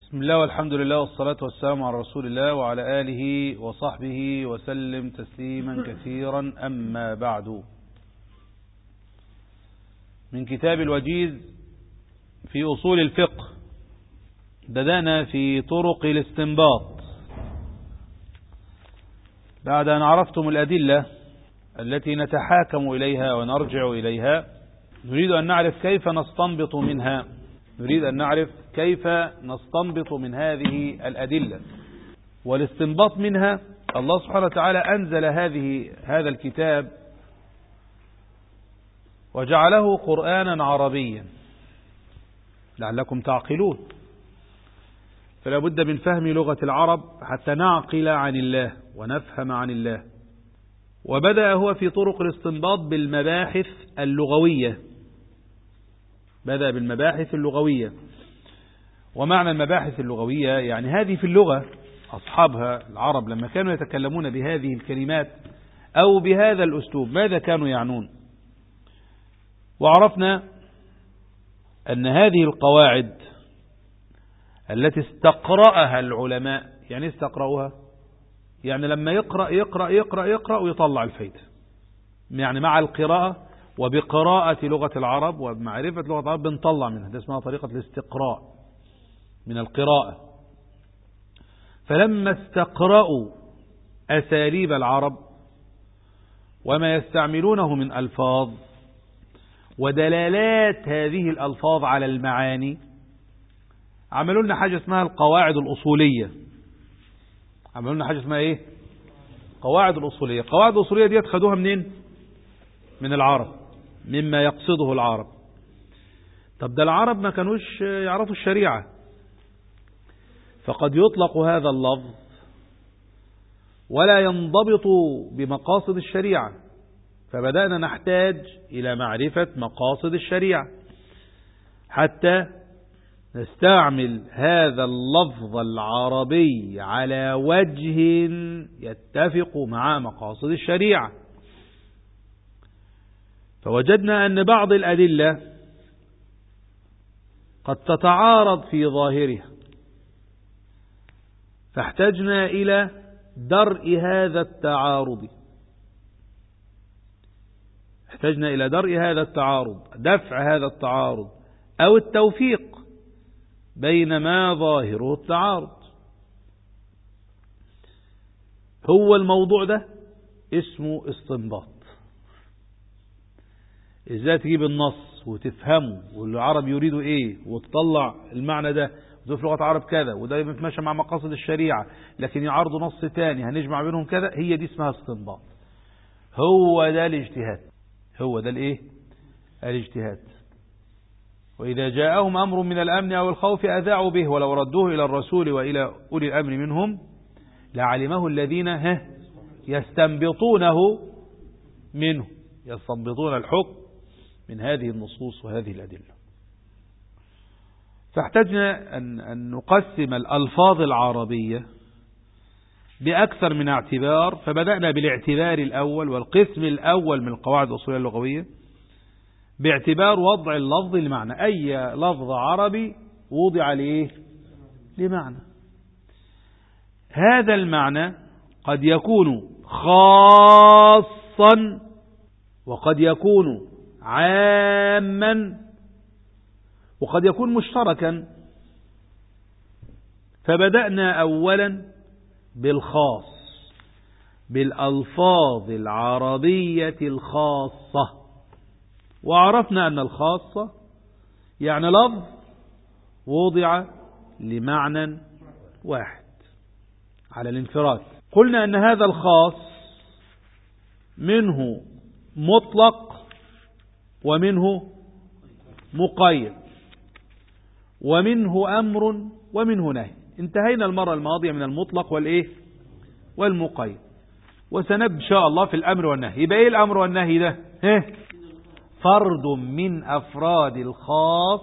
بسم الله والحمد لله والصلاة والسلام على رسول الله وعلى آله وصحبه وسلم تسليما كثيرا. أما بعد، من كتاب الوجيز في أصول الفقه بدأنا في طرق الاستنباط بعد أن عرفتم الأدلة التي نتحاكم إليها ونرجع إليها. نريد أن نعرف كيف نستنبط منها، نريد أن نعرف كيف نستنبط من هذه الأدلة. والاستنباط منها الله سبحانه وتعالى أنزل هذا الكتاب وجعله قرآنا عربيا لعلكم تعقلون، فلا بد من فهم لغة العرب حتى نعقل عن الله ونفهم عن الله. وبدأ هو في طرق الاستنباط بالمباحث اللغوية، بدأ بالمباحث اللغوية. ومعنى المباحث اللغوية يعني هذه في اللغة أصحابها العرب لما كانوا يتكلمون بهذه الكلمات أو بهذا الأسلوب ماذا كانوا يعنون. وعرفنا أن هذه القواعد التي استقرأها العلماء، يعني استقرأوها يعني لما يقرأ يقرأ يقرأ يقرأ ويطلع الفايدة، يعني مع القراءة وبقراءة لغة العرب وبمعرفة لغة العرب بنطلع منها، ده اسمها طريقة الاستقراء من القراءة. فلما استقرأوا أساليب العرب وما يستعملونه من ألفاظ ودلالات هذه الألفاظ على المعاني، عملوا لنا حاجة اسمها القواعد الأصولية. عملوا لنا حاجة اسمها ايه؟ قواعد الأصولية. قواعد الأصولية دي خدوها منين؟ من العرب، مما يقصده العرب. طب ده العرب ما كانوش يعرفوا الشريعة، فقد يطلق هذا اللفظ ولا ينضبط بمقاصد الشريعة، فبدأنا نحتاج إلى معرفة مقاصد الشريعة حتى نستعمل هذا اللفظ العربي على وجه يتفق مع مقاصد الشريعة. فوجدنا أن بعض الأدلة قد تتعارض في ظاهرها، فاحتجنا إلى درء هذا التعارض، احتجنا إلى درء هذا التعارض، دفع هذا التعارض أو التوفيق بين ما ظاهره التعارض. هو الموضوع ده اسمه استنباط. ازاي تجيب النص وتفهمه والعرب يريدوا ايه وتطلع المعنى ده، وده في لغة عرب كذا وده يتماشى مع مقاصد الشريعة لكن يعارضوا نص تاني هنجمع بينهم كذا، هي دي اسمها استنباط. هو ده الاجتهاد، هو ده الايه؟ الاجتهاد. وإذا جاءهم أمر من الأمن أو الخوف أذاعوا به ولو ردوه إلى الرسول وإلى أولي الأمر منهم لعلمه الذين يستنبطونه منه، يستنبطون الحكم من هذه النصوص وهذه الأدلة. فاحتجنا أن نقسم الألفاظ العربية بأكثر من اعتبار، فبدأنا بالاعتبار الأول والقسم الأول من القواعد الأصولية اللغوية باعتبار وضع اللفظ لمعنى. أي لفظ عربي وضع ليه؟ لمعنى. هذا المعنى قد يكون خاصا وقد يكون عاما وقد يكون مشتركا. فبدأنا أولا بالخاص، بالألفاظ العربية الخاصة. وعرفنا أن الخاصة يعني لفظ وضع لمعنى واحد على الانفراد. قلنا أن هذا الخاص منه مطلق ومنه مقيد ومنه أمر ومنه نهي. انتهينا المرة الماضية من المطلق والإيه؟ والمقيد، وسنبدأ إن شاء الله في الأمر والنهي. يبقى إيه الأمر والنهي ده؟ فرد من أفراد الخاص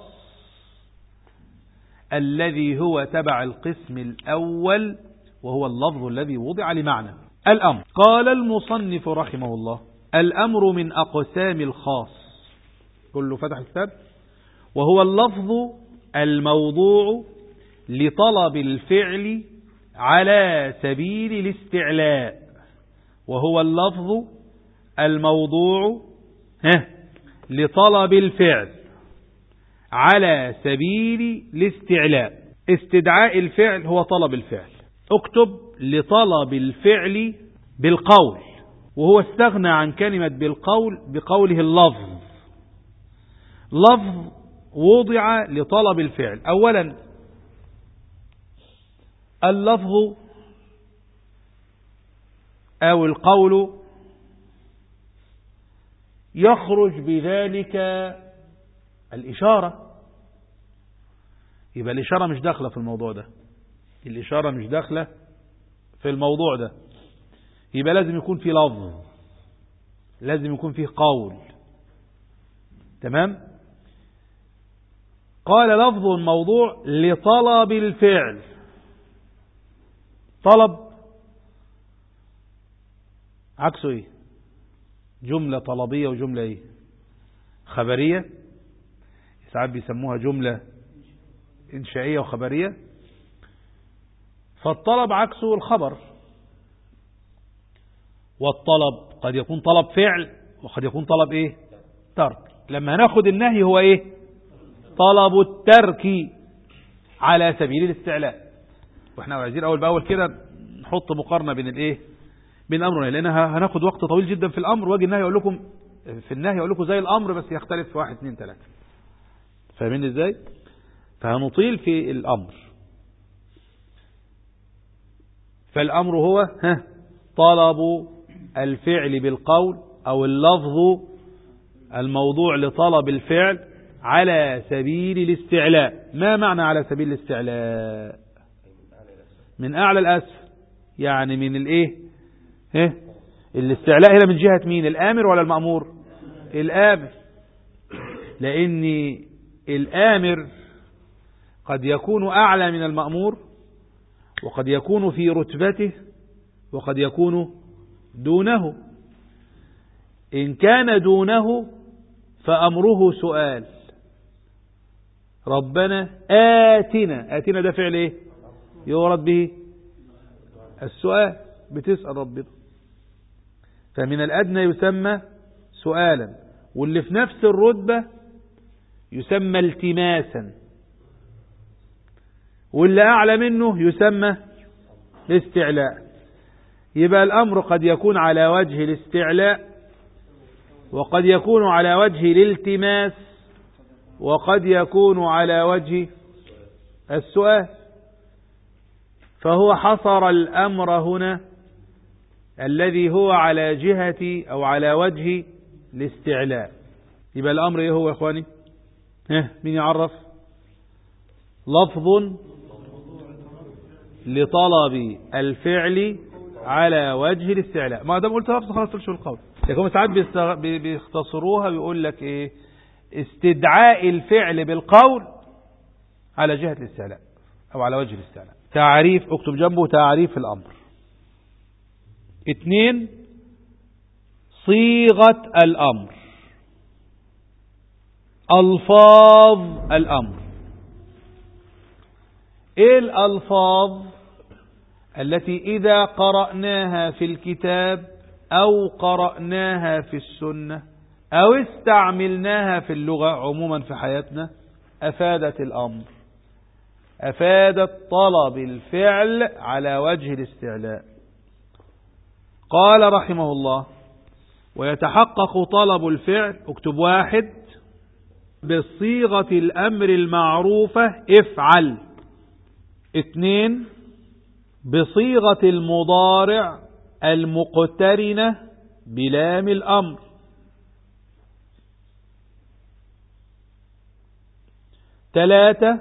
الذي هو تبع القسم الأول وهو اللفظ الذي وضع لمعنى. الأمر، قال المصنف رحمه الله: الأمر من أقسام الخاص. كله فتح الكتاب. وهو اللفظ الموضوع لطلب الفعل على سبيل الاستعلاء، وهو اللفظ الموضوع لطلب الفعل على سبيل الاستعلاء. استدعاء الفعل هو طلب الفعل. اكتب لطلب الفعل بالقول، وهو استغنى عن كلمة بالقول بقوله اللفظ. لفظ وضع لطلب الفعل. أولا اللفظ أو القول يخرج بذلك الإشارة، يبقى الإشارة مش داخلة في الموضوع ده، الإشارة مش داخلة في الموضوع ده، يبقى لازم يكون في لفظ، لازم يكون فيه قول. تمام؟ قال لفظ موضوع لطلب الفعل. طلب عكسه ايه؟ جملة طلبية وجملة ايه؟ خبرية. ساعات بيسموها جملة إنشائية وخبرية. فالطلب عكسه الخبر، والطلب قد يكون طلب فعل وقد يكون طلب ايه؟ ترك. لما هناخد النهي هو ايه؟ طلب الترك على سبيل الاستعلاء. واحنا عايزين اول باول كده نحط مقارنة بين الايه؟ بين الامر والنهي، لان هناخد وقت طويل جدا في الامر، واجي النهي اقول لكم في النهي اقول لكم زي الامر بس يختلف في 1 2 3. فاهمين ازاي؟ فهنطيل في الامر. فالامر هو طلب الفعل بالقول، او اللفظ الموضوع لطلب الفعل على سبيل الاستعلاء. ما معنى على سبيل الاستعلاء؟ من اعلى الاسفل، يعني من الايه؟ الاستعلاء هنا من جهة مين؟ الامر ولا المأمور؟ الامر. لان الامر قد يكون اعلى من المأمور، وقد يكون في رتبته، وقد يكون دونه. إن كان دونه فأمره سؤال. ربنا آتنا، آتنا ده فعل إيه؟ يورد به السؤال، بتسأل ربنا. فمن الأدنى يسمى سؤالا، واللي في نفس الرتبة يسمى التماسا، واللي أعلى منه يسمى الاستعلاء. يبقى الأمر قد يكون على وجه الاستعلاء، وقد يكون على وجه الالتماس، وقد يكون على وجه السؤال. فهو حصر الأمر هنا الذي هو على جهة أو على وجه الاستعلاء. يبقى الأمر إيه هو يا إخواني؟ مين يعرف؟ لفظ لطلب الفعل على وجه الاستعلاء. ما دام قلت لفظ خلاص تلشوا القول. لكن ساعات بيختصروها بيقول لك ايه؟ استدعاء الفعل بالقول على جهة الاستعلاء او على وجه الاستعلاء. تعريف، اكتب جنبه تعريف الامر. 2 صيغة الامر، الفاظ الامر. ايه الالفاظ التي إذا قرأناها في الكتاب أو قرأناها في السنة أو استعملناها في اللغة عموما في حياتنا أفادت الأمر، أفادت طلب الفعل على وجه الاستعلاء. قال رحمه الله: ويتحقق طلب الفعل، اكتب 1 بصيغة الأمر المعروفة افعل. 2 بصيغة المضارع المقترنة بلام الأمر. 3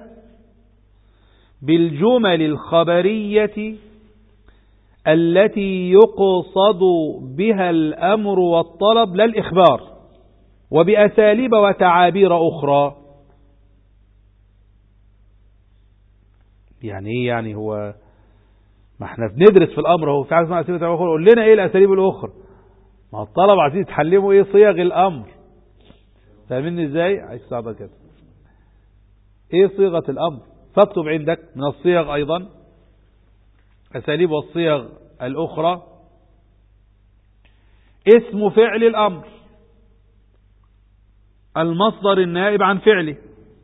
بالجمل الخبرية التي يقصد بها الأمر والطلب لا الإخبار، وبأساليب وتعابير أخرى. يعني إيه؟ يعني هو ما احنا بندرس في الأمر اهو، في حاجة اسمها أساليب وتعابير أخرى، قول لنا إيه الأساليب الأخرى؟ ما الطلب عايزين يتحلموا إيه صيغ الأمر. فاهمين إزاي؟ عايز صعبة كده. إيه صيغة الأمر؟ فاكتب عندك من الصيغ أيضا أساليب والصيغ الأخرى اسم فعل الأمر المصدر النائب عن فعله.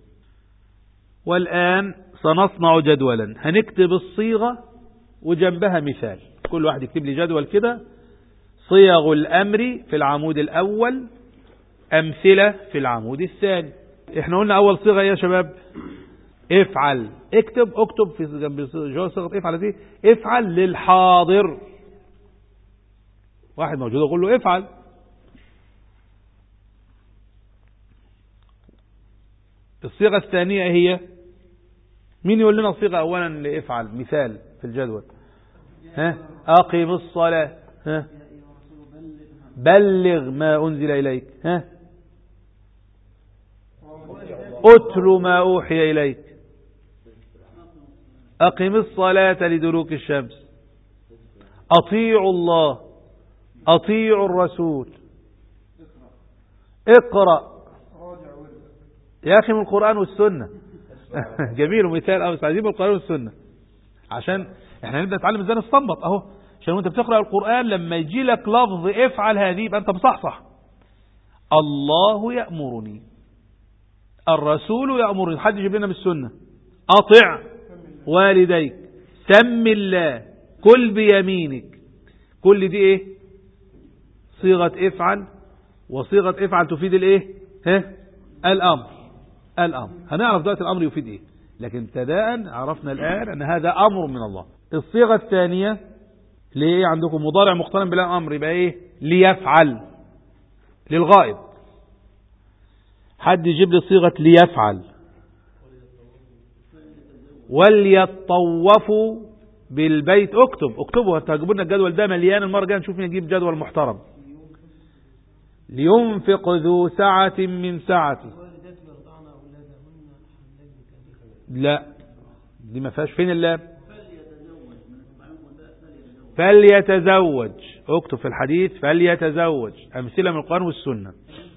والآن سنصنع جدولا، هنكتب الصيغة وجنبها مثال، كل واحد يكتب لي جدول كده، صيغ الأمر في العمود الأول، أمثلة في العمود الثاني. احنا قلنا أول صيغة يا شباب افعل، اكتب في جنب صيغة افعل دي افعل للحاضر، واحد موجود يقول له افعل. الصيغة الثانية هي مين يقول لنا الصيغة أولا لافعل مثال في الجدول؟ أقم الصلاة، بلغ ما أنزل إليك، أتل ما أوحي إليك، أقم الصلاة لدلوك الشمس، أطيعوا الله، أطيعوا الرسول، اقرأ. يا أخي من القرآن والسنة. جميل ومثال أو تعذيب القرآن والسنة، عشان احنا نبدأ نتعلم ازاي نستنبط اهو، عشان وانت بتقرأ القرآن لما يجي لك لفظ افعل هذه يبقى انت مصحصح. الله يأمرني، الرسول يأمرني، حد يجيب لنا بالسنة، أطع والديك، سم الله، كل بيمينك، كل دي ايه؟ صيغة افعل، وصيغة افعل تفيد الايه؟ الامر. هنعرف دلوقتي الامر يفيد ايه، لكن ابتداء عرفنا الان ان هذا امر من الله. الصيغة الثانية ليه عندكم مضارع مقترن بلا امر يبقى ايه؟ ليفعل، للغائب. حد يجيب لي صيغة ليفعل. وليطوفوا بالبيت، اكتبوا هتجيبوا لنا الجدول ده مليان، المرة الجاية نشوف نجيب جدول محترم. لينفق ذو سعة من سعته. لا دي ما فيهاش، فين اللام؟ فليتزوج، اكتب في الحديث فليتزوج، أمثلة من القرآن والسنة.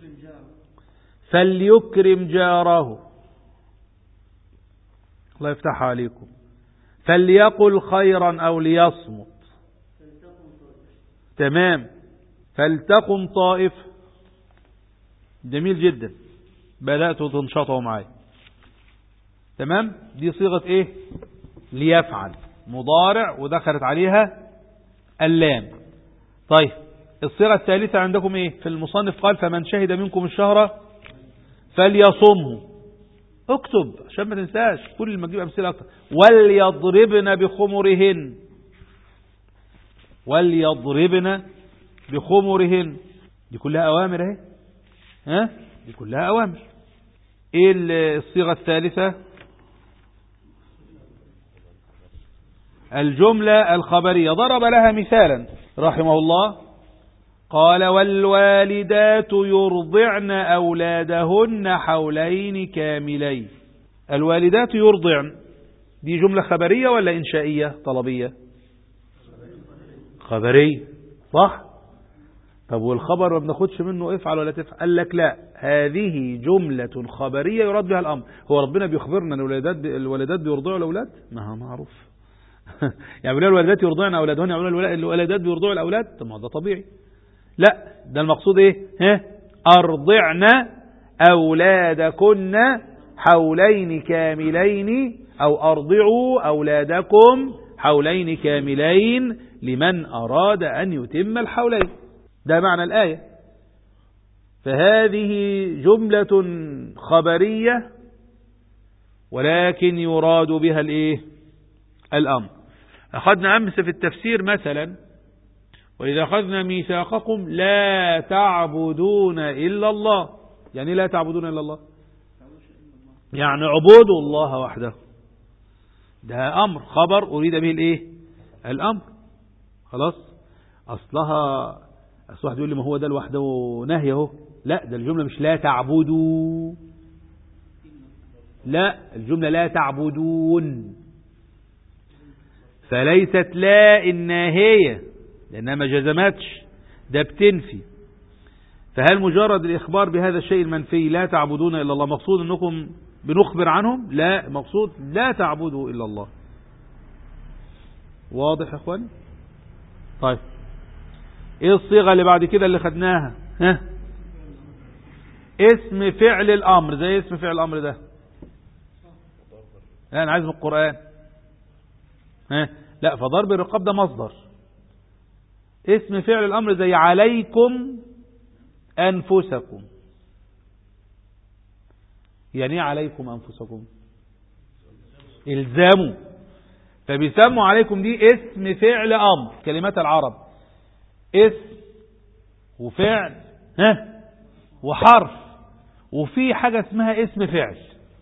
فليكرم جاره، الله يفتح عليكم. فليقل خيرا أو ليصمت، تمام. فلتقم طائف، جميل جدا، بدأتوا تنشطوا معي، تمام. دي صيغة ايه؟ ليفعل، مضارع ودخلت عليها اللام. طيب الصيغة الثالثة عندكم ايه في المصنف؟ قال فمن شهد منكم الشهر فليصمه، اكتب عشان ما تنساش، كل ما تجيب امثله اكتر. وليضربن بخمرهن، وليضربن بخمرهن، دي كلها اوامر اهي، دي كلها اوامر. ايه الصيغه الثالثه؟ الجمله الخبريه، ضرب لها مثالا رحمه الله، قال والوالدات يرضعن أولادهن حولين كاملين. الوالدات يرضعن دي جملة خبرية ولا إنشائية طلبية؟ خبرية، صح؟ طب والخبر ما بناخدش منه افعل ولا تفعل؟ قال لك لا، هذه جملة خبرية يراد بها الأمر. هو ربنا بيخبرنا أن الوالدات بيرضعوا الأولاد؟ ما هو معروف. يعني الوالدات يرضعن أولادهن، يعني الوالدات بيرضعوا الأولاد؟ طب ما ده طبيعي. لا، ده المقصود ايه؟ أرضعن أولادكن حولين كاملين، أو أرضعوا أولادكم حولين كاملين لمن أراد أن يتم الحولين. ده معنى الآية. فهذه جملة خبرية ولكن يراد بها الايه؟ الأمر. أخذنا أمس في التفسير مثلا وإذا أخذنا ميثاقكم لا تعبدون إلا الله. يعني لا تعبدون إلا الله، يعني اعبدوا الله وحده. ده أمر، خبر أريد به الإيه؟ الأمر. خلاص. أصلها واحد يقول لي ما هو ده لوحده نهي اهو. لا، ده الجملة مش لا تعبدوا، لا الجملة لا تعبدون، فليست لا الناهية لأنها ما جزمتش، ده بتنفي. فهل مجرد الإخبار بهذا الشيء المنفي لا تعبدون إلا الله مقصود أنكم بنخبر عنهم؟ لا، مقصود لا تعبدوا إلا الله. واضح يا اخوان؟ طيب ايه الصيغة اللي بعد كده اللي خدناها؟ ها؟ اسم فعل الامر. زي اسم فعل الامر ده، انا عايز من القرآن. ها؟ لا، فضرب الرقاب ده مصدر. اسم فعل الامر زي عليكم انفسكم. يعني ايه عليكم انفسكم؟ الزاموا. فبيسموا عليكم دي اسم فعل امر. كلمات العرب اسم وفعل وحرف، وفي حاجة اسمها اسم فعل.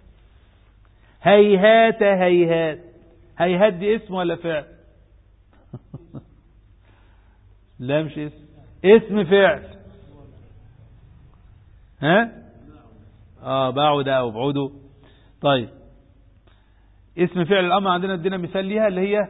هيهات هيهات. هيهات دي اسم ولا فعل؟ لا مش اسم، اسم فعل. بعد او ابعدوا. طيب اسم فعل الامر عندنا ادينا مثال ليها اللي هي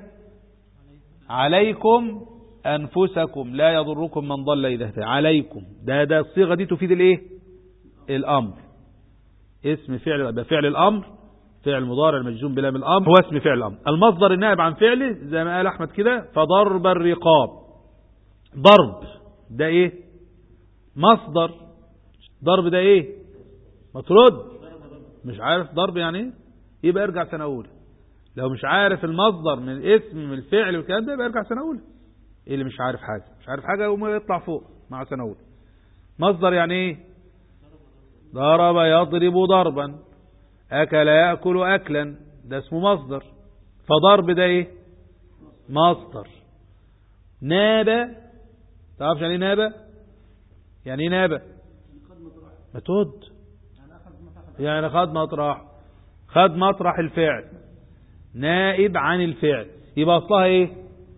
عليكم انفسكم لا يضركم من ضل اذا اهتدى. عليكم ده الصيغه دي تفيد الايه؟ الامر. اسم فعل، فعل الامر فعل مضارع مجزوم بلام الامر هو اسم فعل الامر. المصدر النائب عن فعله زي ما قال احمد كده، فضرب الرقاب. ضرب ده ايه؟ مصدر. ضرب ده ايه؟ مطرد. مش عارف ضرب يعني ايه؟ يبقى ارجع سنة اولى. لو مش عارف المصدر من الاسم من الفعل والكلام ده يبقى ارجع سنة اولى. ايه اللي مش عارف حاجة؟ مش عارف حاجة يقوم يطلع فوق مع سنة اولى. مصدر يعني ايه؟ ضرب يضرب ضربا، اكل يأكل اكلا، ده اسمه مصدر. فضرب ده ايه؟ مصدر. ناب، تعرفش يعني ايه ناب؟ يعني ايه ناب؟ متود، يعني خد مطرح الفعل، نائب عن الفعل. يبقى اصلها ايه؟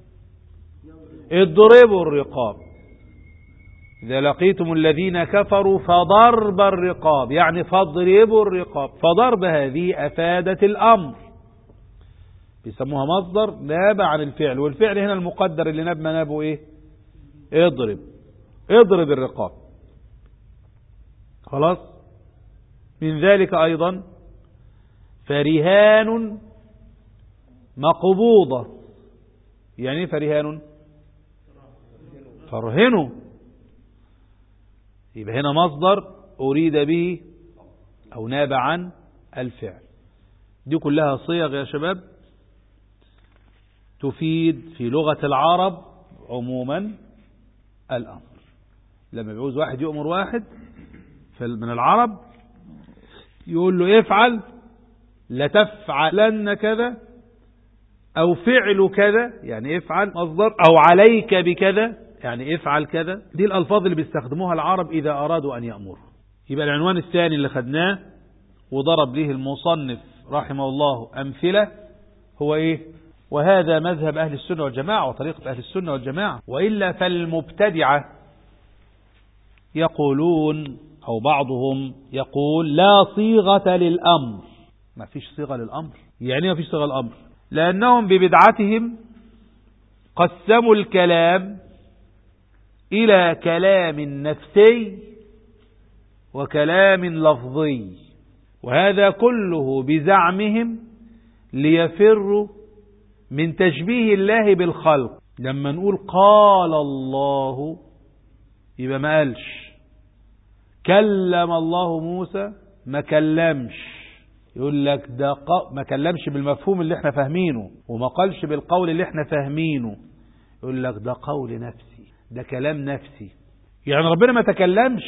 اضربوا الرقاب. إذا لقيتم الذين كفروا فضرب الرقاب، يعني فاضربوا الرقاب. فضرب هذه أفادت الأمر، بيسموها مصدر ناب عن الفعل. والفعل هنا المقدر اللي ناب ما نابه ايه؟ اضرب الرقاب. خلاص. من ذلك أيضا فرهان مقبوضة. يعني ايه فرهان؟ فرهنوا. يبقى هنا مصدر أريد به أو ناب عن الفعل. دي كلها صيغ يا شباب تفيد في لغة العرب عموما الأمر. لما بيعوز واحد يؤمر واحد من العرب يقول له افعل، لتفعلن كذا، أو فعل كذا يعني افعل مصدر، أو عليك بكذا يعني افعل كذا. دي الألفاظ اللي بيستخدموها العرب إذا أرادوا أن يأمروا. يبقى العنوان الثاني اللي خدناه وضرب له المصنف رحمه الله أمثلة هو إيه؟ وهذا مذهب أهل السنة والجماعة وطريقة أهل السنة والجماعة. وإلا فالمبتدعة يقولون أو بعضهم يقول لا صيغة للأمر. ما فيش صيغة للأمر. يعني ما فيش صيغة للأمر؟ لأنهم ببدعتهم قسموا الكلام إلى كلام نفسي وكلام لفظي، وهذا كله بزعمهم ليفروا من تشبيه الله بالخلق. لما نقول قال الله يبقى ما قالش. كلم الله موسى ما كلمش. يقول لك ده ما كلمش بالمفهوم اللي احنا فاهمينه، وما قالش بالقول اللي احنا فاهمينه. يقول لك ده قول نفسي، ده كلام نفسي. يعني ربنا ما تكلمش.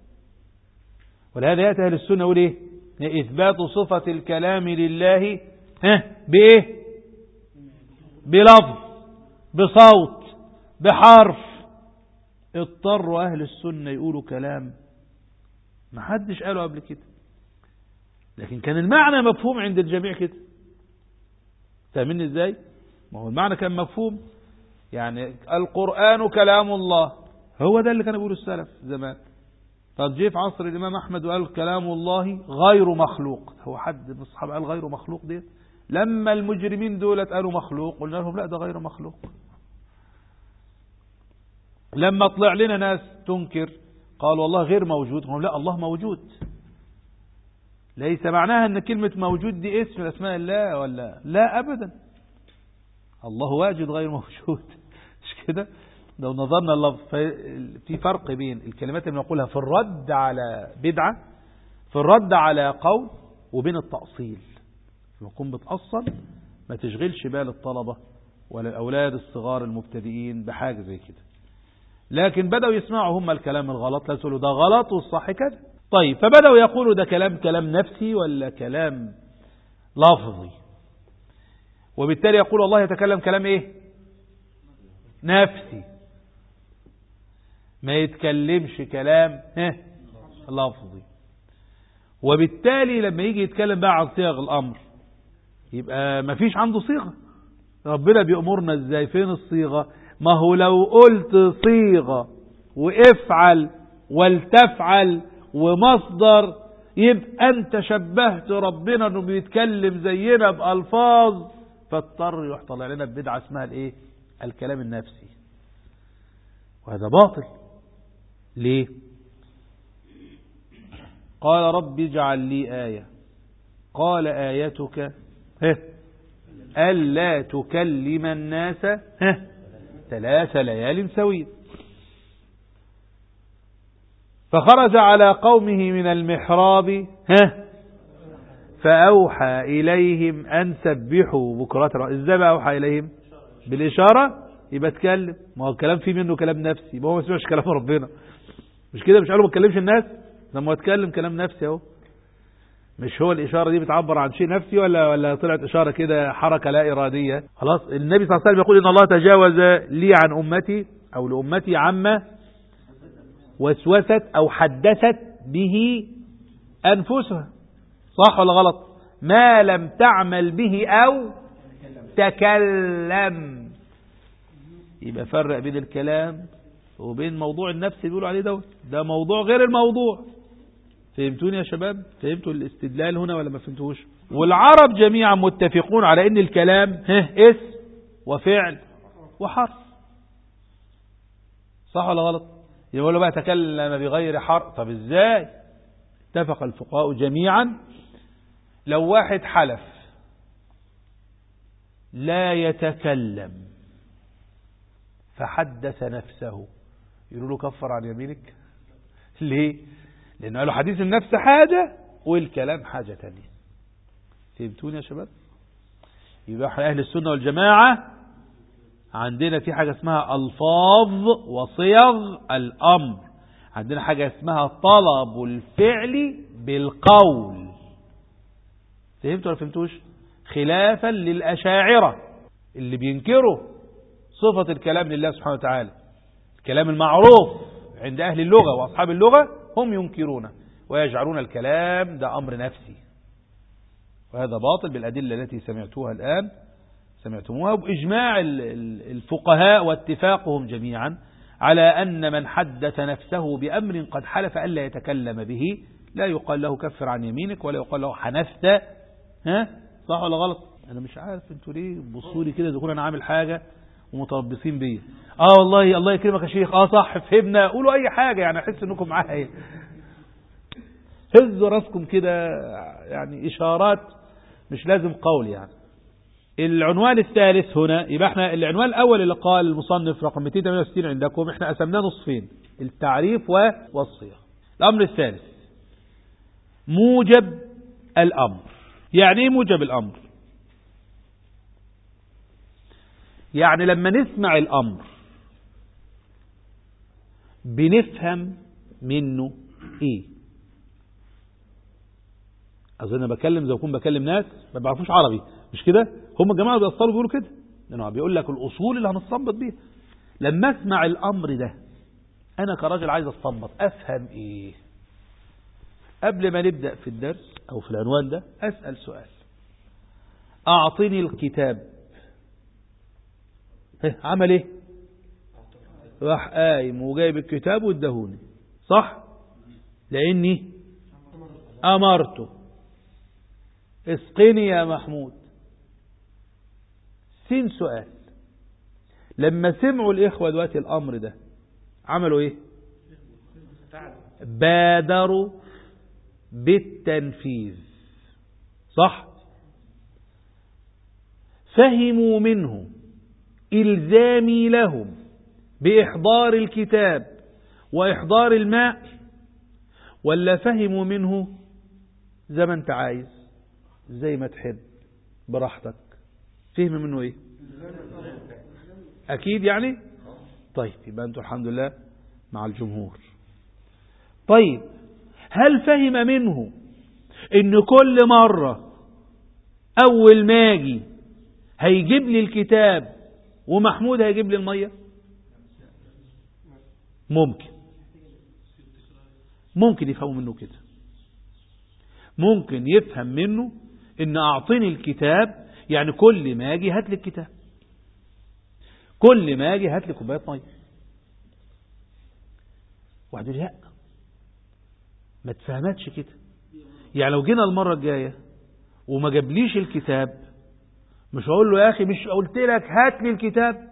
ولهذا يأتي أهل السنة يقول ايه؟ إثبات صفة الكلام لله بإيه؟ بلفظ، بصوت، بحرف. اضطروا أهل السنة يقولوا كلام ما حدش قاله قبل كده، لكن كان المعنى مفهوم عند الجميع كده. فاهمين ازاي؟ ما هو المعنى كان مفهوم. يعني القرآن كلام الله، هو ده اللي كان بيقوله السلف زمان. طب جه في عصر الإمام أحمد وقال كلام الله غير مخلوق. هو حد من الصحابة قال غير مخلوق دي؟ لما المجرمين دولت قالوا مخلوق قلنا لهم لا ده غير مخلوق. لما طلع لنا ناس تنكر قال والله غير موجود، قالوا لا الله موجود. ليس معناها أن كلمة موجود دي اسم من أسماء الله ولا لا أبدا. الله واجد غير موجود، مش كده؟ لو نظرنا اللفظ في فرق بين الكلمات اللي نقولها في الرد على بدعة، في الرد على قول، وبين التأصيل. لما تكون بتأصل ما تشغلش بال الطلبة ولا الأولاد الصغار المبتدئين بحاجة زي كده. لكن بدأوا يسمعوا هم الكلام الغلط، لا يقولوا ده غلط والصح كده. طيب، فبدأوا يقولوا ده كلام نفسي ولا كلام لفظي، وبالتالي يقول الله يتكلم كلام ايه؟ نفسي، ما يتكلمش كلام لفظي. وبالتالي لما يجي يتكلم بقى عن صيغ الأمر يبقى ما فيش عنده صيغة. ربنا بيأمرنا ازاي؟ فين الصيغة؟ ما هو لو قلت صيغة وافعل ولتفعل ومصدر يبقى انت شبهت ربنا انه بيتكلم زينا بألفاظ، فاضطر يحصل علينا ببدعة اسمها الايه؟ الكلام النفسي. وهذا باطل. ليه؟ قال رب اجعل لي آية، قال آيتك ألا تكلم الناس 3 ليال سويا. فخرج على قومه من المحراب فأوحى إليهم أن سبحوا بكرة. إزاي بقى أوحى إليهم؟ بالإشارة. يبقى اتكلم، ما هو الكلام فيه منه كلام نفسي، ما هو ما سمعش كلام ربنا، مش كده؟ مش قالوا ما تكلمش الناس؟ لما اتكلم كلام نفسي اهو. مش هو الإشارة دي بتعبر عن شيء نفسي ولا طلعت إشارة كده حركة لا إرادية؟ خلاص. النبي صلى الله عليه وسلم يقول إن الله تجاوز لي عن أمتي أو لأمتي عما وسوست أو حدثت به أنفسها. صح ولا غلط؟ ما لم تعمل به أو تكلم. يبقى فرق بين الكلام وبين موضوع النفس اللي بيقولوا عليه ده موضوع غير الموضوع. فهمتوني يا شباب؟ فهمتوا الاستدلال هنا ولا ما فهمتوش؟ والعرب جميعا متفقون على ان الكلام اسم وفعل وحرف. صح ولا غلط؟ يقولوا بقى تكلم بغير حرف. طب ازاي؟ اتفق الفقهاء جميعا لو واحد حلف لا يتكلم فحدث نفسه، يقولوا له كفر عن يمينك. ليه؟ لأنه قالوا حديث النفس حاجة والكلام حاجة تانية. فهمتوني يا شباب؟ يبقى احنا أهل السنة والجماعة عندنا في حاجة اسمها ألفاظ وصيغ الأمر، عندنا حاجة اسمها طلب الفعل بالقول. فهمتوا ولا فهمتوش؟ خلافا للأشاعرة اللي بينكروا صفة الكلام لله سبحانه وتعالى. الكلام المعروف عند أهل اللغة وأصحاب اللغة هم ينكرونه ويجعلون الكلام ده أمر نفسي، وهذا باطل بالأدلة التي سمعتوها الآن، سمعتموها بإجماع الفقهاء واتفاقهم جميعا على أن من حدث نفسه بأمر قد حلف ألا يتكلم به لا يقال له كفر عن يمينك ولا يقال له حنفت. صح ولا غلط؟ أنا مش عارف انتوا ليه بصوا لي كده يقولوا أنا عامل حاجة ومتربصين بيا. والله الله يكرمك يا شيخ. صح فهمنا. قولوا أي حاجة يعني أحس أنكم معايا. هزوا راسكم كده، يعني إشارات مش لازم قول. يعني العنوان الثالث هنا، يبقى احنا العنوان الأول اللي قال المصنف رقم 268 عندكم احنا قسمناه نصفين، التعريف والصيغ. الأمر الثالث موجب الأمر. يعني ايه موجب الأمر؟ يعني لما نسمع الأمر بنفهم منه ايه. أظن بكلم زي أكون بكلم ناس ما بيعرفوش عربي، مش كده؟ هم الجماعة بيأصلوا بيقولوا كده، لأنه بيقول لك الأصول اللي هنستنبط بيها. لما أسمع الأمر ده أنا كراجل عايز أستنبط أفهم إيه؟ قبل ما نبدأ في الدرس أو في العنوان ده أسأل سؤال: أعطني الكتاب. عمل إيه؟ راح قايم وجايب الكتاب وادهوني. صح؟ لأني أمرته اسقني يا محمود. سين سؤال: لما سمعوا الإخوة دلوقتي الأمر ده عملوا إيه؟ بادروا بالتنفيذ. صح؟ فهموا منه إلزامي لهم بإحضار الكتاب وإحضار الماء، ولا فهموا منه زي ما انت عايز زي ما تحب براحتك؟ فهم منه ايه؟ اكيد يعني. طيب يبقى انتوا الحمد لله مع الجمهور. طيب هل فهم منه ان كل مرة اول ما اجي هيجيب لي الكتاب ومحمود هيجيب لي المية؟ ممكن يفهموا منه كده. ممكن يفهم منه ان اعطيني الكتاب يعني كل ما اجي هات لي الكتاب، كل ما اجي هات لي كوبايه ميه. واحد يقول لا ما تفهمتش كده، يعني لو جينا المره الجايه وما جابليش الكتاب مش هقول له يا اخي مش قلت لك هات لي الكتاب،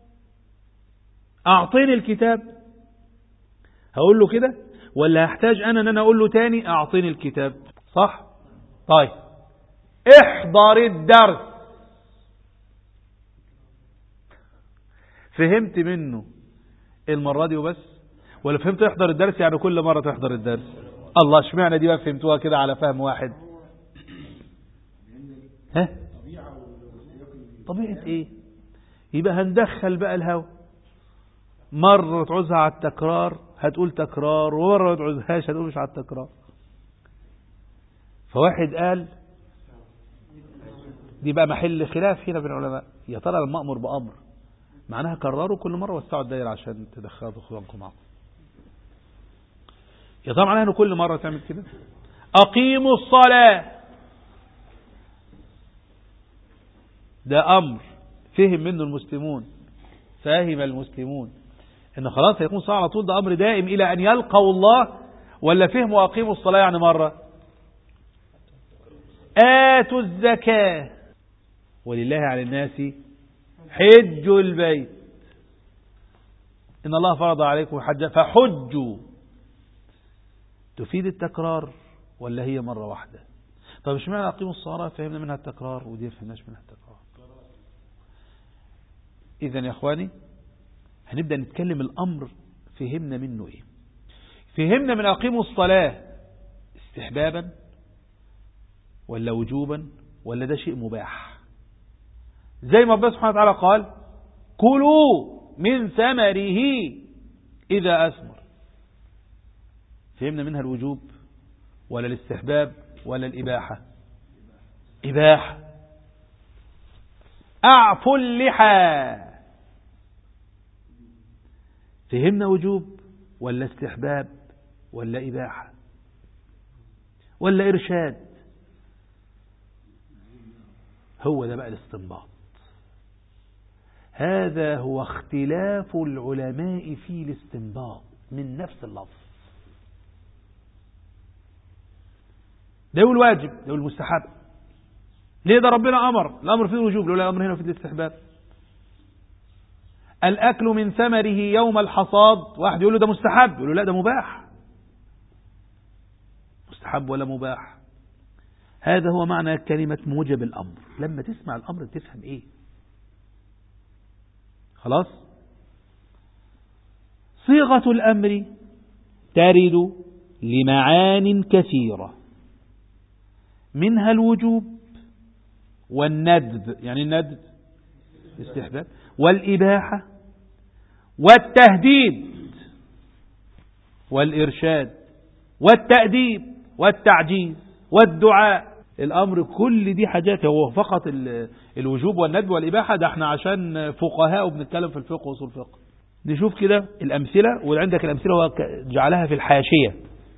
اعطيني الكتاب، هقول له كده؟ ولا هحتاج انا ان انا اقول له تاني اعطيني الكتاب؟ صح؟ طيب احضر الدرس. فهمت منه المرة دي وبس، ولا فهمت احضر الدرس يعني كل مرة تحضر الدرس؟ الله، اشمعنى دي بقى فهمتوها كده على فهم واحد؟ ها؟ طبيعة ايه؟ يبقى هندخل بقى الهوى، مرة تعوزها على التكرار هتقول تكرار، ومرة ما تعوزهاش هتقول مش على التكرار. فواحد قال دي بقى محل خلاف هنا بين العلماء، يا ترى لما أمر بأمر معناها كرروا كل مرة وسعوا الدائرة عشان تدخلوا اخوانكم معكم؟ يا ترى معناها انه كل مرة تعمل كده؟ أقيموا الصلاة، ده أمر فهم منه المسلمون، فاهم المسلمون ان خلاص هيكون صلاة على طول، ده أمر دائم إلى أن يلقوا الله، ولا فهموا أقيموا الصلاة يعني مرة؟ آتوا الزكاة ولله على الناس حج البيت، إن الله فرض عليكم حج فحجوا، تفيد التكرار ولا هي مرة واحدة؟ طب مش معنى أقيموا الصلاة فهمنا منها التكرار ودي فهمناش منها التكرار؟ إذن يا أخواني هنبدأ نتكلم الأمر فهمنا منه إيه. فهمنا من أقيموا الصلاة استحبابا ولا وجوبا ولا ده شيء مباح؟ زي ما ربنا سبحانه وتعالى قال كلوا من ثمره إذا أثمر، فهمنا منها الوجوب ولا الاستحباب ولا الإباحة؟ إباحة. أعفوا اللحى، فهمنا وجوب ولا استحباب ولا إباحة ولا إرشاد؟ هو ده بقى الاستنباط. هذا هو اختلاف العلماء في الاستنباط من نفس اللفظ. ده يقول واجب، ده يقول مستحب. ليه؟ ده ربنا أمر، الأمر فيه الوجوب، لولا الأمر هنا في الاستحباب. الأكل من ثمره يوم الحصاد، واحد يقول له ده مستحب، يقول له لا ده مباح. مستحب ولا مباح؟ هذا هو معنى كلمة موجب الأمر. لما تسمع الأمر تفهم إيه. خلاص. صيغة الأمر ترد لمعان كثيرة، منها الوجوب والندب، يعني الندب استحباب، والإباحة والتهديد والإرشاد والتأديب والتعجيز والدعاء. الأمر كل دي حاجات، هو فقط الوجوب والندب والإباحة ده احنا عشان فقهاء وبنتكلم في الفقه وصول الفقه. نشوف كده الأمثلة، وعندك الأمثلة هو جعلها في الحاشية.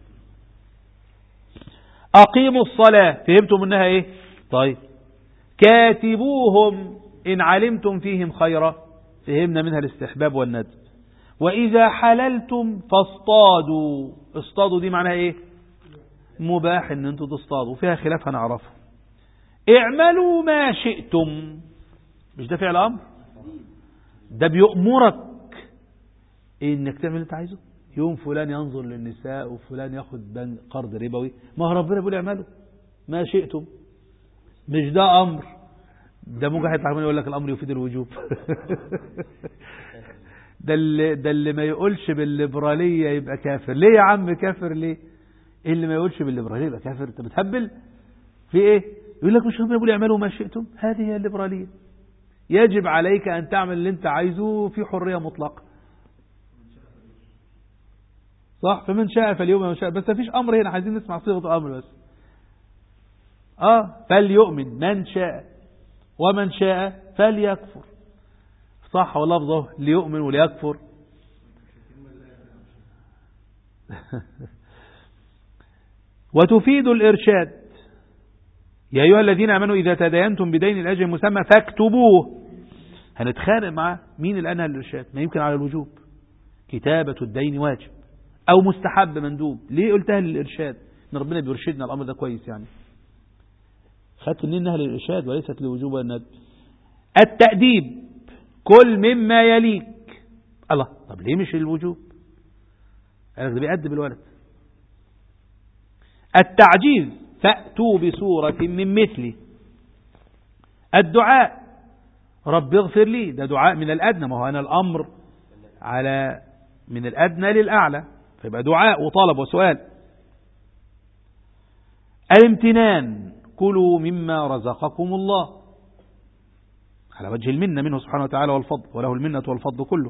أقيموا الصلاة فهمتم منها إيه؟ طيب كاتبوهم إن علمتم فيهم خيرا، فهمنا منها الاستحباب والندب. وإذا حللتم فاصطادوا، اصطادوا دي معناها إيه؟ مباح إن أنتم تصطادوا، فيها خلاف هنعرفه. اعملوا ما شئتم، مش ده فعل أمر؟ ده بيأمرك إنك تعمل اللي أنت عايزه. يوم فلان ينظر للنساء وفلان ياخد قرض ربوي، ما هو ربنا بيقول اعملوا ما شئتم. مش ده أمر. ده ممكن هيطلع منه يقول لك الأمر يفيد الوجوب. ده اللي ما يقولش بالليبرالية يبقى كافر. ليه يا عم كافر ليه؟ إيه اللي ما يقولش بالليبرالية يبقى كافر؟ انت بتهبل في ايه؟ يقول لك مش هم يقولوا اعملوا ما شئتم؟ هذه هي الليبرالية. يجب عليك أن تعمل اللي انت عايزه في حرية مطلقة. صح؟ فمن شاء فاليوم من شاء. بس مفيش أمر هنا، عايزين نسمع صيغة الأمر بس. فليؤمن من شاء ومن شاء فليكفر. صح ولفظه ليؤمن وليكفر. وتفيد الإرشاد. يا أيها الذين آمنوا إذا تداينتم بدين الأجل مسمى فاكتبوه. هنتخانق معاه مين اللي أنهى الإرشاد؟ ما يمكن على الوجوب. كتابة الدين واجب أو مستحب مندوب. ليه قلتها للإرشاد؟ إن ربنا بيرشدنا الأمر ده كويس يعني. خدت منين إنها للإرشاد وليست لوجوب والندب. التأديب كل مما يليك. الله، طب ليه مش الوجوب؟ قال لك ده بيأدب الولد. التعجيز فأتوا بسورة من مثله. الدعاء رب اغفر لي، ده دعاء من الأدنى. ما هو أنا الأمر على من الأدنى للأعلى، فيبقى دعاء وطلب وسؤال. الامتنان كلوا مما رزقكم الله على وجه المنة منه سبحانه وتعالى والفضل، وله المنة والفضل كله.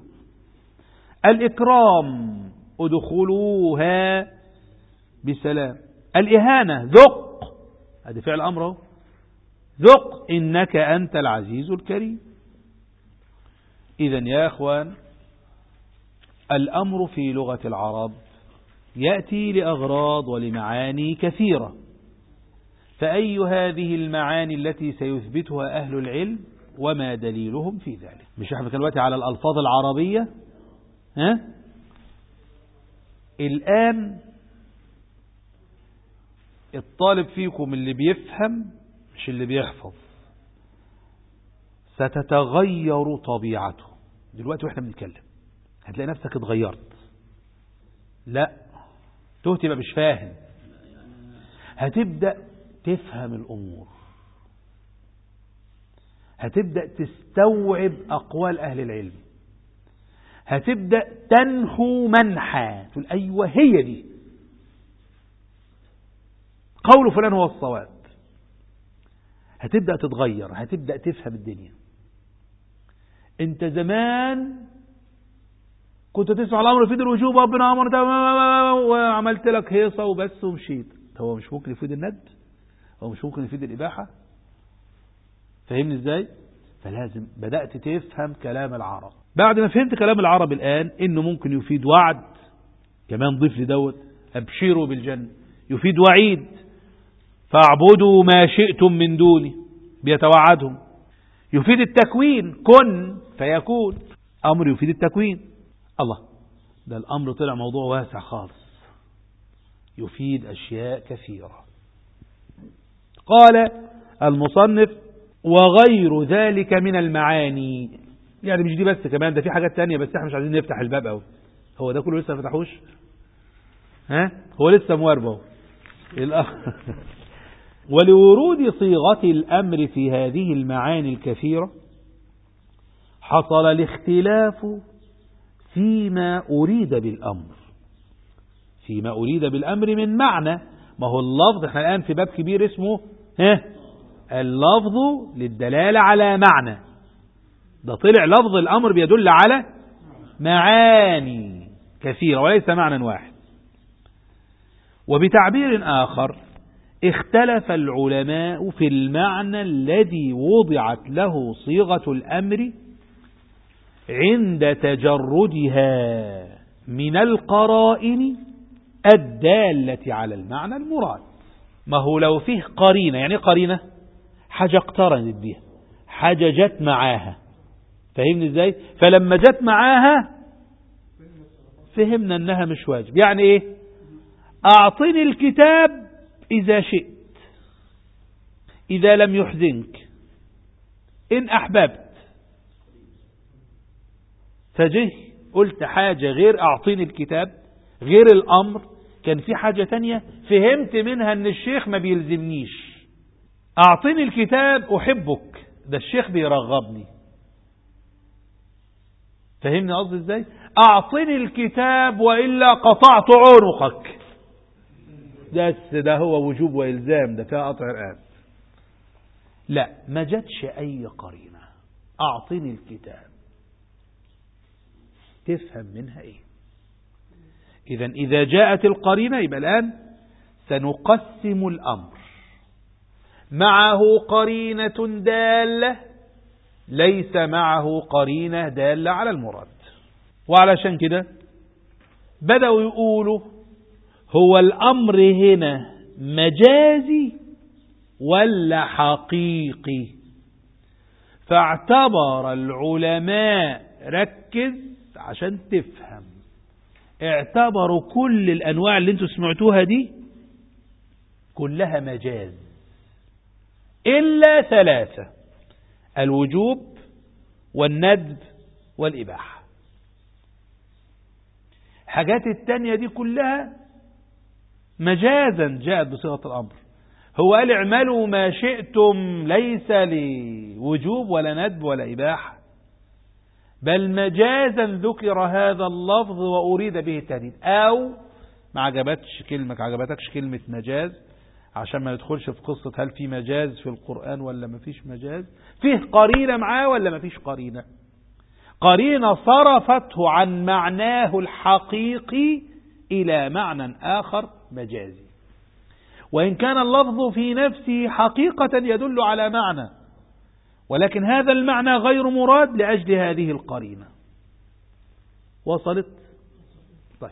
الإكرام ادخلوها بسلام. الإهانة ذق، هذا فعل أمره، ذق إنك أنت العزيز الكريم. إذن يا أخوان الأمر في لغة العرب يأتي لأغراض ولمعاني كثيرة. فأي هذه المعاني التي سيثبتها أهل العلم وما دليلهم في ذلك؟ مش احنا كان دلوقتي على الألفاظ العربية. الآن الطالب فيكم اللي بيفهم مش اللي بيحفظ ستتغير طبيعته. دلوقتي واحنا بنتكلم هتلاقي نفسك اتغيرت. لا تبقى مش فاهم. هتبدأ تفهم الأمور، هتبدأ تستوعب أقوال أهل العلم، هتبدأ تنحو منحى تقول أيوة هي دي قول فلان هو الصواب. هتبدأ تتغير، هتبدأ تفهم الدنيا. انت زمان كنت تسمع الأمر يفيد الوجوب، ربنا أمر وعملت لك هيصة وبس ومشيت. هو مش ممكن يفيد الندب؟ هو مش ممكن يفيد الإباحة؟ فهمني ازاي؟ فلازم بدأت تفهم كلام العرب. بعد ما فهمت كلام العرب الآن إنه ممكن يفيد وعد، كمان ضيف لدوت أبشروا بالجنة، يفيد وعيد فاعبدوا ما شئتم من دوني بيتوعدهم. يفيد التكوين كن فيكون، أمر يفيد التكوين. الله، ده الأمر طلع موضوع واسع خالص، يفيد أشياء كثيرة. قال المصنف وغير ذلك من المعاني. يعني مش دي بس، كمان ده في حاجات تانية، بس احنا مش عايزين نفتح الباب قوي. هو ده كله لسه ما فتحوش؟ هو لسه مواربه. ولورود صيغة الأمر في هذه المعاني الكثيرة حصل الاختلاف فيما أريد بالأمر. فيما أريد بالأمر من معنى. ما هو اللفظ، احنا الآن في باب كبير اسمه اللفظ للدلالة على معنى. ده طلع لفظ الأمر بيدل على معاني كثيرة وليس معنى واحد. وبتعبير آخر اختلف العلماء في المعنى الذي وضعت له صيغة الأمر عند تجردها من القرائن الدالة على المعنى المراد. ما هو لو فيه قرينة، يعني قرينة حاجة اقترنت بها، حاجة جت معاها، فهمني ازاي؟ فلما جت معاها فهمنا انها مش واجب. يعني ايه؟ اعطني الكتاب اذا شئت، اذا لم يحزنك، ان احببت. فجه قلت حاجة غير اعطيني الكتاب، غير الامر، كان في حاجة تانية فهمت منها ان الشيخ ما بيلزمنيش. أعطني الكتاب أحبك، ده الشيخ بيرغبني. فهمني قصدي ازاي؟ أعطني الكتاب وإلا قطعت عنقك، ده هو وجوب وإلزام، ده فيها قطع رقاب. لا، ما جاتش أي قرينة. أعطني الكتاب تفهم منها إيه؟ إذا جاءت القرينة يبقى الآن سنقسم الأمر. معه قرينة دالة، ليس معه قرينة دالة على المراد. وعلشان كده بدأوا يقولوا هو الأمر هنا مجازي ولا حقيقي؟ فاعتبر العلماء، ركز عشان تفهم، اعتبروا كل الأنواع اللي انتوا سمعتوها دي كلها مجاز إلا ثلاثة: الوجوب والندب والإباحة. حاجات التانية دي كلها مجازا جاءت بصيغة الأمر. هو قال اعملوا ما شئتم، ليس لوجوب ولا ندب ولا إباحة، بل مجازا ذكر هذا اللفظ وأريد به التهديد. أو ما عجبتكش كلمة مجاز، عشان ما ندخلش في قصة هل في مجاز في القرآن ولا ما فيش مجاز، فيه قرينة معاه ولا ما فيش قرينة. قرينة صرفته عن معناه الحقيقي إلى معنى آخر مجازي، وإن كان اللفظ في نفسه حقيقة يدل على معنى، ولكن هذا المعنى غير مراد لأجل هذه القرينة. وصلت؟ طيب.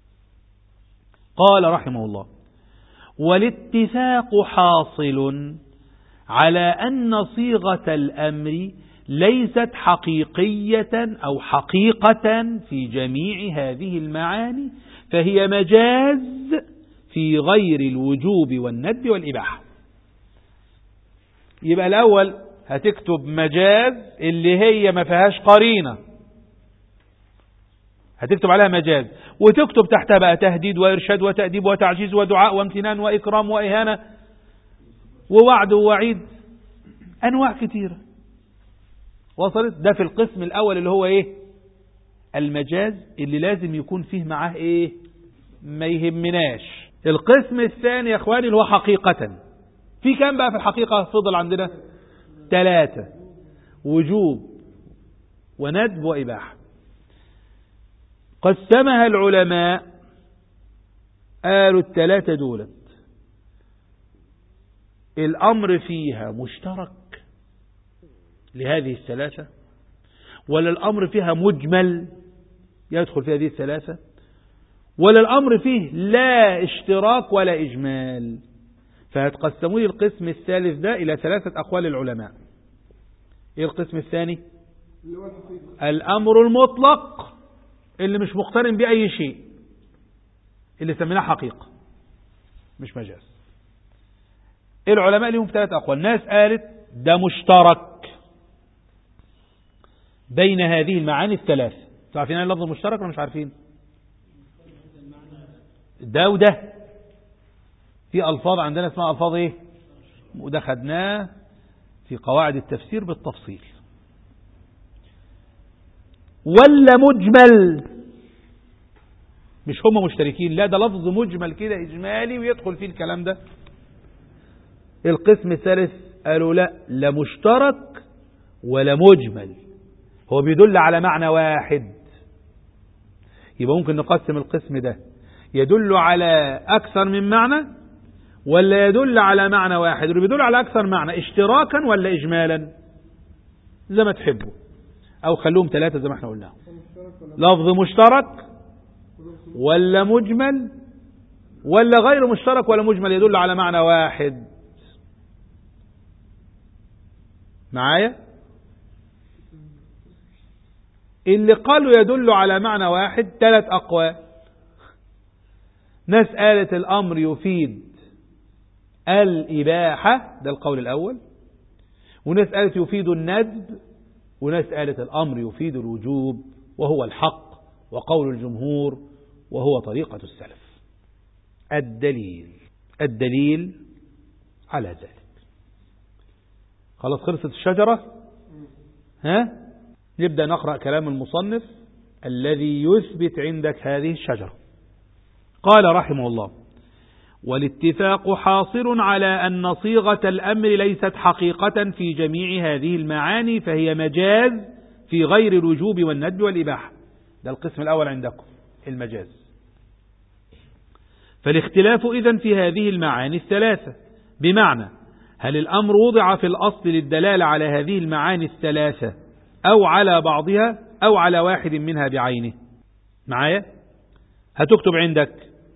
قال رحمه الله: والاتفاق حاصل على أن صيغة الأمر ليست حقيقية أو حقيقة في جميع هذه المعاني، فهي مجاز في غير الوجوب والندب والإباحة. يبقى الأول هتكتب مجاز اللي هي ما فيهاش قرينة، هتكتب عليها مجاز، وتكتب تحتها بقى تهديد وإرشاد وتأديب وتعجيز ودعاء وامتنان وإكرام وإهانة ووعد ووعيد، أنواع كثيرة. وصلت؟ ده في القسم الأول اللي هو إيه؟ المجاز، اللي لازم يكون فيه معاه إيه؟ ما يهمناش. القسم الثاني يا إخواني اللي هو حقيقة. في كم بقى في الحقيقة؟ فضل عندنا 3: وجوب وندب وإباحة. قسمها العلماء، قالوا 3 دولت الأمر فيها مشترك لهذه 3، ولا الأمر فيها مجمل يدخل في هذه 3، ولا الأمر فيه لا اشتراك ولا إجمال. فهتقسموا لي القسم الثالث ده إلى 3 أقوال العلماء. إيه القسم الثاني؟ الأمر المطلق اللي مش مقترن بأي شيء، اللي سميناه حقيقة مش مجاز. العلماء لهم 3 أقوال. ناس قالت ده مشترك بين هذه المعاني ال3. عارفين ايه اللفظ المشترك ولا مش عارفين؟ ده وده. في ألفاظ عندنا اسمها ألفاظ ايه؟ وده خدناه في قواعد التفسير بالتفصيل. ولا مجمل، مش هم مشتركين، لا ده لفظ مجمل كده إجمالي ويدخل فيه الكلام ده. القسم الثالث قالوا لا مشترك ولا مجمل، هو بيدل على معنى واحد. يبقى ممكن نقسم القسم ده يدل على أكثر من معنى، ولا يدل على معنى واحد. اللي بيدل على أكثر معنى اشتراكا ولا إجمالا، زي ما تحبوا، أو خلوهم 3 زي ما احنا قلنا. لفظ مشترك ولا مجمل ولا غير مشترك ولا مجمل يدل على معنى واحد. معايا؟ اللي قالوا يدل على معنى واحد 3 أقوال. ناس قالت الأمر يفيد الإباحة، ده القول الأول. وناس قالت يفيد الندب. وناس قالت الأمر يفيد الوجوب، وهو الحق وقول الجمهور وهو طريقة السلف. الدليل على ذلك خلاص خلصت الشجرة. ها، نبدأ نقرأ كلام المصنف الذي يثبت عندك هذه الشجرة. قال رحمه الله: والاتفاق حاصل على أن صيغة الأمر ليست حقيقة في جميع هذه المعاني، فهي مجاز في غير الوجوب والندب والإباحة. ده القسم الأول عندكم، المجاز. فالاختلاف إذن في هذه المعاني الثلاثة، بمعنى هل الأمر وضع في الأصل للدلالة على هذه المعاني الثلاثة أو على بعضها أو على واحد منها بعينه. معايا؟ هتكتب عندك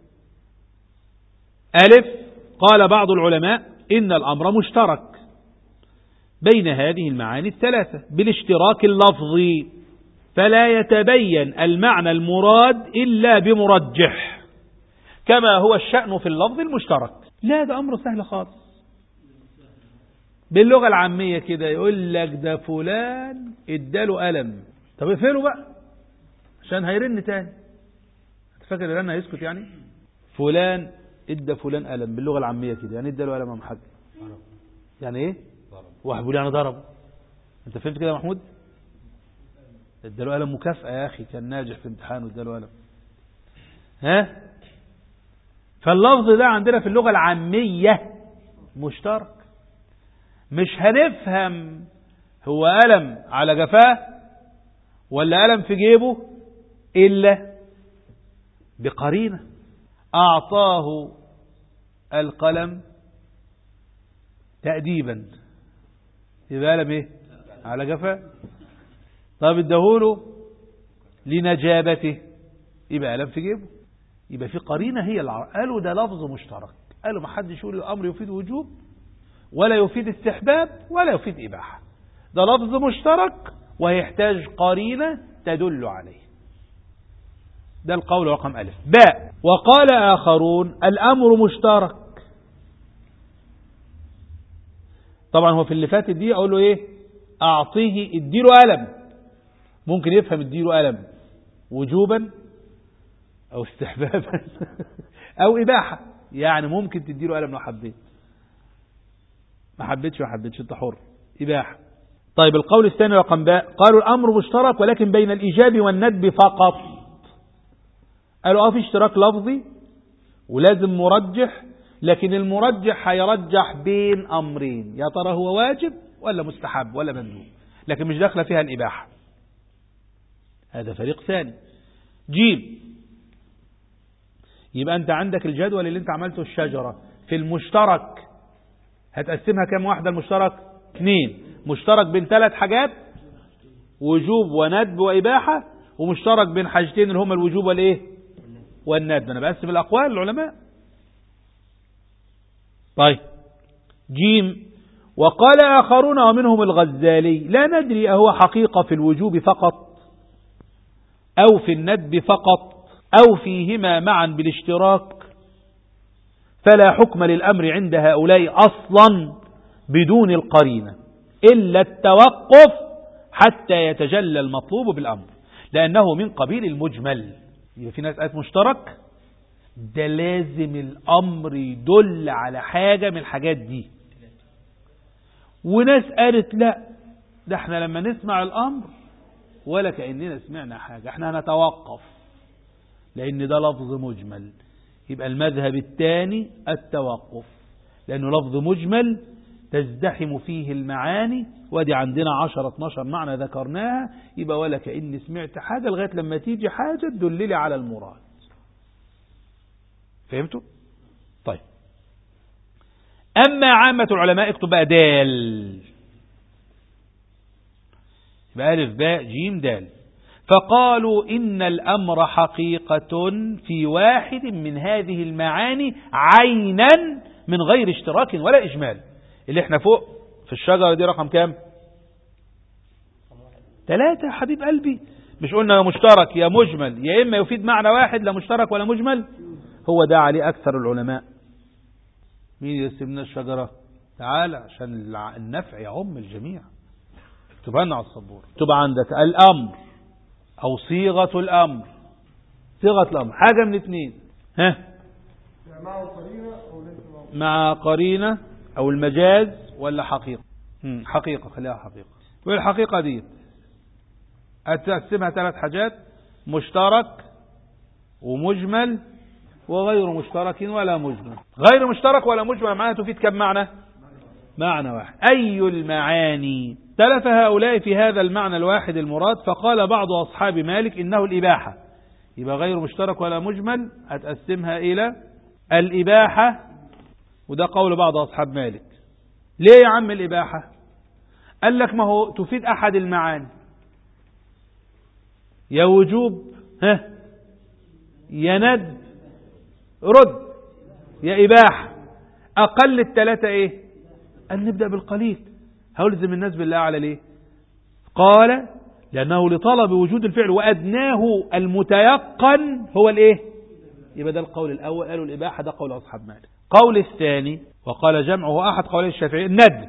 ألف: قال بعض العلماء إن الأمر مشترك بين هذه المعاني الثلاثة بالاشتراك اللفظي، فلا يتبين المعنى المراد إلا بمرجح، كما هو الشأن في اللفظ المشترك. لا، ده أمر سهل خالص. باللغة العامية كده يقول لك ده فلان اداله ألم. طب اقفله بقى عشان هيرن تاني. فاكر الرن هيسكت يعني؟ فلان ادى فلان ألم باللغة العامية كده، يعني اداله ألم يا محمد. يعني ايه؟ واحد بيقول يعني ضرب. انت فهمت كده يا محمود؟ اداله ألم مكافأة يا أخي، كان ناجح في امتحان واداله ألم. ها؟ فاللفظ ده عندنا في اللغة العامية مشترك. مش هنفهم هو ألم على جفاه ولا ألم في جيبه إلا بقرينة. أعطاه القلم تأديبا، يبقى ألم إيه؟ على جفاه. طب ادهوله لنجابته، يبقى ألم في جيبه. يبقى في قرينة هي قالوا ده لفظ مشترك. قالوا ما حدش يقول الأمر يفيد وجوب ولا يفيد استحباب ولا يفيد إباحة، ده لفظ مشترك ويحتاج قرينة تدل عليه. ده القول رقم ألف. باء: وقال آخرون الأمر مشترك. طبعا هو في اللي فاتت دي أقول له إيه؟ أعطيه اديله ألم. ممكن يفهم اديله ألم وجوبا أو استحبابا أو إباحة، يعني ممكن تديله ألم لو حبيت، ما حبيتش انت حر، إباحة. طيب القول الثاني رقم باء: قالوا الأمر مشترك ولكن بين الإيجاب والندب فقط. قالوا في اشتراك لفظي ولازم مرجح، لكن المرجح هيرجح بين أمرين، يا ترى هو واجب ولا مستحب ولا مندوب، لكن مش داخله فيها الإباحة. هذا فريق ثاني. جيم: يبقى أنت عندك الجدول اللي أنت عملته الشجرة في المشترك هتقسمها كم واحدة؟ المشترك 2. مشترك بين 3 حاجات، وجوب وندب وإباحة، ومشترك بين حاجتين اللي هما الوجوب والإيه؟ والندب. أنا بقسم الأقوال العلماء. طيب جيم: وقال آخرون ومنهم الغزالي لا ندري أهو حقيقة في الوجوب فقط أو في الندب فقط أو فيهما معا بالاشتراك، فلا حكم للأمر عند هؤلاء أصلا بدون القرينة إلا التوقف حتى يتجلى المطلوب بالأمر، لأنه من قبيل المجمل. يبقى في ناس قالت مشترك، ده لازم الأمر يدل على حاجة من الحاجات دي، وناس قالت لا، ده احنا لما نسمع الأمر ولا كأننا سمعنا حاجة، احنا هنتوقف لأن ده لفظ مجمل. يبقى المذهب الثاني التوقف، لأنه لفظ مجمل تزدحم فيه المعاني، ودي عندنا 10-12 معنى ذكرناها، يبقى ولا كأني سمعت حاجة لغاية لما تيجي حاجة تدللي على المراد. فهمتوا؟ طيب أما عامة العلماء اكتب بقى دال، يبقى ألف باء جيم دال. فقالوا إن الأمر حقيقة في واحد من هذه المعاني عينا من غير اشتراك ولا إجمال. اللي احنا فوق في الشجرة دي رقم كام؟ 3 يا حبيب قلبي. مش قلنا مشترك يا مجمل، يا إما يفيد معنى واحد لا مشترك ولا مجمل؟ هو ده عليه أكثر العلماء. مين يرسم لنا الشجرة؟ تعال عشان النفع يعم الجميع. اكتبها لنا على السبورة. اكتب عندك الأمر أو صيغة الأمر. صيغة الأمر حاجة من 2، ها؟ مع قرينة أو المجاز ولا حقيقة. حقيقة، خليها حقيقة. والحقيقة دي هتقسمها 3 حاجات: مشترك ومجمل وغير مشترك ولا مجمل. غير مشترك ولا مجمل معناها تفيد كم معنى؟ معنى واحد. أي المعاني تلف هؤلاء في هذا المعنى الواحد المراد؟ فقال بعض أصحاب مالك إنه الإباحة. يبقى غير مشترك ولا مجمل هتقسمها إلى الإباحة، وده قول بعض أصحاب مالك. ليه يا عم الإباحة؟ قال لك ما هو تفيد أحد المعاني، يا وجوب يا ند رد يا إباحة. أقل الثلاثة إيه؟ أن نبدأ بالقليل. هلزم الناس بالله على ليه؟ قال لأنه لطلب وجود الفعل وأدناه المتيقن هو الإيه؟ يبقى ده القول الأول، قالوا الإباحة، ده قول أصحاب مالك. قول الثاني وقال جمعه أحد قولي الشافعي الندب.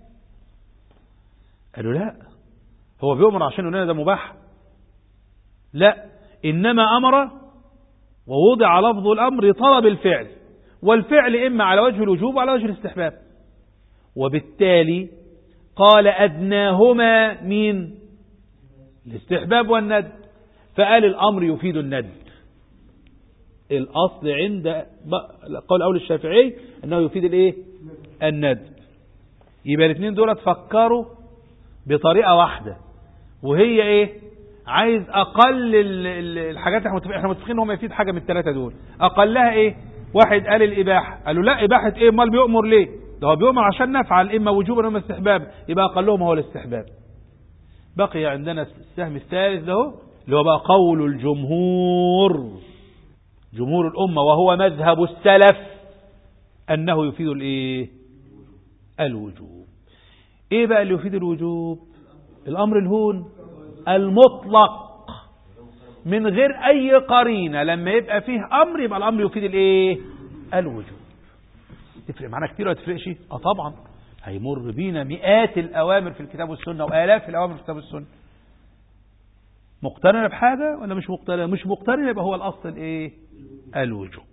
قالوا لا، هو بيؤمر عشان يقول لنا ده مباح؟ لا، إنما أمر ووضع لفظ الأمر لطلب الفعل، والفعل إما على وجه الوجوب وعلى وجه الاستحباب، وبالتالي قال أدناهما مين؟ الاستحباب والندب، فقال الأمر يفيد الندب. الأصل عند قول أول الشافعي أنه يفيد الإيه؟ الندب. يبقى الاثنين دول تفكروا بطريقة واحدة، وهي إيه؟ عايز أقل الحاجات. احنا متفقين هم يفيد حاجة من الثلاثة دول. أقلها إيه؟ واحد قال الإباحة، قالوا لا، إباحة إيه؟ مال بيؤمر ليه؟ ده هو بيؤمر عشان نفعل إما وجوبا وإما استحباب، يبقى أقلهم هو الاستحباب. بقي عندنا السهم الثالث ده اللي هو بقى قول الجمهور، جمهور الأمة، وهو مذهب السلف، أنه يفيد الإيه؟ الوجوب. إيه بقى اللي يفيد الوجوب؟ الأمر الهون المطلق من غير أي قرينة. لما يبقى فيه أمر يبقى الأمر يفيد الإيه؟ الوجوب. تفرق معنا كتير ولا تفرقش؟ طبعا هيمر بينا مئات الأوامر في الكتاب والسنة وآلاف الأوامر في الكتاب والسنة. مقترنة بحاجة ولا مش مقترنة؟ مش مقترنة، يبقى هو الأصل الإيه؟ الوجوب.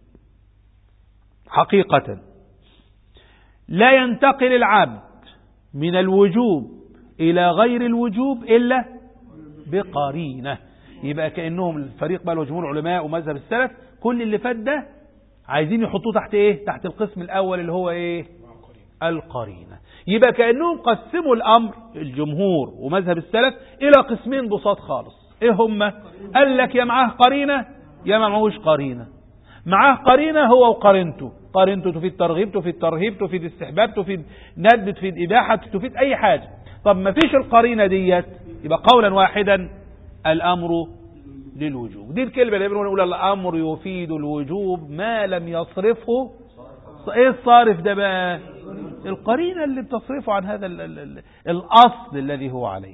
حقيقة لا ينتقل العبد من الوجوب إلى غير الوجوب إلا بقرينة. يبقى كأنهم الفريق بقى وجمهور العلماء ومذهب السلف كل اللي فات ده عايزين يحطوه تحت إيه؟ تحت القسم الأول اللي هو إيه؟ القرينة. يبقى كأنهم قسموا الأمر الجمهور ومذهب السلف إلى قسمين بساط خالص. إيه هم؟ قال لك يا معاه قرينة يا ما معهوش قرينة. معاه قرينة هو وقرينته، قرينته تفيد ترغيب، تفيد ترهيب، تفيد استحباب، تفيد ندب، تفيد إباحة، تفيد أي حاجة. طب ما فيش القرينة ديت، يبقى قولا واحدا الأمر للوجوب. دي الكلمة اللي بنقول الأمر يفيد الوجوب ما لم يصرفه. ايه الصارف ده بقى؟ القرينة اللي بتصرفه عن هذا الأصل الذي هو عليه.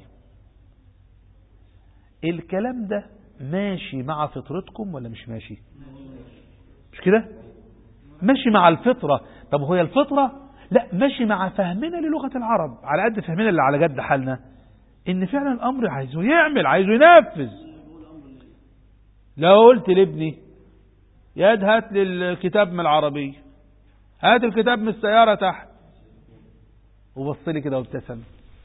الكلام ده ماشي مع فطرتكم ولا مش ماشي؟ مش كده؟ ماشي مع الفطرة. طب هو الفطرة؟ لا، ماشي مع فهمنا للغة العرب على قد فهمنا اللي على قد حالنا، ان فعلا الامر عايزه يعمل، عايزه ينفذ. لو قلت لابني ياد هات لي الكتاب من العربية، هات الكتاب من السيارة تحت، وبص لي كده وابتسم،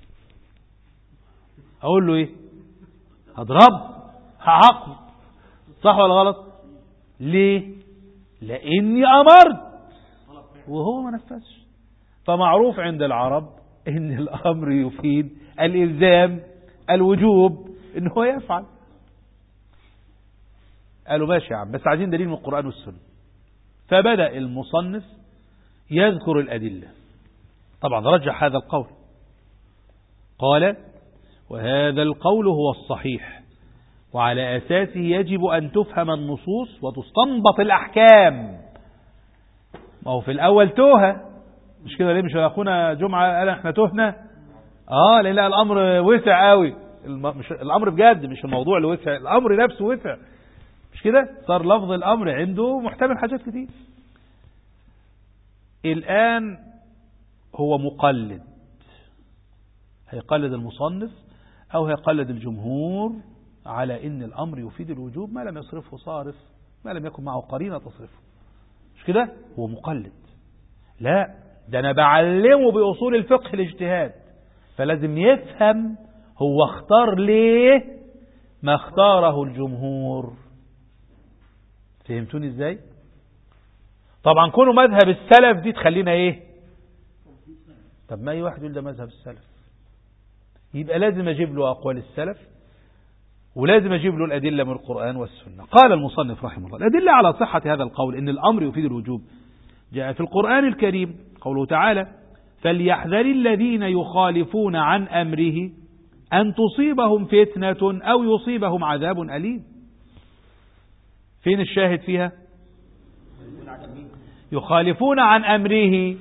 اقول له ايه؟ هضرب، هعاقب، صح ولا غلط؟ ليه؟ لاني امرت وهو ما نفذش. فمعروف عند العرب ان الامر يفيد الالزام، الوجوب، ان هو يفعل. قالوا ماشي يا عم، بس عايزين دليل من القرآن والسنة. فبدأ المصنف يذكر الأدلة. طبعا رجح هذا القول، قال وهذا القول هو الصحيح، وعلى أساسه يجب أن تفهم النصوص وتستنبط الأحكام. ما هو في الأول توهة، مش كده ليه؟ مش أخونا جمعة قال احنا تهنا؟ لأن الأمر وسع قوي، مش الأمر بجد، مش الموضوع اللي وسع، الأمر نفسه وسع، مش كده؟ صار لفظ الأمر عنده محتمل حاجات كتير. الآن هو مقلد، هيقلد المصنف أو هيقلد الجمهور على إن الأمر يفيد الوجوب ما لم يصرفه صارف، ما لم يكن معه قرينة تصرفه، مش كده؟ هو مقلد. لا، ده أنا بعلمه بأصول الفقه الاجتهاد، فلازم يفهم هو اختار ليه ما اختاره الجمهور. فهمتوني ازاي؟ طبعا كونه مذهب السلف دي تخلينا ايه؟ طب ما اي واحد يقول ده مذهب السلف، يبقى لازم اجيب له اقوال السلف ولازم اجيب له الادله من القرآن والسنة. قال المصنف رحمه الله: الادله على صحة هذا القول ان الامر يفيد الوجوب جاء في القرآن الكريم قوله تعالى: فليحذر الذين يخالفون عن امره ان تصيبهم فتنة او يصيبهم عذاب اليم. فين الشاهد فيها؟ يخالفون عن امره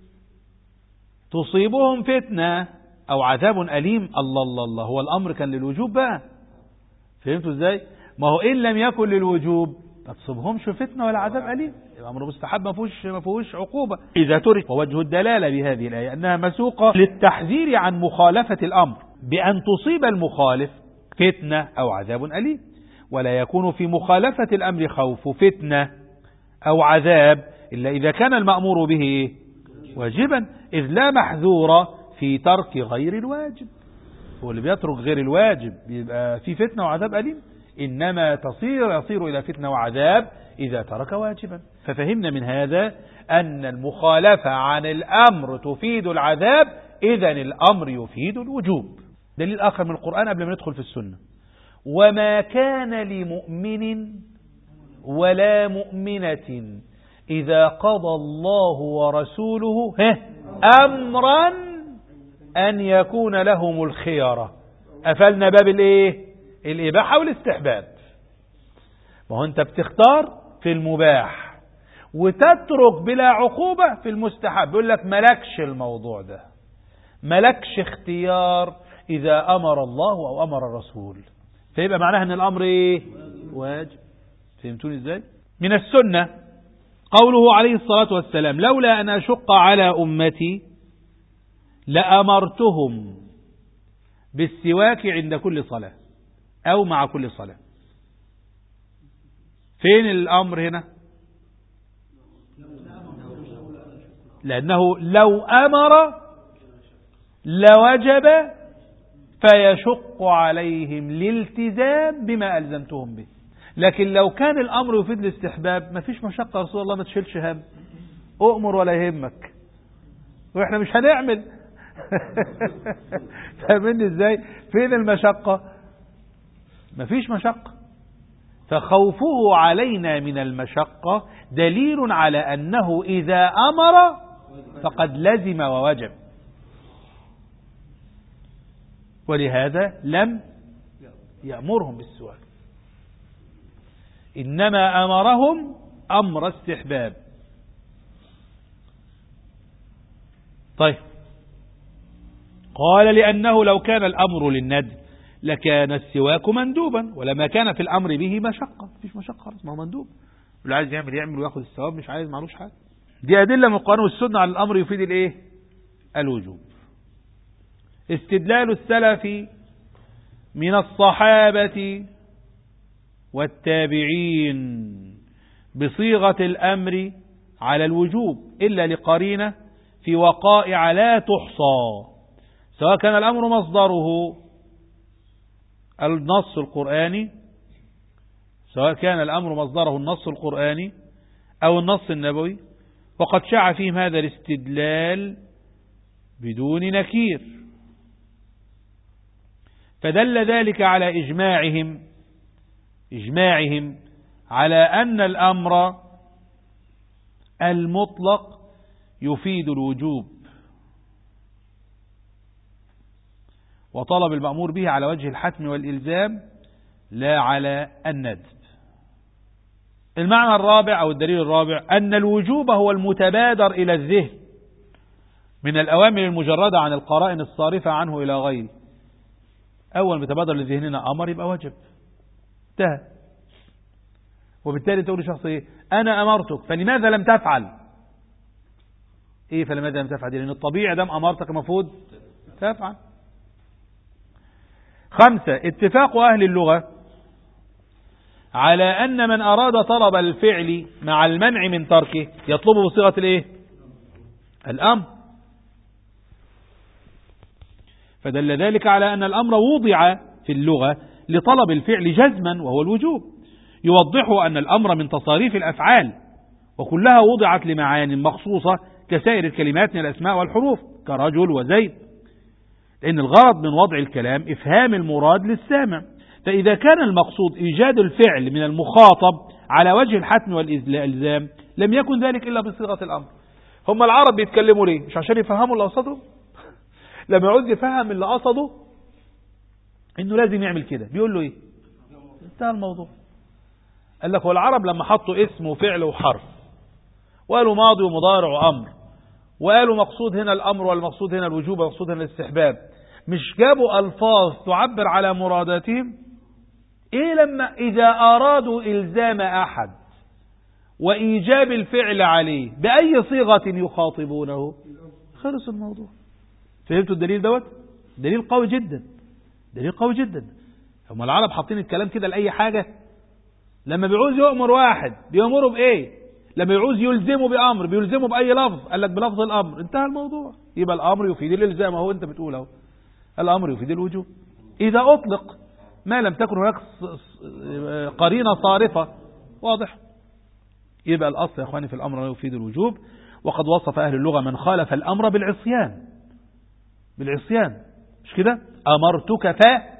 تصيبهم فتنة او عذاب اليم. الله الله الله، هو الامر كان للوجوب بقى. فهمتوا ازاي؟ ما هو ان لم يكن للوجوب ما تصيبهمش فتنة ولا عذاب اليم، يبقى امر مستحب ما فيهوش عقوبة اذا ترك. ووجه الدلالة بهذه الآية انها مسوقة للتحذير عن مخالفة الامر بان تصيب المخالف فتنة او عذاب اليم، ولا يكون في مخالفة الامر خوف فتنة او عذاب الا اذا كان المأمور به واجبا، إذ لا محذور في ترك غير الواجب. هو اللي بيترك غير الواجب بيبقى في فتنة وعذاب أليم، إنما يصير إلى فتنة وعذاب إذا ترك واجبا. ففهمنا من هذا أن المخالفة عن الأمر تفيد العذاب، إذن الأمر يفيد الوجوب. دليل آخر من القرآن قبل ما ندخل في السنة: وما كان لمؤمن ولا مؤمنة إذا قضى الله ورسوله أمرا أن يكون لهم الخيرة. قفلنا باب الإباحة والاستحباب. ما هو أنت بتختار في المباح وتترك بلا عقوبة في المستحب. بيقول لك ملكش الموضوع ده، ملكش اختيار إذا أمر الله أو أمر الرسول، فيبقى معناها أن الأمر واجب. فهمتوني إزاي؟ من السنة قوله عليه الصلاة والسلام: لولا أن أشق على أمتي لأمرتهم بالسواك عند كل صلاة أو مع كل صلاة. فين الأمر هنا؟ لأنه لو أمر لوجب فيشق عليهم الالتزام بما ألزمتهم به. لكن لو كان الأمر يفيد الاستحباب ما فيش مشقة يا رسول الله، ما تشيلش هم، أؤمر ولا يهمك، وإحنا مش هنعمل. فاهمين إزاي؟ فين المشقة؟ ما فيش مشقة. فخوفه علينا من المشقة دليل على أنه إذا أمر فقد لزم ووجب، ولهذا لم يأمرهم بالسواك، إنما أمرهم أمر استحباب. طيب، قال: لأنه لو كان الأمر للندب لكان السواك مندوبا ولما كان في الأمر به مشقة. مفيش مشقة خلاص، ما هو مندوب، اللي عايز يعمل وياخد الثواب، مش عايز معلوش حاجة. دي أدلة من القرآن والسنة على الأمر يفيد الوجوب. استدلال السلف من الصحابة والتابعين بصيغة الأمر على الوجوب إلا لقرينة في وقائع لا تحصى، سواء كان الأمر مصدره النص القرآني، سواء كان الأمر مصدره النص القرآني أو النص النبوي، وقد شاع فيهم هذا الاستدلال بدون نكير، فدل ذلك على إجماعهم على أن الأمر المطلق يفيد الوجوب، وطلب المأمور به على وجه الحتم والإلزام لا على الندب. المعنى الرابع أو الدليل الرابع أن الوجوب هو المتبادر إلى الذهن من الأوامر المجردة عن القرائن الصارفة عنه إلى غيره. أول ما يتبادر لذهننا أمر يبقى وجب، انتهى. وبالتالي تقول لشخص أنا أمرتك فلماذا لم تفعل؟ فلماذا لم تفعل؟ لأن الطبيعي دام أمرتك المفروض تفعل. 5. اتفاق أهل اللغة على أن من أراد طلب الفعل مع المنع من تركه يطلبه بصيغة الأمر، فدل ذلك على أن الأمر وضع في اللغة لطلب الفعل جزما وهو الوجوب، يوضح أن الأمر من تصاريف الأفعال وكلها وضعت لمعان مخصوصة كسائر الكلمات من الأسماء والحروف كرجل وزيد، لأن الغرض من وضع الكلام إفهام المراد للسامع. فإذا كان المقصود إيجاد الفعل من المخاطب على وجه الحتم والإلزام لم يكن ذلك إلا بصيغة الأمر. هم العرب بيتكلموا ليه؟ مش عشان يفهموا اللي قصده؟ لما يعوز يفهم اللي قصده إنه لازم يعمل كده، بيقول له إيه؟ انتهى الموضوع. قال لك والعرب لما حطوا اسم وفعل وحرف وقالوا ماضي ومضارع وأمر وقالوا مقصود هنا الأمر والمقصود هنا الوجوب والمقصود هنا الاستحباب، مش جابوا ألفاظ تعبر على مراداتهم؟ إيه لما إذا أرادوا إلزام أحد وإيجاب الفعل عليه بأي صيغة يخاطبونه خلص الموضوع. فهمتوا الدليل دوت؟ دليل قوي جدا، دليل قوي جدا. هم العرب حاطين الكلام كده لأي حاجة. لما بيعوز يؤمر واحد بيأمره بإيه؟ لما يعوز يلزمه بأمر بيلزمه بأي لفظ؟ قال لك بلفظ الأمر، انتهى الموضوع. يبقى الأمر يفيد الإلزام، اهو انت بتقول اهو الأمر يفيد الوجوب إذا أطلق ما لم تكن هناك قرينة صارفة. واضح؟ يبقى الأصل يا أخواني في الأمر يفيد الوجوب. وقد وصف أهل اللغة من خالف الأمر بالعصيان، بالعصيان، مش كده؟ أمرتك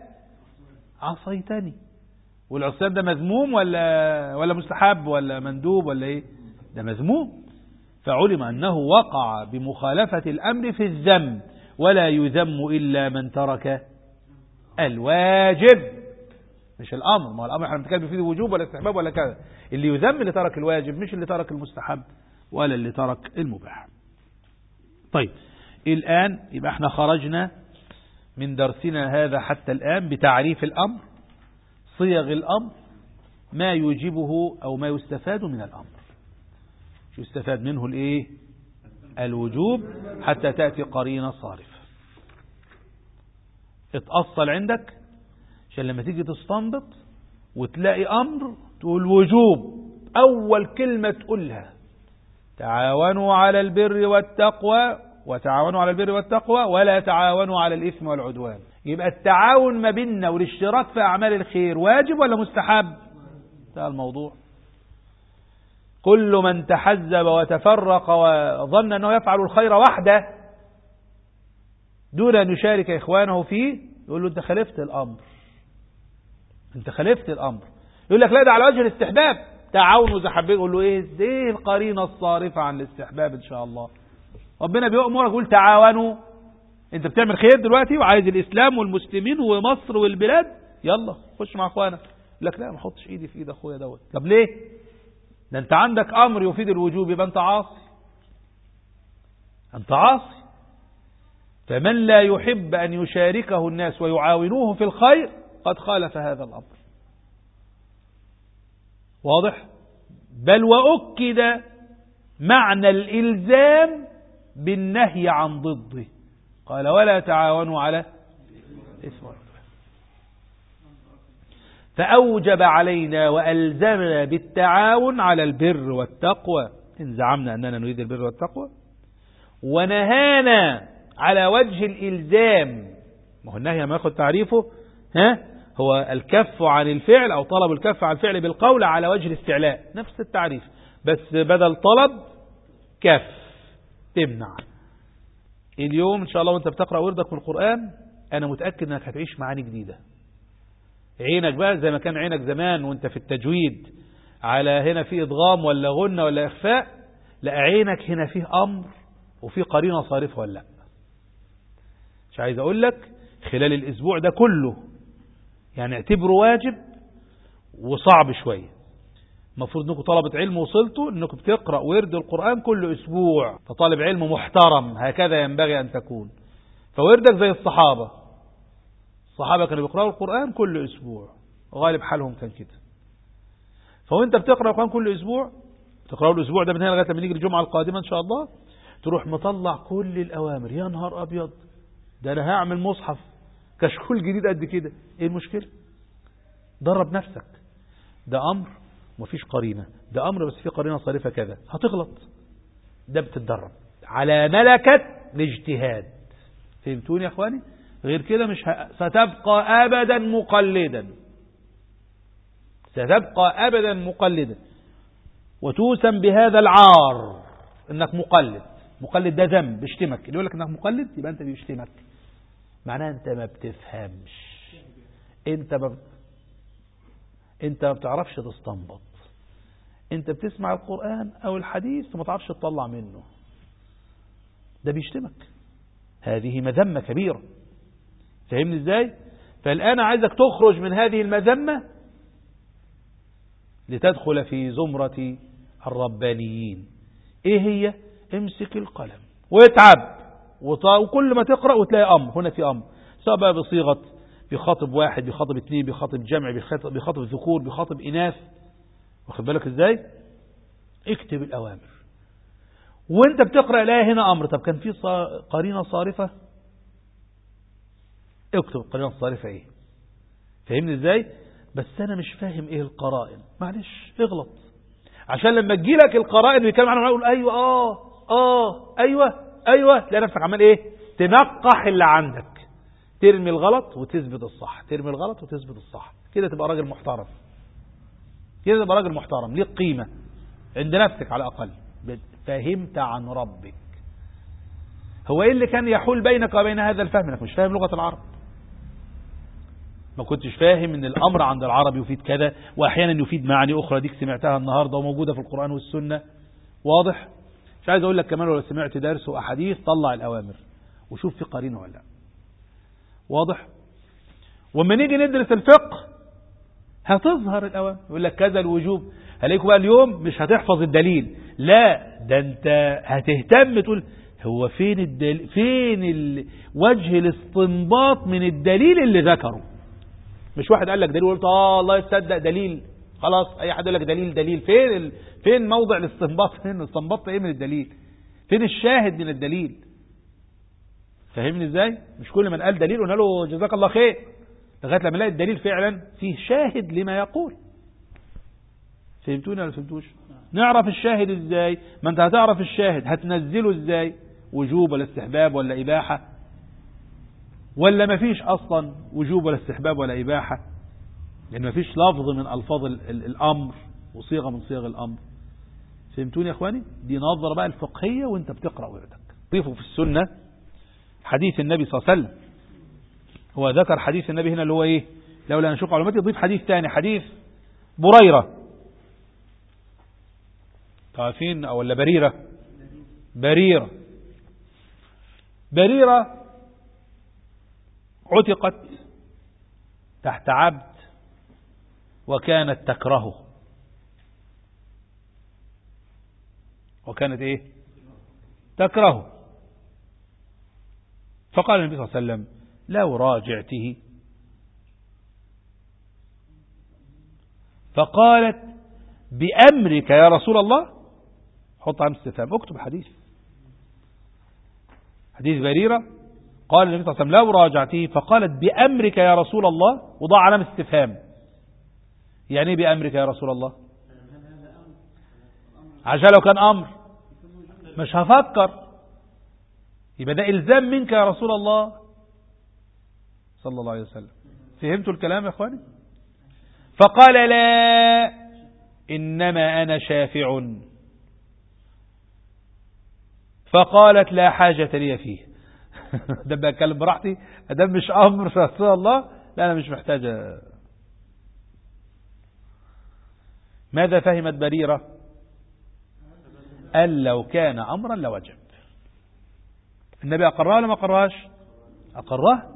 فعصيتني. والعصيان ده مذموم ولا مستحب ولا مندوب ولا ايه؟ ده مذموم. فعلم أنه وقع بمخالفة الأمر في الذم، ولا يذم إلا من ترك الواجب مش الأمر. ما الأمر احنا بنتكلم فيه وجوب ولا استحباب ولا كذا. اللي يذم اللي ترك الواجب، مش اللي ترك المستحب ولا اللي ترك المباح. طيب الآن يبقى احنا خرجنا من درسنا هذا حتى الآن بتعريف الأمر، صيغ الأمر، ما يوجبه أو ما يستفاد من الأمر. يستفاد منه الايه؟ الوجوب، حتى تأتي قرينة صارفة اتأصل عندك عشان لما تيجي تستنبط وتلاقي أمر تقول وجوب، أول كلمة تقولها تعاونوا على البر والتقوى، وتعاونوا على البر والتقوى ولا تعاونوا على الإثم والعدوان. يبقى التعاون ما بيننا والاشتراك في أعمال الخير واجب ولا مستحب؟ ده الموضوع. كل من تحزب وتفرق وظن أنه يفعل الخير وحده دون أن يشارك إخوانه فيه يقول له أنت خالفت الأمر، أنت خالفت الأمر. يقول لك لا ده على وجه الاستحباب، تعاونوا زي حبيب. يقول له إيه القرينة الصارفة عن الاستحباب؟ إن شاء الله ربنا بيأمرك يقول تعاونوا. أنت بتعمل خير دلوقتي وعايز الإسلام والمسلمين ومصر والبلاد، يلا خش مع أخوانك. يقول لك لا ما احطش إيدي في إيد أخويا دوت. طب ليه؟ ده أنت عندك أمر يفيد الوجوب، يبقى أنت عاصي، أنت عاصي. فمن لا يحب أن يشاركه الناس ويعاونوه في الخير قد خالف هذا الأمر. واضح؟ بل وأكد معنى الإلزام بالنهي عن ضده، قال ولا تعاونوا على الإثم والعدوان. فأوجب علينا وألزمنا بالتعاون على البر والتقوى إن زعمنا أننا نريد البر والتقوى، ونهانا على وجه الإلزام. ما هو النهي ما ياخد تعريفه هو الكف عن الفعل أو طلب الكف عن الفعل بالقول على وجه الاستعلاء، نفس التعريف بس بدل طلب كف تمنع. اليوم إن شاء الله وانت بتقرأ وردك من القرآن أنا متأكد أنك هتعيش معاني جديدة. عينك بقى زي ما كان عينك زمان وانت في التجويد على هنا في إدغام ولا غنة ولا إخفاء، لا عينك هنا فيه أمر وفيه قرينة صارفة ولا لا. مش عايز أقول لك خلال الأسبوع ده كله يعني اعتبره واجب وصعب شوية. المفروض انكم طلبة علم وصلتوا انكم بتقرأ ورد القرآن كل اسبوع، فطالب علم محترم هكذا ينبغي ان تكون. فوردك زي الصحابة كانوا بيقرأوا القرآن كل اسبوع، غالب حالهم كان كده. فوانت بتقرأ القرآن كل اسبوع، تقرأه الاسبوع ده من هنا لغاية لما نيجي الجمعة القادمة ان شاء الله، تروح مطلع كل الاوامر. يا نهار ابيض، ده انا هعمل مصحف كشكول جديد قد كده. ايه المشكلة؟ درب نفسك. ده امر مفيش قرينة، ده امر بس فيه قرينة صارفة كذا، هتغلط. ده بتتدرب على ملكة الاجتهاد. فهمتوني يا اخواني؟ غير كده مش ستبقى أبدا مقلدا، ستبقى أبدا مقلدا وتوسم بهذا العار انك مقلد. مقلد ده ذنب، بيشتمك. اللي يقول لك انك مقلد يبقى انت بيشتمك، معناها انت ما بتفهمش، انت ما بتعرفش تستنبط، انت بتسمع القرآن او الحديث وما تعرفش تطلع منه، ده بيشتمك. هذه مذمة كبيرة. فهمني ازاي؟ فالآن عايزك تخرج من هذه المذمة لتدخل في زمرة الربانيين. ايه هي؟ امسك القلم واتعب، وكل ما تقرأ وتلاقي أمر، هنا في أمر، سواء بقى بصيغة بيخاطب واحد، بيخاطب اثنين، بيخاطب جمع، بيخاطب ذكور، بيخاطب إناث. واخد بالك ازاي؟ اكتب الأوامر وانت بتقرأ لا هنا أمر. طب كان في قرينة صارفة، اكتب القرينة الصارفة ايه. فهمني ازاي؟ بس انا مش فاهم ايه القرائن، معلش اغلط، عشان لما تجيلك القرائن بيتكلم عنها يقول ايوه ايوه تلاقي نفسك عمال ايه؟ تنقح اللي عندك، ترمي الغلط وتثبت الصح، ترمي الغلط وتثبت الصح. كده تبقى راجل محترم، كده تبقى راجل محترم ليك قيمة عند نفسك على الأقل، فهمت عن ربك. هو ايه اللي كان يحول بينك وبين هذا الفهم؟ انك مش فاهم لغة العرب، ما كنتش فاهم ان الامر عند العرب يفيد كذا، واحيانا يفيد معاني اخرى. ديك سمعتها النهاردة وموجودة في القرآن والسنة. واضح؟ مش عايز اقول لك كمان لو سمعت درس واحاديث طلع الاوامر وشوف في قرينه ولا لا. واضح؟ وما نيجي ندرس الفقه هتظهر الاوامر، يقول لك كذا الوجوب، هلاقيكم بقى اليوم مش هتحفظ الدليل، لا ده انت هتهتم تقول هو فين الدليل، فين وجه الاستنباط من الدليل اللي ذكره. مش واحد قال لك دليل وقلت الله يصدق دليل، خلاص اي حد يقول لك دليل فين موضع الاستنباط؟ فين استنبطت ايه من الدليل؟ فين الشاهد من الدليل؟ فهمني ازاي؟ مش كل من قال دليل قلنا له جزاك الله خير، لغايه لما نلاقي الدليل فعلا فيه شاهد لما يقول. فهمتوني ولا فهمتوش؟ نعرف الشاهد ازاي؟ ما انت هتعرف الشاهد هتنزله ازاي؟ وجوب ولا استحباب ولا اباحه، ولا ما فيش اصلا وجوب ولا استحباب ولا اباحه، لان ما فيش لفظ من الفاظ الامر وصيغه من صيغ الامر. فهمتوني يا اخواني؟ دي نظره بقى الفقهيه وانت بتقرا وردك. ضيفوا في السنه حديث النبي صلى الله عليه وسلم. هو ذكر حديث النبي هنا اللي هو ايه؟ لولا ان اشق على امتي، يضيف حديث ثاني، حديث بريره، عارفين او ولا بريره عتقت تحت عبد وكانت تكرهه. وكانت ايه؟ تكرهه. فقال النبي صلى الله عليه وسلم لو راجعته. فقالت بأمرك يا رسول الله. حط علامة استفهام، اكتب حديث بريرة. قال النبي صلى الله عليه وسلم لو راجعته، فقالت بأمرك يا رسول الله، وضع علامة استفهام. يعني ايه بأمرك يا رسول الله؟ عشان لو كان أمر مش هفكر، يبقى ده إلزام منك يا رسول الله صلى الله عليه وسلم. فهمتوا الكلام يا اخواني؟ فقال لا إنما أنا شافع. فقالت لا حاجة لي فيه. ده بتكلم براحتي، ده مش أمر رسول الله، لا أنا مش محتاجة. ماذا فهمت بريرة؟ قال لو كان أمرا لوجب. النبي أقرها ولا ما أقرهاش؟ أقرها.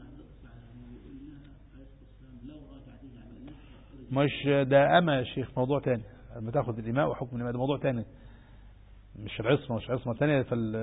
مش ده أما يا شيخ موضوع تاني، لما تاخد الإماء وحكم الإماء ده موضوع تاني، مش عصمة تانية.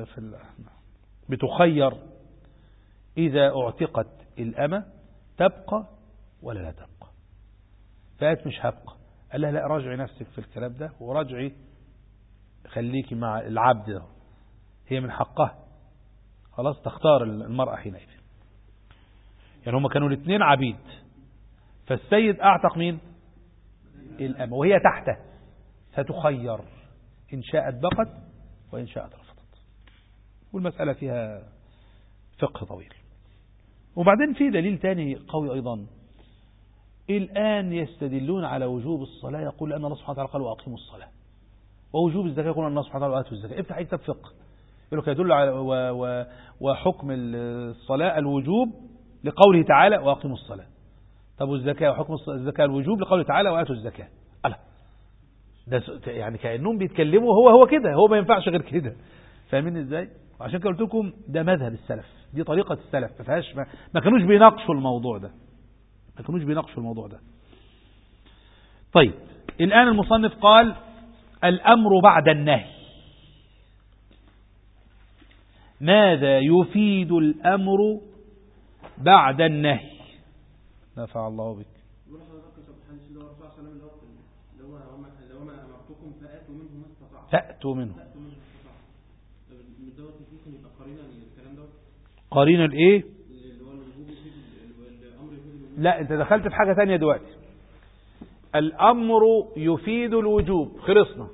بتخير إذا اعتقت الأمة تبقى ولا لا تبقى. فقالت مش هبقى. قال لها لا راجعي نفسك في الكلام ده، وراجعي خليكي مع العبد ده، هي من حقها. خلاص تختار المرأة حينئذ. يعني هما كانوا الاثنين عبيد، فالسيد أعتق مين؟ الأمة، وهي تحته، ستخير إن شاءت بقت وإن شاءت رفضت. والمسألة فيها فقه طويل. وبعدين في دليل تاني قوي أيضا. الآن يستدلون على وجوب الصلاة، يقول أن الله سبحانه وتعالى قال وأقيموا الصلاة، ووجوب الزكاة يقول أن الله سبحانه وتعالى وآتوا الزكاة. افتح أي كتاب فقه يقول لك يدل على وحكم الصلاة الوجوب لقوله تعالى وأقيموا الصلاة. طب والزكاة وحكم الزكاة الوجوب لقوله تعالى وآتوا الزكاة. ألا ده يعني كأنهم بيتكلموا هو كده، هو ما ينفعش غير كده. فاهمين ازاي؟ عشان كده قلت لكم ده مذهب السلف، دي طريقة السلف، ما كانوش بيناقشوا الموضوع ده. طيب الآن المصنف قال الأمر بعد النهي. ماذا يفيد الأمر بعد النهي؟ نفع الله بك. فأتوا منه. قرينة الايه؟ لا انت دخلت في حاجة تانية دلوقتي. الأمر يفيد الوجوب، خلصنا.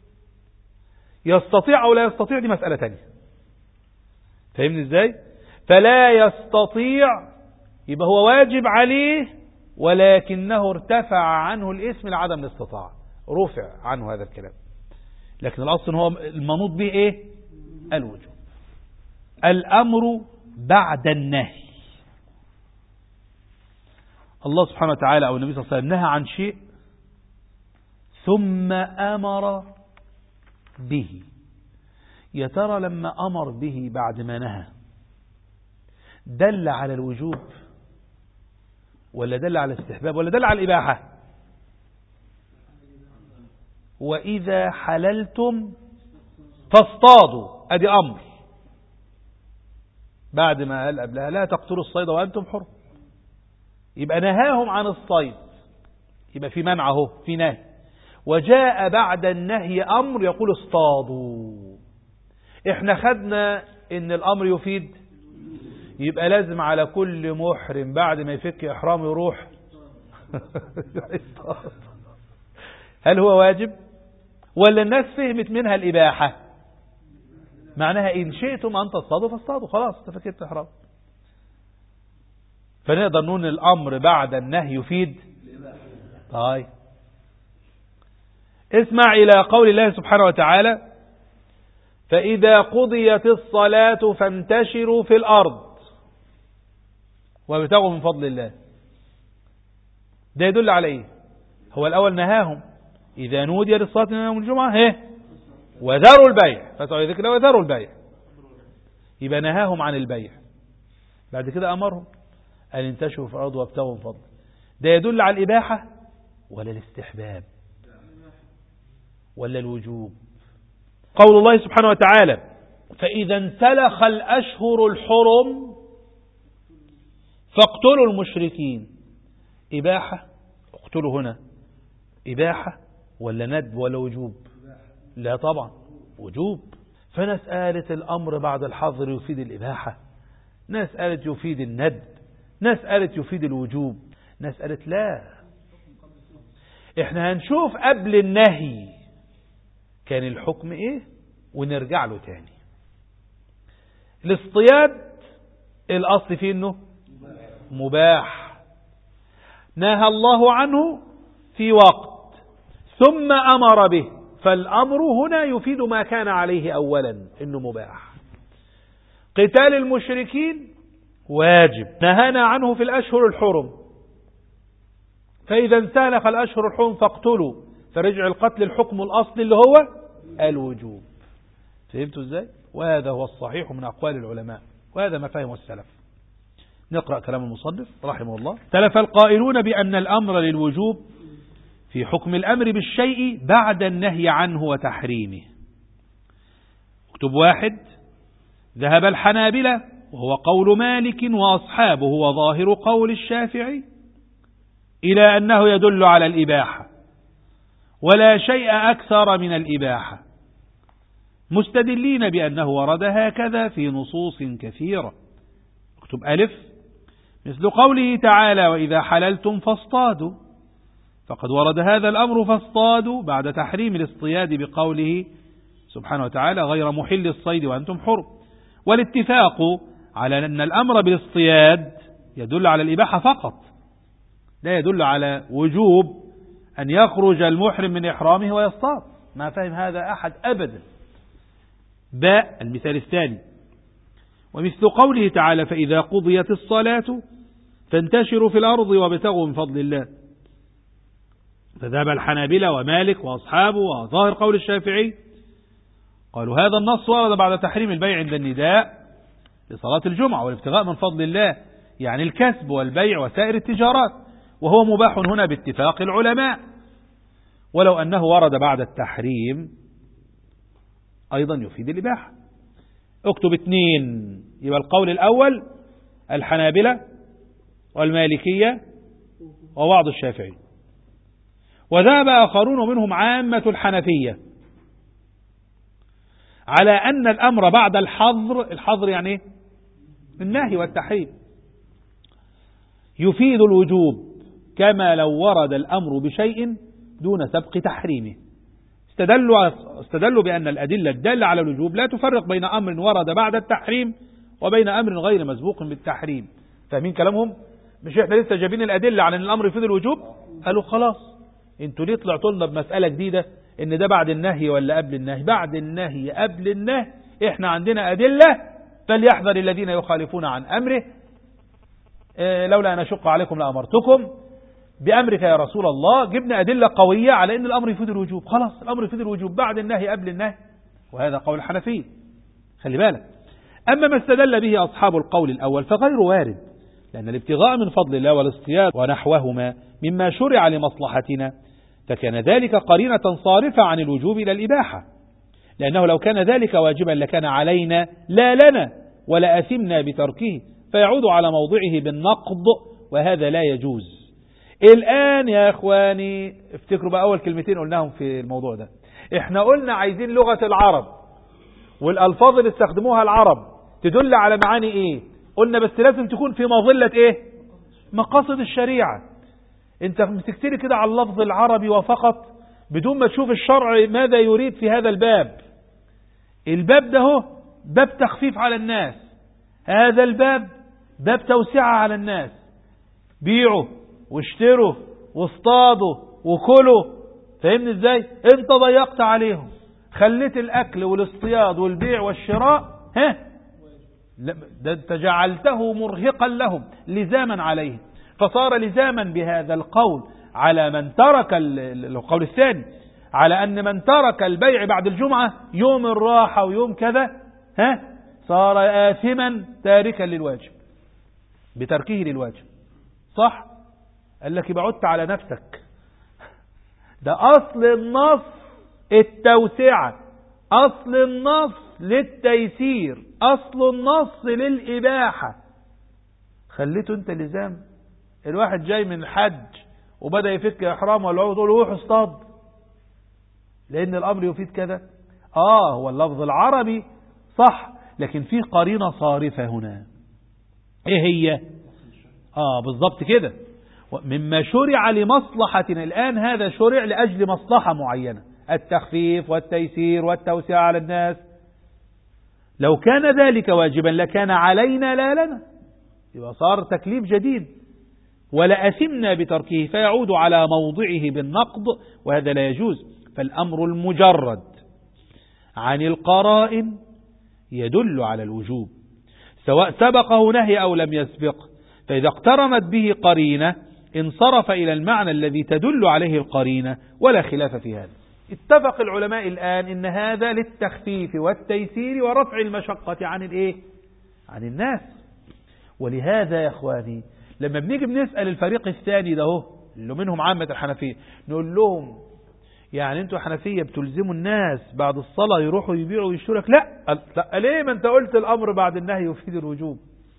يستطيع أو لا يستطيع دي مسألة تانية. فاهمني ازاي؟ فلا يستطيع يبقى هو واجب عليه، ولكنه ارتفع عنه الاسم لعدم الاستطاعة، رفع عنه هذا الكلام. لكن الأصل هو المنوط به ايه؟ الوجوب. الأمر بعد النهي. الله سبحانه وتعالى أو النبي صلى الله عليه وسلم نهى عن شيء ثم أمر به. يا ترى لما أمر به بعد ما نهى دل على الوجوب ولا دل على الاستحباب ولا دل على الإباحة؟ وإذا حللتم فاصطادوا، أدي أمر. بعد ما قال قبلها لا تقتلوا الصيد وأنتم حر، يبقى نهاهم عن الصيد، يبقى في منعه في نهي. وجاء بعد النهي أمر يقول اصطادوا. احنا خدنا ان الأمر يفيد، يبقى لازم على كل محرم بعد ما يفك إحرامه يروح هل هو واجب ولا الناس فهمت منها الإباحة؟ معناها إن شئتم أن تصطادوا فاصطادوا، خلاص تفكت إحرام. فنقدر نقول الأمر بعد النهي يفيد. طيب اسمع إلى قول الله سبحانه وتعالى فإذا قضيت الصلاة فانتشروا في الأرض وابتغوا من فضل الله. ده يدل على ايه؟ هو الأول نهاهم إذا نودي للصلاة من يوم الجمعة وذروا البيع، فسعوا ذكر الله وذروا البيع، يبقى نهاهم عن البيع. بعد كده أمرهم أن انتشروا في الأرض وابتغوا من فضل. ده يدل على الإباحة ولا الاستحباب ولا الوجوب؟ قول الله سبحانه وتعالى فإذا انسلخ الأشهر الحرم فاقتلوا المشركين. إباحة؟ اقتلوا هنا إباحة ولا ندب ولا وجوب؟ لا طبعا وجوب. فناس قالت الأمر بعد الحظر يفيد الإباحة، ناس قالت يفيد الندب، ناس قالت يفيد الوجوب، ناس قالت لا. احنا هنشوف قبل النهي كان الحكم ايه ونرجع له تاني. الاصطياد الأصل فيه انه مباح، نهى الله عنه في وقت ثم أمر به، فالأمر هنا يفيد ما كان عليه أولا إنه مباح. قتال المشركين واجب، نهانا عنه في الأشهر الحرم، فإذا انسلخ الأشهر الحرم فاقتلوا، فرجع القتل الحكم الأصلي اللي هو الوجوب. فهمتوا ازاي؟ وهذا هو الصحيح من أقوال العلماء، وهذا ما فهم السلف. نقرأ كلام المصنف رحمه الله. اختلف القائلون بأن الأمر للوجوب في حكم الأمر بالشيء بعد النهي عنه وتحريمه. اكتب 1. ذهب الحنابلة وهو قول مالك وأصحابه وظاهر قول الشافعي إلى أنه يدل على الإباحة ولا شيء أكثر من الإباحة، مستدلين بأنه ورد هكذا في نصوص كثيرة. اكتب 1 مثل قوله تعالى وإذا حللتم فاصطادوا، فقد ورد هذا الأمر فاصطادوا بعد تحريم الاصطياد بقوله سبحانه وتعالى غير محل الصيد وأنتم حر. والاتفاق على أن الأمر بالاصطياد يدل على الإباحة فقط، لا يدل على وجوب أن يخرج المحرم من إحرامه ويصطاد. ما فهم هذا أحد أبدا. باء المثال الثاني: ومثل قوله تعالى: فإذا قضيت الصلاة فانتشروا في الأرض وابتغوا من فضل الله. فذهب الحنابلة ومالك وأصحابه وظاهر قول الشافعي قالوا هذا النص ورد بعد تحريم البيع عند النداء لصلاة الجمعة والابتغاء من فضل الله، يعني الكسب والبيع وسائر التجارات، وهو مباح هنا باتفاق العلماء، ولو أنه ورد بعد التحريم أيضا يفيد الإباحة. اكتب 2، يبقى القول الأول الحنابلة والمالكية وبعض الشافعي، وذهب آخرون منهم عامة الحنفية على أن الأمر بعد الحظر يعني النهي والتحريم يفيد الوجوب، كما لو ورد الأمر بشيء دون سبق تحريمه. استدلوا بأن الأدلة الدالة على الوجوب لا تفرق بين أمر ورد بعد التحريم وبين أمر غير مسبوق بالتحريم. فاهمين كلامهم؟ مش احنا لسه جايبين الأدلة على أن الأمر يفيد الوجوب؟ قالوا خلاص انتوا ليه طلعتوا لنا بمسألة جديدة ان ده بعد النهي ولا قبل النهي؟ بعد النهي قبل النهي، احنا عندنا أدلة، فليحذر الذين يخالفون عن أمره لولا أن أشق عليكم لأمرتكم بأمرك يا رسول الله. جبنا أدلة قوية على أن الأمر يفيد الوجوب، خلاص الأمر يفيد الوجوب بعد النهي قبل النهي، وهذا قول الحنفية. خلي بالك، أما ما استدل به أصحاب القول الأول فغير وارد، لأن الابتغاء من فضل الله والاصطياد ونحوهما مما شرع لمصلحتنا، فكان ذلك قرينة صارفة عن الوجوب إلى الإباحة، لأنه لو كان ذلك واجبا لكان علينا لا لنا ولا أثمنا بتركه، فيعود على موضعه بالنقض، وهذا لا يجوز. الآن يا أخواني افتكروا بقى أول كلمتين قلناهم في الموضوع ده. احنا قلنا عايزين لغة العرب والألفاظ اللي استخدموها العرب تدل على معاني ايه؟ قلنا بس لازم تكون في مظلة ايه؟ مقاصد الشريعة. انت بتكتري كده على اللفظ العربي وفقط بدون ما تشوف الشرع ماذا يريد في هذا الباب. الباب ده هو باب تخفيف على الناس، هذا الباب باب توسعة على الناس. بيعوا واشتروا واصطادوا وكلوا، فاهمني ازاي؟ انت ضيقت عليهم، خليت الاكل والاصطياد والبيع والشراء ده انت جعلته مرهقا لهم لزاما عليهم، فصار لزاما بهذا القول على من ترك القول الثاني على ان من ترك البيع بعد الجمعة يوم الراحة ويوم كذا صار آثما تاركا للواجب بتركه للواجب. صح؟ قال لك يبقى عدت على نفسك. ده أصل النص التوسعة، أصل النص للتيسير، أصل النص للإباحة. خليته أنت لزام. الواحد جاي من الحج وبدأ يفك إحرام ولا عود، تقول له روح اصطاد لأن الأمر يفيد كذا. هو اللفظ العربي صح، لكن فيه قرينة صارفة هنا. إيه هي؟ بالضبط كده. مما شرع لمصلحتنا الآن، هذا شرع لأجل مصلحة معينة، التخفيف والتيسير والتوسعة على الناس. لو كان ذلك واجبا لكان علينا لا لنا، يبقى صار تكليف جديد، ولا أثمنا بتركه، فيعود على موضعه بالنقض، وهذا لا يجوز. فالأمر المجرد عن القرائن يدل على الوجوب، سواء سبقه نهي أو لم يسبق. فإذا اقترنت به قرينة انصرف إلى المعنى الذي تدل عليه القرينة، ولا خلاف في هذا. اتفق العلماء الآن إن هذا للتخفيف والتيسير ورفع المشقة عن الناس. ولهذا يا إخواني لما بنيجي بنسأل الفريق الثاني ده اللي منهم عامة الحنفية، نقول لهم يعني انتوا حنفية بتلزموا الناس بعد الصلاة يروحوا يبيعوا ويشتروا؟ لا ليه؟ ما انت قلت الأمر بعد النهي يفيد الوجوب.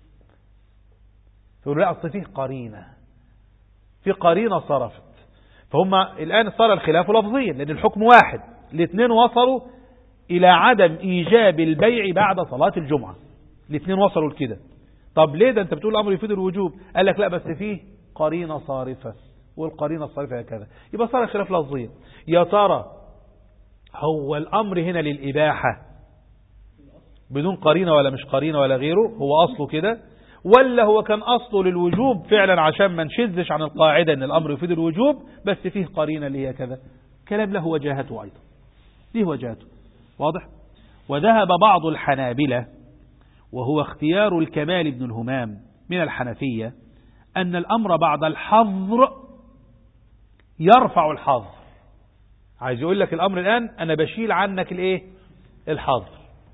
تقول لا أصل فيه قرينة، في قرينة صرفت. فهم الآن صار الخلاف لفظيا لأن الحكم واحد، الاثنين وصلوا إلى عدم إيجاب البيع بعد صلاة الجمعة، الاثنين وصلوا لكده. طب ليه؟ ده انت بتقول الأمر يفيد الوجوب. قال لك لا بس فيه قرينة صارفة، والقرينة الصارفة هكذا. يبقى صار الخلاف لفظيا. يا ترى هو الأمر هنا للإباحة بدون قرينة ولا مش قرينة ولا غيره؟ هو أصله كده، ولا هو كان أصله للوجوب فعلا عشان ما نشذش عن القاعدة أن الأمر يفيد الوجوب بس فيه قرينة اللي هي كذا. كلام له وجاهته أيضا، ليه وجاهته واضح. وذهب بعض الحنابلة وهو اختيار الكمال بن الهمام من الحنفية أن الأمر بعد الحظر يرفع الحظر. عايز يقول لك الأمر الآن أنا بشيل عنك الإيه؟ الحظر.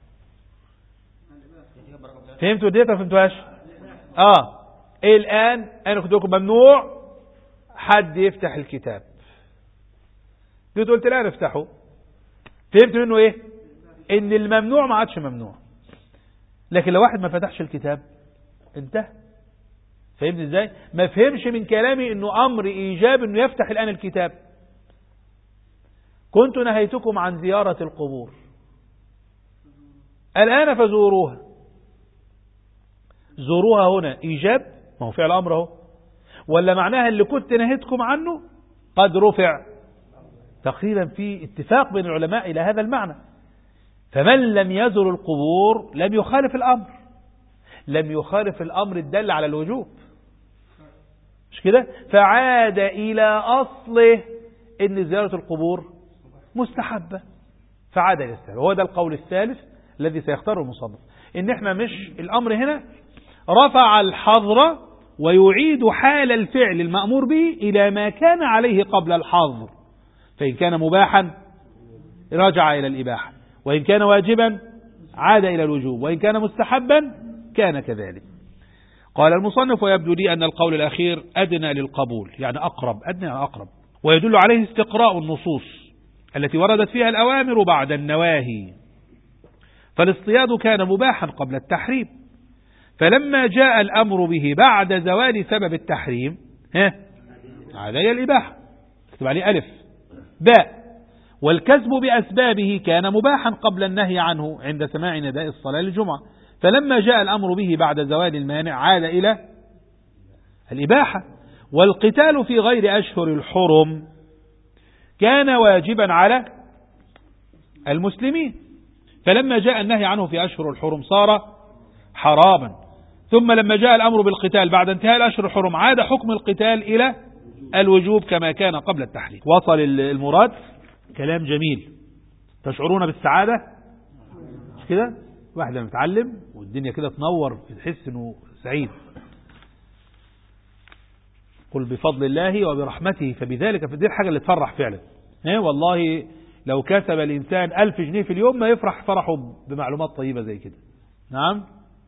فهمتوا ديتا فهمتوهاش؟ إيه الآن أنا كنت لكم ممنوع حد يفتح الكتاب، جيت قلت لا نفتحه، فهمت منه إيه؟ إن الممنوع ما عادش ممنوع. لكن لو واحد ما فتحش الكتاب انتهى. فهمت ازاي؟ ما فهمش من كلامي انه امر ايجاب انه يفتح الان الكتاب. كنت نهيتكم عن زيارة القبور، الان فزوروها. زوروها هنا ايجاب، ما هو فعل امر اهو، ولا معناها اللي كنت نهيتكم عنه قد رفع؟ تقريبا في اتفاق بين العلماء الى هذا المعنى. فمن لم يزر القبور لم يخالف الامر، لم يخالف الامر الدل على الوجوب، مش كده؟ فعاد الى اصله ان زيارة القبور مستحبة، فعاد الى السبب. وهو ده القول الثالث الذي سيختاره المصنف، ان احنا مش الامر هنا رفع الحظر ويعيد حال الفعل المأمور به الى ما كان عليه قبل الحظر. فإن كان مباحا رجع الى الاباحة، وإن كان واجبا عاد الى الوجوب، وإن كان مستحبا كان كذلك. قال المصنف ويبدو لي أن القول الأخير أدنى للقبول، يعني أقرب، أدنى يعني أقرب، ويدل عليه استقراء النصوص التي وردت فيها الأوامر بعد النواهي. فالاصطياد كان مباحا قبل التحريم، فلما جاء الأمر به بعد زوال سبب التحريم عاد إلى الإباحة. اكتب عليه ألف باء. والكسب بأسبابه كان مباحا قبل النهي عنه عند سماع نداء الصلاة للجمعة، فلما جاء الأمر به بعد زوال المانع عاد إلى الإباحة. والقتال في غير أشهر الحرم كان واجبا على المسلمين، فلما جاء النهي عنه في أشهر الحرم صار حراما. ثم لما جاء الأمر بالقتال بعد انتهاء الأشهر الحرم عاد حكم القتال إلى الوجوب كما كان قبل التحريم. وصل المراد. كلام جميل، تشعرون بالسعادة مش كده؟ واحد لما يتعلم والدنيا كده تنور تحس انه سعيد. قل بفضل الله وبرحمته فبذلك، فدي الحاجة اللي تفرح فعلا. والله لو كسب الإنسان 1000 جنيه في اليوم ما يفرح فرحه بمعلومات طيبة زي كده. نعم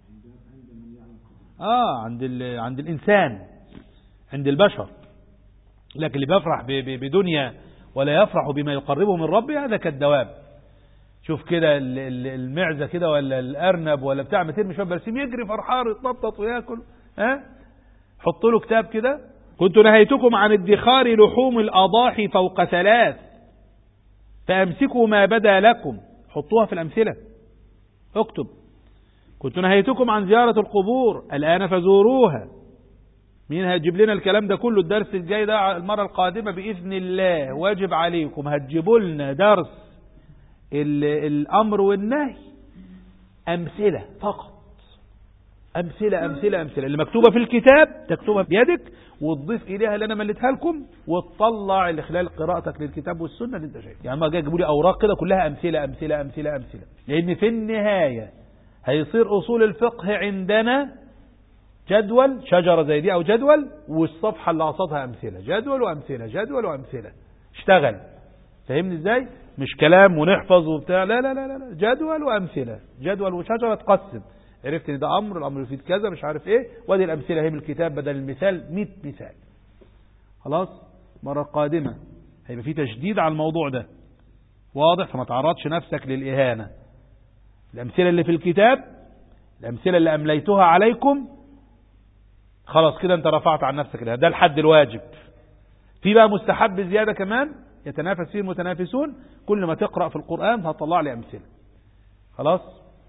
عند الإنسان، عند البشر. لكن اللي بيفرح بدنيا ولا يفرح بما يقربه من ربه هذا كالدواب. شوف كده المعزة كده ولا الأرنب ولا بتاع 200 شوية برسيم يجري فرحان يتنطط وياكل. حط له كتاب كده. كنت نهيتكم عن ادخار لحوم الأضاحي فوق 3 فأمسكوا ما بدا لكم. حطوها في الأمثلة، اكتب. كنت نهيتكم عن زيارة القبور الآن فزوروها. مين هتجيب لنا الكلام ده كله؟ الدرس الجاي ده المرة القادمة بإذن الله واجب عليكم هتجيبوا لنا درس الأمر والنهي أمثلة فقط. أمثلة أمثلة أمثلة اللي مكتوبة في الكتاب تكتبها بيدك وتضيف إليها اللي أنا مليتها لكم وتطلع اللي خلال قراءتك للكتاب والسنة اللي أنت شايفها. يعني ما جاي يجيبوا لي أوراق كده كلها أمثلة أمثلة أمثلة أمثلة، لأن في النهاية هيصير أصول الفقه عندنا جدول شجرة زي دي أو جدول، والصفحة اللي قصدها أمثلة، جدول وأمثلة جدول وأمثلة. اشتغل. فهمني إزاي؟ مش كلام ونحفظ وبتاع، لا لا لا لا، جدول وأمثلة، جدول وشجرة تقسم. عرفت ان ده امر، الامر يفيد كذا مش عارف ايه، وادي الامثله هي من الكتاب بدل المثال 100 مثال. خلاص المره القادمه هيبقى في تشديد على الموضوع ده واضح، فما تعرضش نفسك للاهانه. الامثله اللي في الكتاب، الامثله اللي امليتها عليكم، خلاص كده انت رفعت عن نفسك ده الحد الواجب. في بقى مستحب زياده كمان يتنافس فيه المتنافسون، كل ما تقرا في القران هتطلع لي امثله. خلاص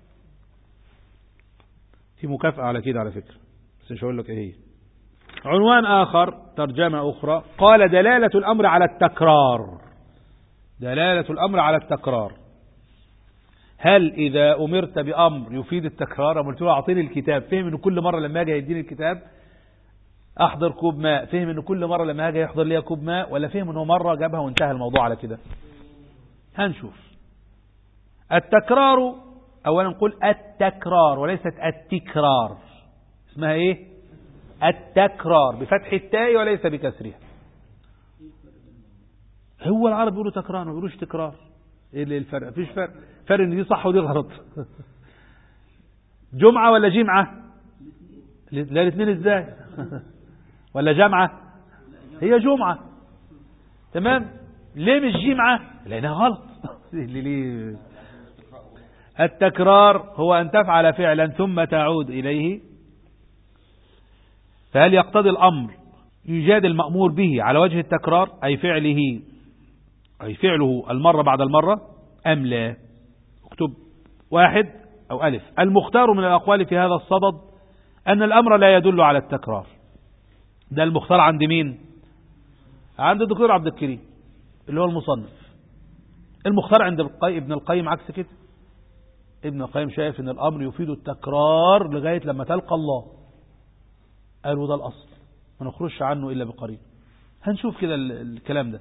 في مكافأة على كده على فكرة، بس مش هقول لك ايه هي. عنوان آخر، ترجمة أخرى، قال دلالة الأمر على التكرار. دلالة الأمر على التكرار. هل إذا أمرت بأمر يفيد التكرار؟ قلت له أعطيني الكتاب، فهم إنه كل مرة لما أجي يديني الكتاب أحضر كوب ماء، فهم إنه كل مرة لما أجي يحضر لي كوب ماء، ولا فهم إنه مرة جابها وانتهى الموضوع على كده؟ هنشوف. التكرار أولا نقول التكرار وليست التكرار. اسمها إيه؟ التكرار بفتح التاء وليس بكسرها. هو العرب بيقولوا تكرار ما بيقولوش تكرار. ايه اللي الفرق؟ مفيش فرق ان دي صح ودي غلط. جمعة ولا جمعة؟ لا الاثنين ازاي؟ ولا جمعة؟ هي جمعة. تمام. ليه مش جمعة؟ لانها غلط. ليه؟ التكرار هو ان تفعل فعلا ثم تعود اليه. فهل يقتضي الامر يجاد المأمور به على وجه التكرار أي فعله المرة بعد المرة أم لا؟ اكتب 1 أو ألف. المختار من الأقوال في هذا الصدد أن الأمر لا يدل على التكرار. ده المختار عند مين؟ عند الدكتور عبد الكريم اللي هو المصنف. المختار عند ابن القيم عكس كده. ابن القيم شايف أن الأمر يفيد التكرار لغاية لما تلقى الله. قالوا ده الأصل ما نخرجش عنه إلا بقرين. هنشوف كده الكلام ده.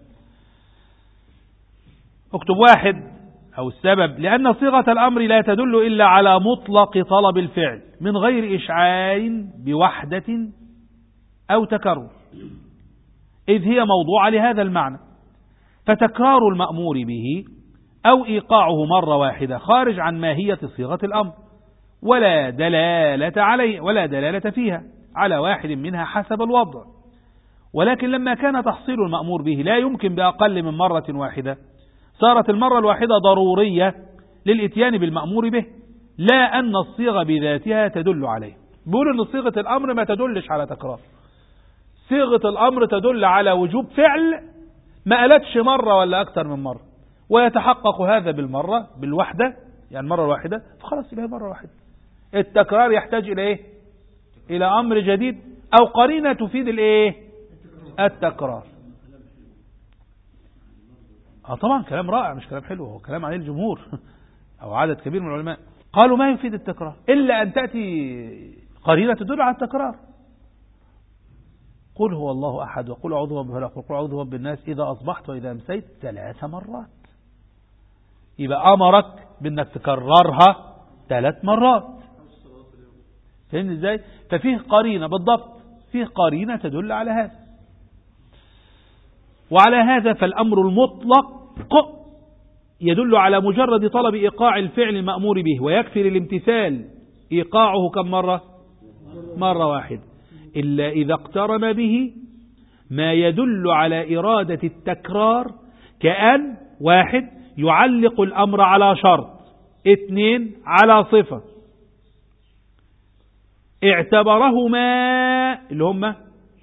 اكتب 1 أو السبب لأن صيغة الأمر لا تدل إلا على مطلق طلب الفعل من غير إشعار بوحدة أو تكرر، إذ هي موضوعة لهذا المعنى. فتكرار المأمور به أو إيقاعه مرة واحدة خارج عن ماهية صيغة الأمر، ولا دلالة فيها على واحد منها حسب الوضع. ولكن لما كان تحصيل المأمور به لا يمكن بأقل من مرة واحدة، صارت المرة الواحدة ضرورية للإتيان بالمأمور به، لا أن الصيغة بذاتها تدل عليه. بيقول أن صيغة الأمر ما تدلش على تكرار. صيغة الأمر تدل على وجوب فعل ما قالتش مرة ولا أكثر من مرة، ويتحقق هذا بالوحدة، يعني مرة واحدة فخلاص يبقى مرة واحدة. التكرار يحتاج إلى إيه؟ إلى أمر جديد أو قرينة تفيد الإيه؟ التكرار. طبعا كلام رائع مش كلام حلو، هو كلام عليه الجمهور أو عدد كبير من العلماء. قالوا ما يفيد التكرار إلا أن تأتي قرينة تدل على التكرار. قل هو الله أحد وقل أعوذ برب الفلق وقل أعوذ برب الناس إذا أصبحت وإذا أمسيت 3 مرات. يبقى أمرك بأنك تكررها 3 مرات. فهمت إزاي؟ ففيه قرينة بالضبط، فيه قرينة تدل على هذا. وعلى هذا فالأمر المطلق يدل على مجرد طلب إيقاع الفعل المأمور به، ويكفي للامتثال إيقاعه كم مرة؟ مرة واحدة، إلا إذا اقترن به ما يدل على إرادة التكرار، كأن 1 يعلق الأمر على شرط، 2 على صفة، اعتبرهما اللي هم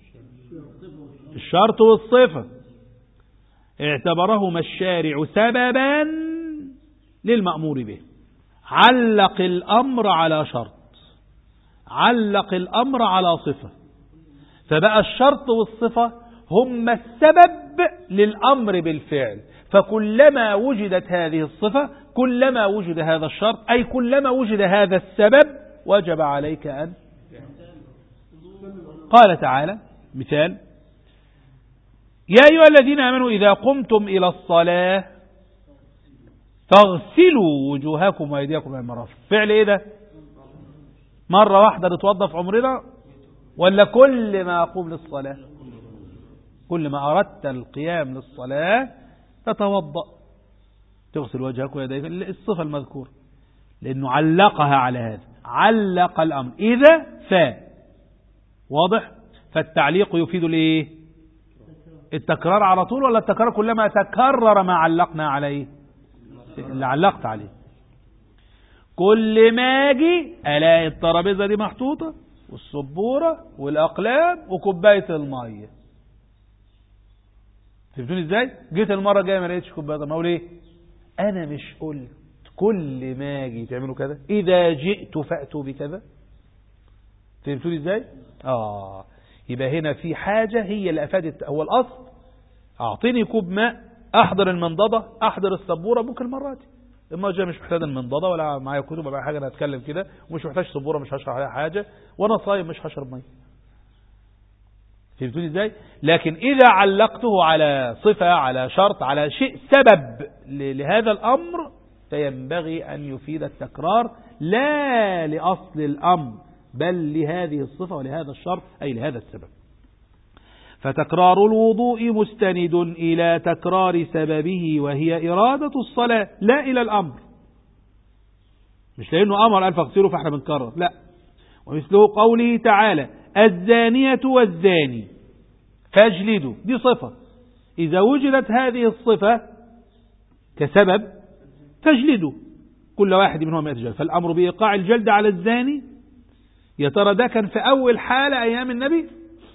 الشرط والصفة، اعتبرهما الشارع سببا للمأمور به. علق الأمر على شرط، علق الأمر على صفة، فبقى الشرط والصفة هم السبب للأمر بالفعل. فكلما وجدت هذه الصفة كلما وجد هذا الشرط، أي كلما وجد هذا السبب وجب عليك أن. قال تعالى مثال: يا أيها الذين آمنوا إذا قمتم إلى الصلاة فاغسلوا وجوهكم وأيديكم إلى المرافق. فعل إيه ده؟ مرة واحدة نتوضى في عمرنا ولا كل ما أقوم للصلاة؟ كل ما أردت القيام للصلاة تتوضأ تغسل وجهك ويديك، الصفة المذكورة، لأنه علقها على هذا، علق الأمر إذا واضح. فالتعليق يفيد الإيه؟ التكرار على طول، ولا التكرار كلما تكرر ما علقنا عليه اللي علقت عليه. كل ما اجي الاقي الترابيزه دي محطوطه والسبوره والاقلام وكوبايه الميه. فهمتوني ازاي؟ جيت المره الجايه ما لقيتش كوبايه الميه، اقول ايه؟ انا مش قلت كل ما اجي تعملوا كذا؟ اذا جئت فاتوا بكذا. فهمتوني ازاي؟ يبقى هنا في حاجه هي اللي افادت. هو الاصل اعطيني كوب ماء، احضر المنضده، احضر السبوره، ممكن المره دي اما جاي مش محتاج المنضدة ولا معايا كتب ولا حاجة، انا هتكلم كده ومش محتاج سبورة مش هشرح عليها حاجة، وانا صايم مش هشرب مية. فهمتوني ازاي؟ لكن اذا علقته على صفة على شرط على شيء سبب لهذا الامر فينبغي ان يفيد التكرار لا لاصل الامر بل لهذه الصفة ولهذا الشرط اي لهذا السبب. فتكرار الوضوء مستند إلى تكرار سببه وهي إرادة الصلاة لا إلى الأمر، مش لأنه أمر ألف اغسلوا فإحنا بنكرر، لا. ومثله قوله تعالى الزانية والزاني فاجلدوا، دي صفة، إذا وجدت هذه الصفة كسبب فاجلدوا كل واحد منهم 100 جلد. فالأمر بإيقاع الجلد على الزاني يا ترى ده كان في أول حالة أيام النبي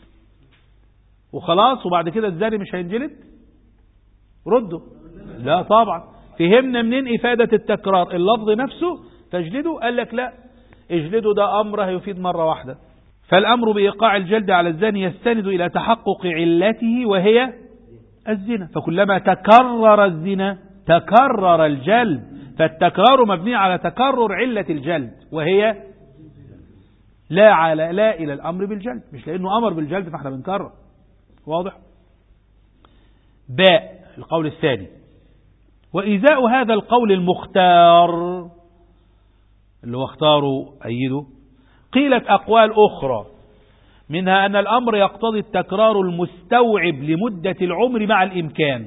وخلاص وبعد كده الزاني مش هينجلد؟ ردوا لا طبعا. فهمنا منين إفادة التكرار؟ اللفظ نفسه فاجلدوا، قال لك لا، اجلدوا ده أمر هيفيد مرة واحدة. فالأمر بإيقاع الجلد على الزاني يستند إلى تحقق علته وهي الزنا، فكلما تكرر الزنا تكرر الجلد، فالتكرار مبني على تكرر علة الجلد وهي لا إلى الأمر بالجلد، مش لأنه أمر بالجلد فاحنا بنكرر. واضح؟ باء القول الثاني. وإزاء هذا القول المختار اللي هو اختاروا أيده قيلت أقوال أخرى، منها أن الأمر يقتضي التكرار المستوعب لمدة العمر مع الإمكان،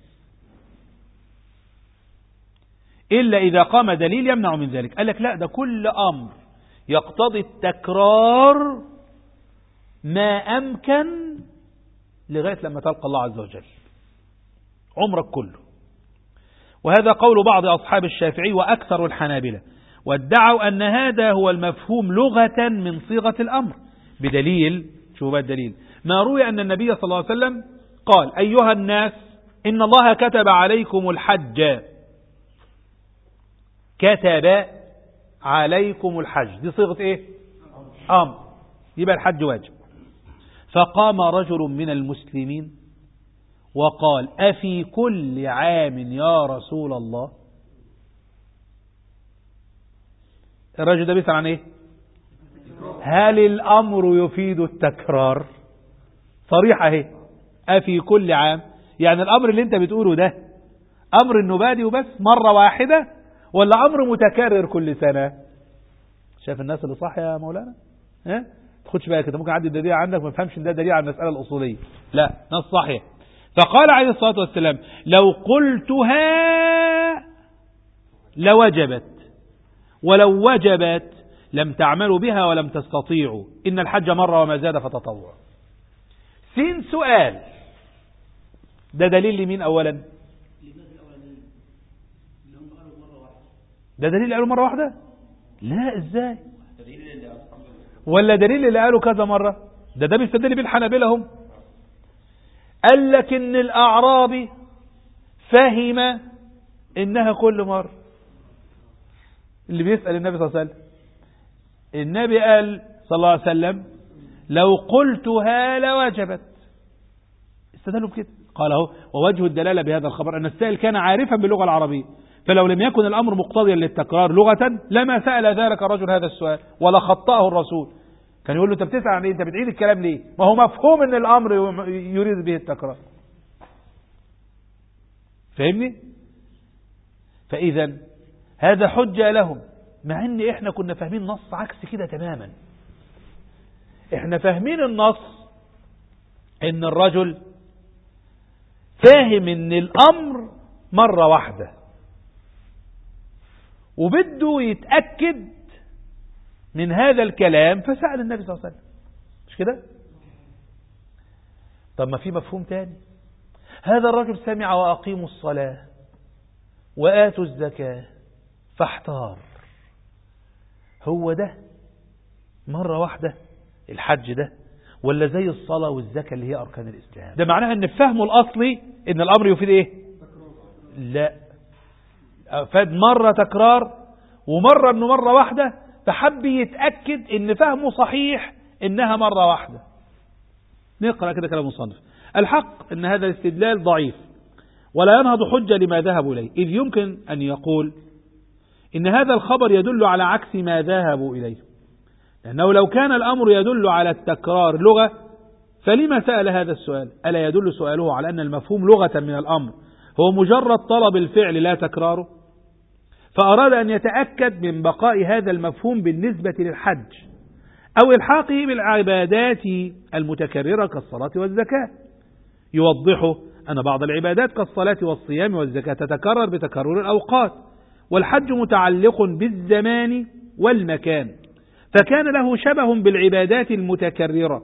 إلا إذا قام دليل يمنع من ذلك. قال لك لا، ده كل أمر يقتضي التكرار ما أمكن لغاية لما تلقى الله عز وجل عمرك كله. وهذا قول بعض أصحاب الشافعي وأكثر الحنابلة، وادعوا أن هذا هو المفهوم لغة من صيغة الأمر، بدليل شوف الدليل ما روي أن النبي صلى الله عليه وسلم قال أيها الناس إن الله كتب عليكم الحج، كتب عليكم الحج، دي صيغة إيه؟ أمر، يبقى الحج واجب. فقام رجل من المسلمين وقال أفي كل عام يا رسول الله؟ الرجل ده بيسأل عن إيه؟ هل الأمر يفيد التكرار؟ صريحة اهي، أفي كل عام، يعني الأمر اللي انت بتقوله ده أمر انه بادي وبس مرة واحدة ولا أمر متكرر كل سنة؟ شايف الناس اللي صح يا مولانا؟ ها؟ تاخدش بالك كده، ممكن عدي الدليل عندك ما تفهمش ان ده دليل على المسألة الأصولية، لا نص صحيح. فقال عليه الصلاة والسلام لو قلتها لوجبت، ولو وجبت لم تعملوا بها ولم تستطيعوا، إن الحج مرة وما زاد فتطوع. سين سؤال، ده دليل لمين أولا؟ ده دليل قالوا مرة واحدة؟ لا ازاي؟ ولا دليل اللي قالوا كذا مرة؟ ده بيستدل بالحنابلة هم. قال لك ان الأعرابي فهم انها كل مرة. اللي بيسأل النبي صلى الله عليه وسلم، النبي قال صلى الله عليه وسلم لو قلتها لوجبت، استدلوا بكده. قال اهو ووجه الدلالة بهذا الخبر أن السائل كان عارفا باللغة العربية، فلو لم يكن الأمر مقتضيا للتكرار لغة لما سأل ذلك الرجل هذا السؤال ولا خطأه الرسول. كان يقول له انت بتسأل عن ايه؟ انت بتعيد الكلام ليه؟ ما هو مفهوم ان الأمر يريد به التكرار. فاهمني؟ فإذا هذا حجة لهم، مع ان احنا كنا فاهمين نص عكس كده تماما. احنا فاهمين النص ان الرجل فاهم ان الامر مرة واحدة وبده يتأكد من هذا الكلام فسأل النبي صلى الله عليه وسلم، مش كده؟ طب ما في مفهوم تاني، هذا الرجل سمع وأقيموا الصلاة وآتوا الزكاة فاحتار، هو ده مرة واحدة الحج ده ولا زي الصلاة والزكاة اللي هي أركان الإسلام؟ ده معناها أن فهمه الأصلي أن الأمر يفيد إيه؟ لا، فاد مرة تكرار ومرة أنه مرة واحدة، فحب يتأكد أن فهمه صحيح أنها مرة واحدة. نقرأ كده كلام المصنف. الحق أن هذا الاستدلال ضعيف ولا ينهض حجة لما ذهبوا إليه، إذ يمكن أن يقول إن هذا الخبر يدل على عكس ما ذهبوا إليه، لأنه لو كان الأمر يدل على التكرار لغة فلما سأل هذا السؤال؟ ألا يدل سؤاله على أن المفهوم لغة من الأمر هو مجرد طلب الفعل لا تكراره؟ فأراد أن يتأكد من بقاء هذا المفهوم بالنسبة للحج أو إلحاقه بالعبادات المتكررة كالصلاة والزكاة. يوضحه أن بعض العبادات كالصلاة والصيام والزكاة تتكرر بتكرر الأوقات، والحج متعلق بالزمان والمكان، فكان له شبه بالعبادات المتكررة،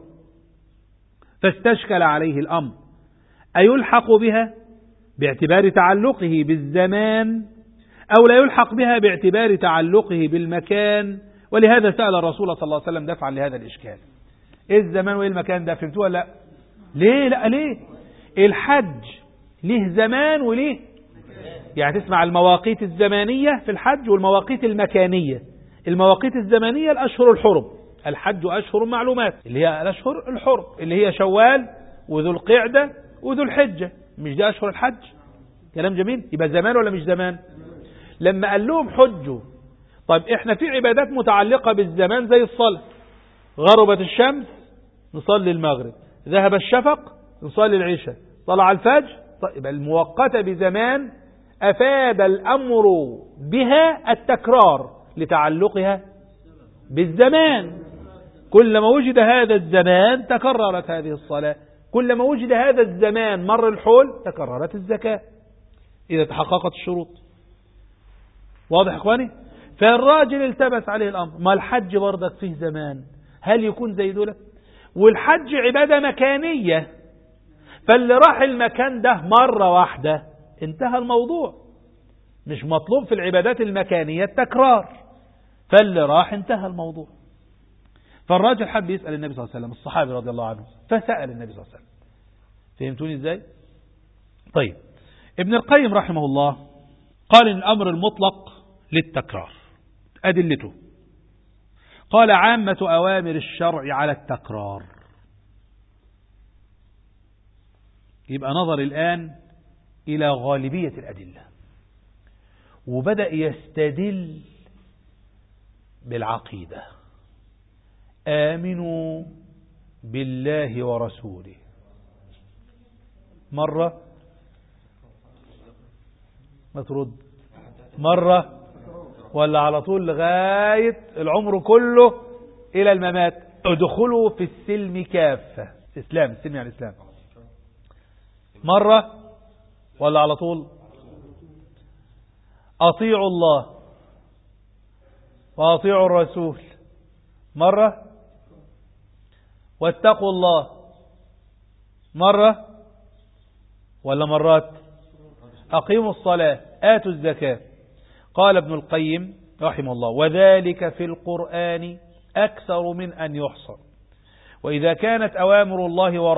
فاستشكل عليه الأمر أيلحق بها باعتبار تعلقه بالزمان أو لا يلحق بها باعتبار تعلقه بالمكان. ولهذا سأل الرسول صلى الله عليه وسلم دفعا لهذا الإشكال. إيه الزمان وإيه المكان ده؟ فهمتوها؟ لا. ليه؟ لا ليه؟ الحج ليه زمان وليه يعني تسمع المواقيت الزمانية في الحج والمواقيت المكانية. المواقيت الزمانية الأشهر الحرم، الحج أشهر معلومات اللي هي الأشهر الحرم اللي هي شوال وذو القعدة وذو الحجة، مش ده أشهر الحج؟ كلام جميل. يبقى زمان ولا مش زمان؟ لما قال لهم حجوا، طيب احنا في عبادات متعلقة بالزمان زي الصلاة، غربت الشمس نصلي المغرب، ذهب الشفق نصلي العشاء، طلع الفجر. طيب المؤقتة بزمان أفاد الأمر بها التكرار لتعلقها بالزمان. كلما وجد هذا الزمان تكررت هذه الصلاة، كلما وجد هذا الزمان مر الحول تكررت الزكاة إذا تحققت الشروط. واضح يا إخواني؟ فالراجل التبس عليه الأمر، ما الحج برضك فيه زمان، هل يكون زي دولة؟ والحج عبادة مكانية، فاللي راح المكان ده مرة واحدة انتهى الموضوع، مش مطلوب في العبادات المكانية التكرار، فاللي راح انتهى الموضوع. فالراجل حب يسأل النبي صلى الله عليه وسلم، الصحابي رضي الله عنه، فسأل النبي صلى الله عليه وسلم. فهمتوني ازاي؟ طيب ابن القيم رحمه الله قال إن الأمر المطلق للتكرار. أدلته قال عامة أوامر الشرع على التكرار. يبقى نظر الآن إلى غالبية الأدلة وبدأ يستدل بالعقيدة. آمنوا بالله ورسوله، مرة ما ترد، مرة ولا على طول لغاية العمر كله إلى الممات. ادخلوا في السلم كافة. إسلام، السلم يعني الإسلام. مرة ولا على طول؟ أطيعوا الله وأطيعوا الرسول، مرة. واتقوا الله، مرة ولا مرات؟ أقيموا الصلاة، آتوا الزكاة. قال ابن القيم رحمه الله وذلك في القرآن أكثر من أن يحصى. وإذا كانت أوامر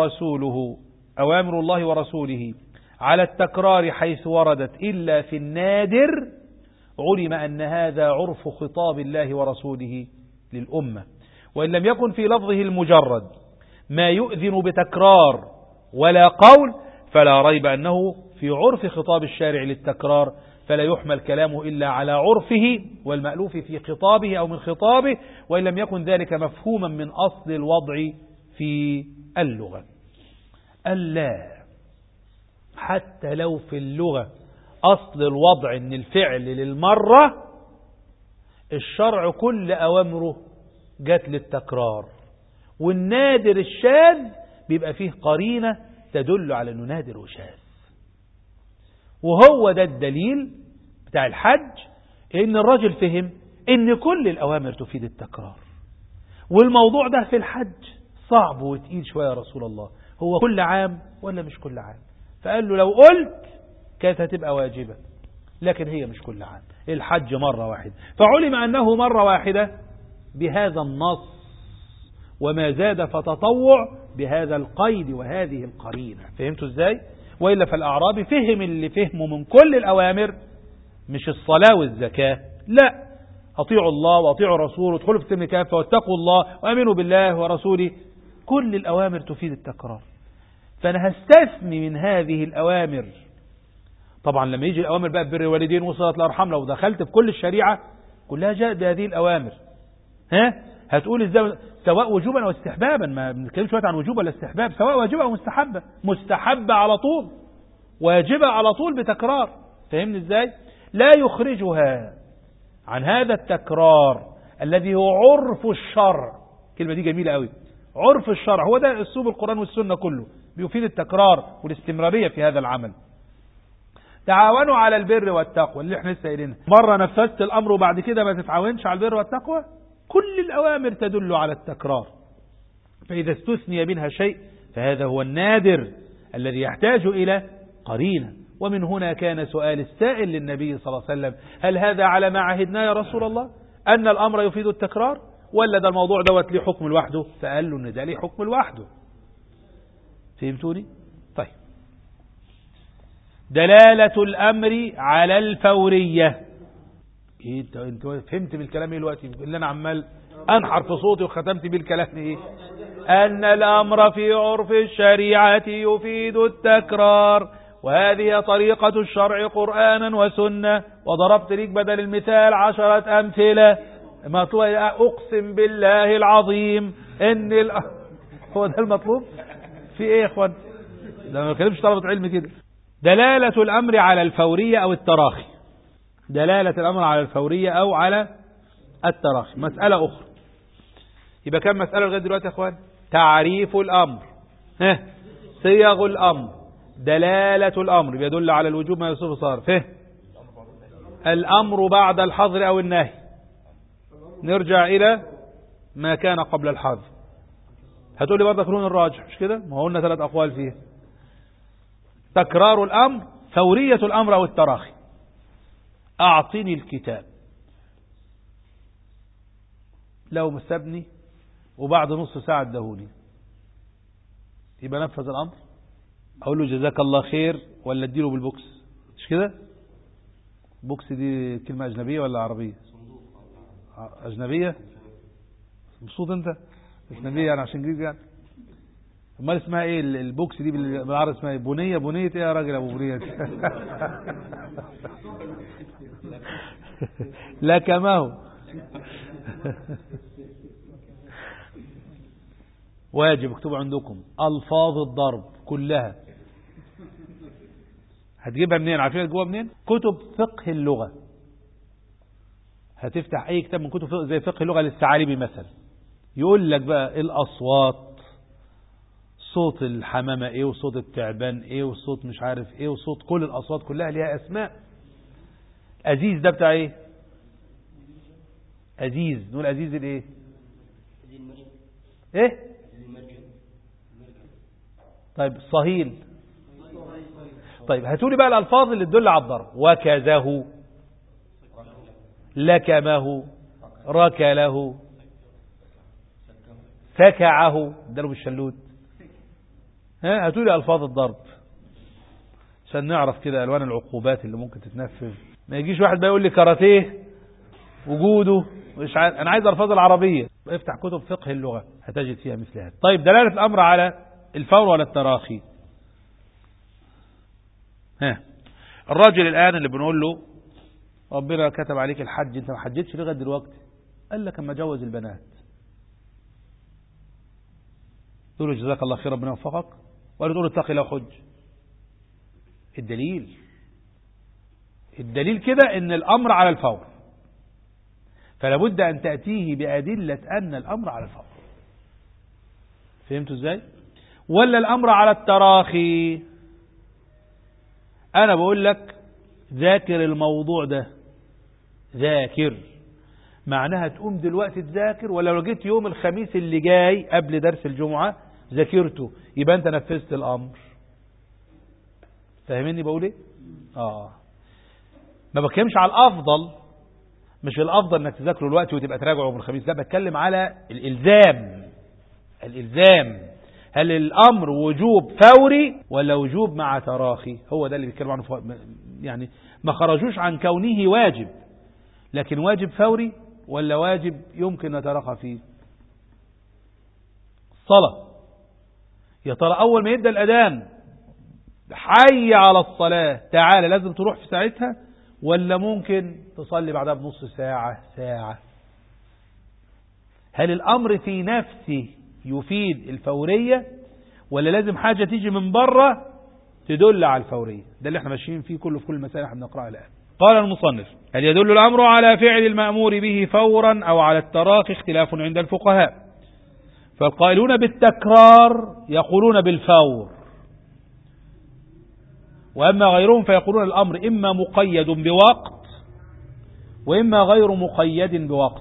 الله ورسوله على التكرار حيث وردت إلا في النادر، علم أن هذا عرف خطاب الله ورسوله للأمة. وإن لم يكن في لفظه المجرد ما يؤذن بتكرار ولا قول، فلا ريب أنه في عرف خطاب الشارع للتكرار، فلا يحمل كلامه إلا على عرفه والمألوف في خطابه أو من خطابه، وإن لم يكن ذلك مفهوما من أصل الوضع في اللغة. ألا حتى لو في اللغة أصل الوضع أن الفعل للمرة، الشرع كل أوامره جات للتكرار، والنادر الشاذ بيبقى فيه قرينة تدل على أنه نادر وشاذ. وهو ده الدليل بتاع الحج، ان الرجل فهم ان كل الاوامر تفيد التكرار. والموضوع ده في الحج صعب وتقيل شوية يا رسول الله، هو كل عام ولا مش كل عام؟ فقال له لو قلت كانت هتبقى واجبة، لكن هي مش كل عام، الحج مرة واحدة. فعلم انه مرة واحدة بهذا النص، وما زاد فتطوع بهذا القيد وهذه القرينة. فهمتوا ازاي؟ وإلا فالأعرابي فهم اللي فهمه من كل الأوامر، مش الصلاة والزكاة، لا، أطيعوا الله وأطيعوا الرسول وادخلوا في السلم كافة واتقوا الله وآمنوا بالله ورسوله. كل الأوامر تفيد التكرار، فأنا هستثني من هذه الأوامر طبعا لما يجي الأوامر بقى بر الوالدين وصلة الأرحام، لو دخلت في كل الشريعة كلها جاء بهذه الأوامر، هتقول ازاي؟ سواء وجوبا أو استحبابا، ما بنتكلمش عن وجوب ولا استحباب، سواء واجبة أو مستحبة، مستحبة على طول، واجبة على طول بتكرار. فهمني ازاي؟ لا يخرجها عن هذا التكرار الذي هو عرف الشرع. الكلمة دي جميلة قوي، عرف الشرع هو ده أسلوب القرآن والسنة كله، بيفيد التكرار والاستمرارية في هذا العمل. تعاونوا على البر والتقوى اللي احنا لسه قايلينها. مرة نفذت الأمر وبعد كده ما تتعاونش على البر والتقوى، كل الأوامر تدل على التكرار. فإذا استثني منها شيء فهذا هو النادر الذي يحتاج إلى قرينة. ومن هنا كان سؤال السائل للنبي صلى الله عليه وسلم: هل هذا على ما عهدنا يا رسول الله، أن الأمر يفيد التكرار، ولا ده الموضوع دوت ليه حكم لوحده؟ فقال له إن ده ليه حكم لوحده. فهمتوني؟ طيب، دلالة الأمر على الفورية. إيه انت فهمت بالكلام ايه دلوقتي اللي انا عمال انحر في صوتي وختمت بيه الكلام ايه؟ أن الأمر في عرف الشريعة يفيد التكرار، وهذه طريقة الشرع قرآنا وسنة. وضربت لك بدل المثال 10 أمثلة. ما أقسم بالله العظيم إن هو ده المطلوب في إيه يا إخوان؟ ده ما كلمش طلبة علم كده. دلالة الأمر على الفورية أو التراخي. دلالة الأمر على الفورية أو على التراخي مسألة أخرى. يبقى كم مسألة لغاية دلوقتي يا إخوان؟ تعريف الأمر، صيغ الأمر، دلالة الأمر بيدل على الوجوب ما يوصف صار، الأمر بعد الحظر أو النهي، نرجع إلى ما كان قبل الحظر. هتقول لي برضه كلون الراجح مش كده؟ ما قلنا 3 أقوال فيه. تكرار الأمر، فورية الأمر أو التراخي. أعطني الكتاب، لو مسبني وبعد نص ساعة ادهوني، يبقى نفذ الأمر؟ أقول له جزاك الله خير ولا اديله بالبوكس؟ مش كده؟ بوكس دي كلمة أجنبية ولا عربية؟ أجنبية؟ مبسوط أنت؟ أجنبية يعني عشان انجليزي يعني؟ امال اسمها ايه البوكس دي بالعربي؟ اسمها ايه؟ بنية ايه يا راجل ابو بنية؟ لا كما هو. واجب اكتبوا عندكم الفاظ الضرب كلها. هتجيبها منين؟ عارفين هتجيبها منين؟ كتب فقه اللغة. هتفتح اي كتاب من كتب فقه زي فقه اللغة للثعالبي مثلا، يقول لك بقى الاصوات، صوت الحمامة ايه، وصوت التعبان ايه، وصوت مش عارف ايه، وصوت كل الاصوات كلها ليها اسماء. أزيز ده بتاع ايه؟ أزيز، نقول أزيز الايه؟ ايه؟ طيب صهيل. طيب هاتولي بقى الألفاظ اللي تدل على الضرب. وكذه، لكمه، ركله، سكعه، اداله بالشلوت. هاتولي ألفاظ الضرب عشان نعرف كده ألوان العقوبات اللي ممكن تتنفذ. ما يجيش واحد بقى يقول لي كاراتيه وجوده مش عارف. أنا عايز ألفاظ العربية. افتح كتب فقه اللغة هتجد فيها مثل هذا. طيب دلالة الأمر على الفور ولا التراخي. الراجل الآن اللي بنقول له ربنا كتب عليك الحج، انت ما حجتش لغاية دلوقتي، قال لك اما جوز البنات، تقول له جزاك الله خير ربنا يوفقك، ولا تقول له اتقي الله وحج؟ الدليل كده ان الامر على الفور، فلا بد ان تأتيه بأدلة ان الامر على الفور. فهمتوا ازاي؟ ولا الامر على التراخي. انا بقول لك ذاكر الموضوع ده، ذاكر معناها تقوم دلوقتي تذاكر، ولا لو جيت يوم الخميس اللي جاي قبل درس الجمعة ذاكرته يبقى انت نفذت الامر. فاهميني بقول ايه؟ ما بتكلمش على الافضل، مش الافضل انك تذاكره الوقت وتبقى تراجعه يوم الخميس، لا بتكلم على الالزام. هل الامر وجوب فوري ولا وجوب مع تراخي؟ هو ده اللي بيتكلم عنه. يعني ما خرجوش عن كونه واجب، لكن واجب فوري ولا واجب يمكن نتراخى فيه. الصلاة يا ترى أول ما يبدأ الأذان حي على الصلاة تعالى، لازم تروح في ساعتها ولا ممكن تصلي بعدها بنص ساعة ساعة؟ هل الأمر في نفسه يفيد الفورية ولا لازم حاجة تيجي من بره تدل على الفورية؟ ده اللي احنا ماشيين فيه كله في كل المسائل احنا بنقرأها الآن. قال المصنف: هل يدل الأمر على فعل المأمور به فورا أو على التراخي؟ اختلاف عند الفقهاء، فالقائلون بالتكرار يقولون بالفور، وأما غيرهم فيقولون الأمر إما مقيد بوقت وإما غير مقيد بوقت.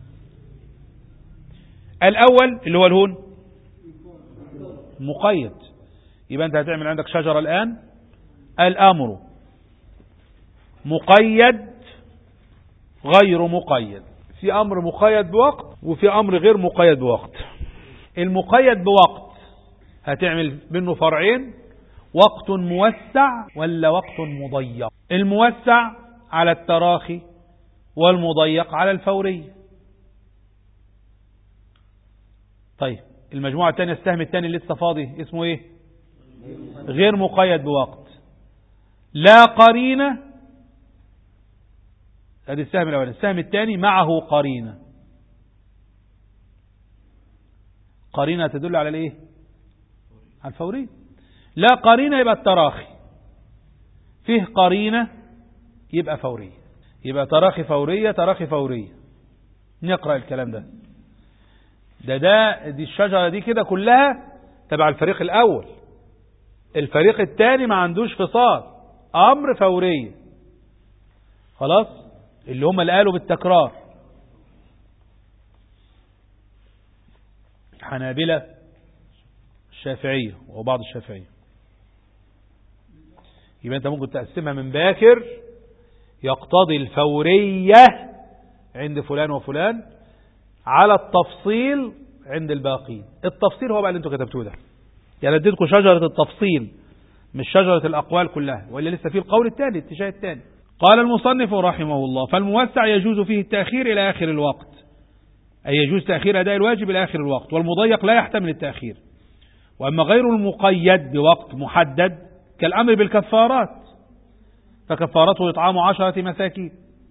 الأول اللي هو الهون مقيد، يبقى أنت هتعمل عندك شجرة الآن، الأمر مقيد غير مقيد، في أمر مقيد بوقت وفي أمر غير مقيد بوقت. المقيد بوقت هتعمل منه فرعين: وقت موسع ولا وقت مضيق. الموسع على التراخي والمضيق على الفورية. طيب المجموعة الثانية، السهم الثاني اللي لسه فاضي اسمه ايه؟ غير مقيد بوقت، لا قرينة. هذا السهم الأول. السهم الثاني معه قرينة. قرينة تدل على الايه؟ على الفورية. لا قرينة يبقى التراخي، فيه قرينة يبقى فورية، يبقى تراخي فورية تراخي فورية. نقرأ الكلام ده. دي الشجرة دي كده كلها تبع الفريق الأول. الفريق الثاني ما عندوش فصال، أمر فورية خلاص، اللي هم اللي قالوا بالتكرار: حنابلة، الشافعية وبعض الشافعية. يبقى أنت ممكن تقسمها من باكر يقتضي الفورية عند فلان وفلان على التفصيل عند الباقين. التفصيل هو بقى اللي انتوا كتبتوه ده، يعني اديتكم شجرة التفصيل مش شجرة الأقوال كلها، ولا لسه في القول الثاني الاتجاه الثاني. قال المصنف رحمه الله: فالموسع يجوز فيه التأخير إلى آخر الوقت، أي يجوز تأخير أداء الواجب إلى آخر الوقت، والمضيق لا يحتمل التأخير. وأما غير المقيد بوقت محدد كالأمر بالكفارات فكفارته إطعام 10 مساكين.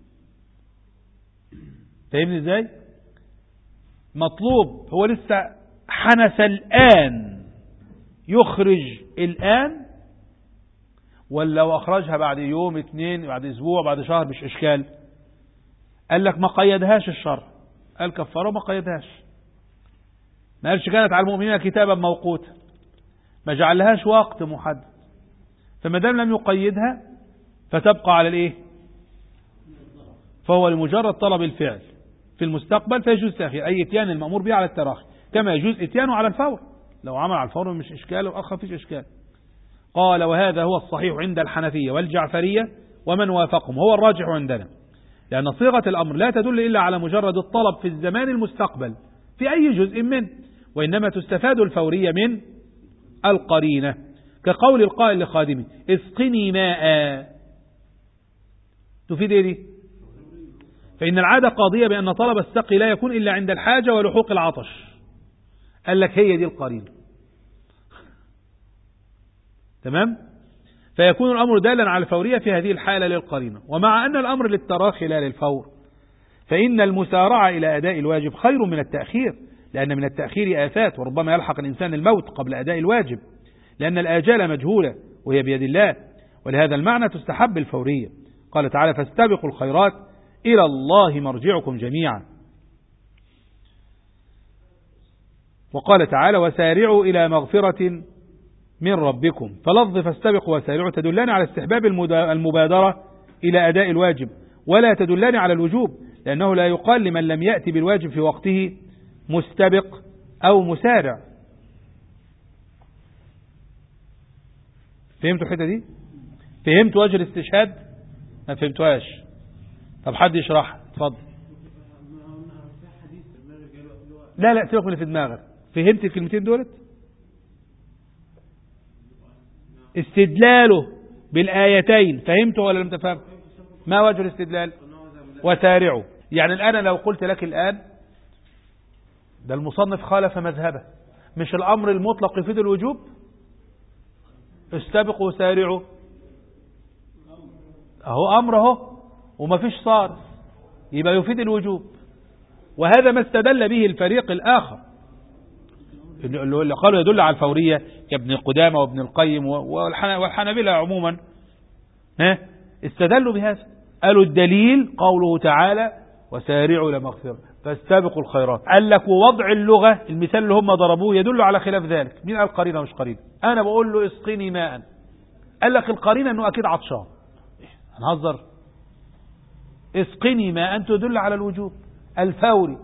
فاهمني ازاي؟ مطلوب هو لسه حنث الآن، يخرج الآن ولا لو أخرجها بعد يوم 2 بعد أسبوع بعد شهر مش إشكال. قال لك ما قيدهاش الشرع، قال كفاره ما قيدهاش، ما قالش كانت على المؤمنين كتابا موقوتا، ما جعلهاش وقت محدد. فما دام لم يقيدها فتبقى على الايه؟ فهو لمجرد طلب الفعل في المستقبل فيجوز تأخير، أي اتيان المأمور به على التراخي، كما يجوز اتيانه على الفور. لو عمل على الفور مش إشكال وأخر فيش إشكال. قال: وهذا هو الصحيح عند الحنفية والجعفرية ومن وافقهم، هو الراجح عندنا، لأن صيغة الأمر لا تدل إلا على مجرد الطلب في الزمان المستقبل في أي جزء منه، وإنما تستفاد الفورية من القرينة، كقول القائل لخادمه: اسقني ماء، تفيد ايه دي؟ فإن العادة قاضية بأن طلب السقي لا يكون إلا عند الحاجة ولحوق العطش. قال لك هي دي القرينة. تمام؟ فيكون الأمر دالا على الفورية في هذه الحالة للقرينة. ومع أن الأمر للتراخي لا للفور، فإن المسارعة إلى أداء الواجب خير من التأخير، لأن من التأخير آفات، وربما يلحق الإنسان الموت قبل أداء الواجب، لأن الآجال مجهولة وهي بيد الله، ولهذا المعنى تستحب الفورية. قال تعالى: فاستبقوا الخيرات إلى الله مرجعكم جميعا. وقال تعالى: وسارعوا إلى مغفرة من ربكم. فلفظ فاستبقوا وسارعوا تدلان على استحباب المبادرة إلى أداء الواجب، ولا تدلان على الوجوب، لأنه لا يقال لمن لم يأتي بالواجب في وقته مستبق أو مسارع. فهمتوا الحتة دي؟ فهمت وجه الاستشهاد؟ ما فهمتوهاش؟ طب حد يشرح، اتفضل. لا سيبك من اللي في دماغك. فهمت الكلمتين دولت؟ استدلاله بالآيتين فهمته ولا لم تفهم؟ ما وجه الاستدلال؟ وسارعوا. يعني الآن لو قلت لك الآن ده المصنف خالف مذهبه، مش الأمر المطلق يفيد الوجوب؟ استبقوا سارعوا، اهو امر اهو وما فيش صار، يبقى يفيد الوجوب. وهذا ما استدل به الفريق الآخر اللي قالوا يدل على الفورية كابن قدامة وابن القيم والحنابلة عموما، استدلوا بهذا، قالوا الدليل قوله تعالى وسارعوا إلى مغفرة فاستبقوا الخيرات. قال لك ووضع اللغة المثال اللي هم ضربوه يدل على خلاف ذلك. مين قال قرينة مش قرينة؟ أنا بقول له اسقني ماء، قال لك القرينة أنه أكيد عطشان، هنهزر؟ اسقني ماء تدل على الوجوب الفوري،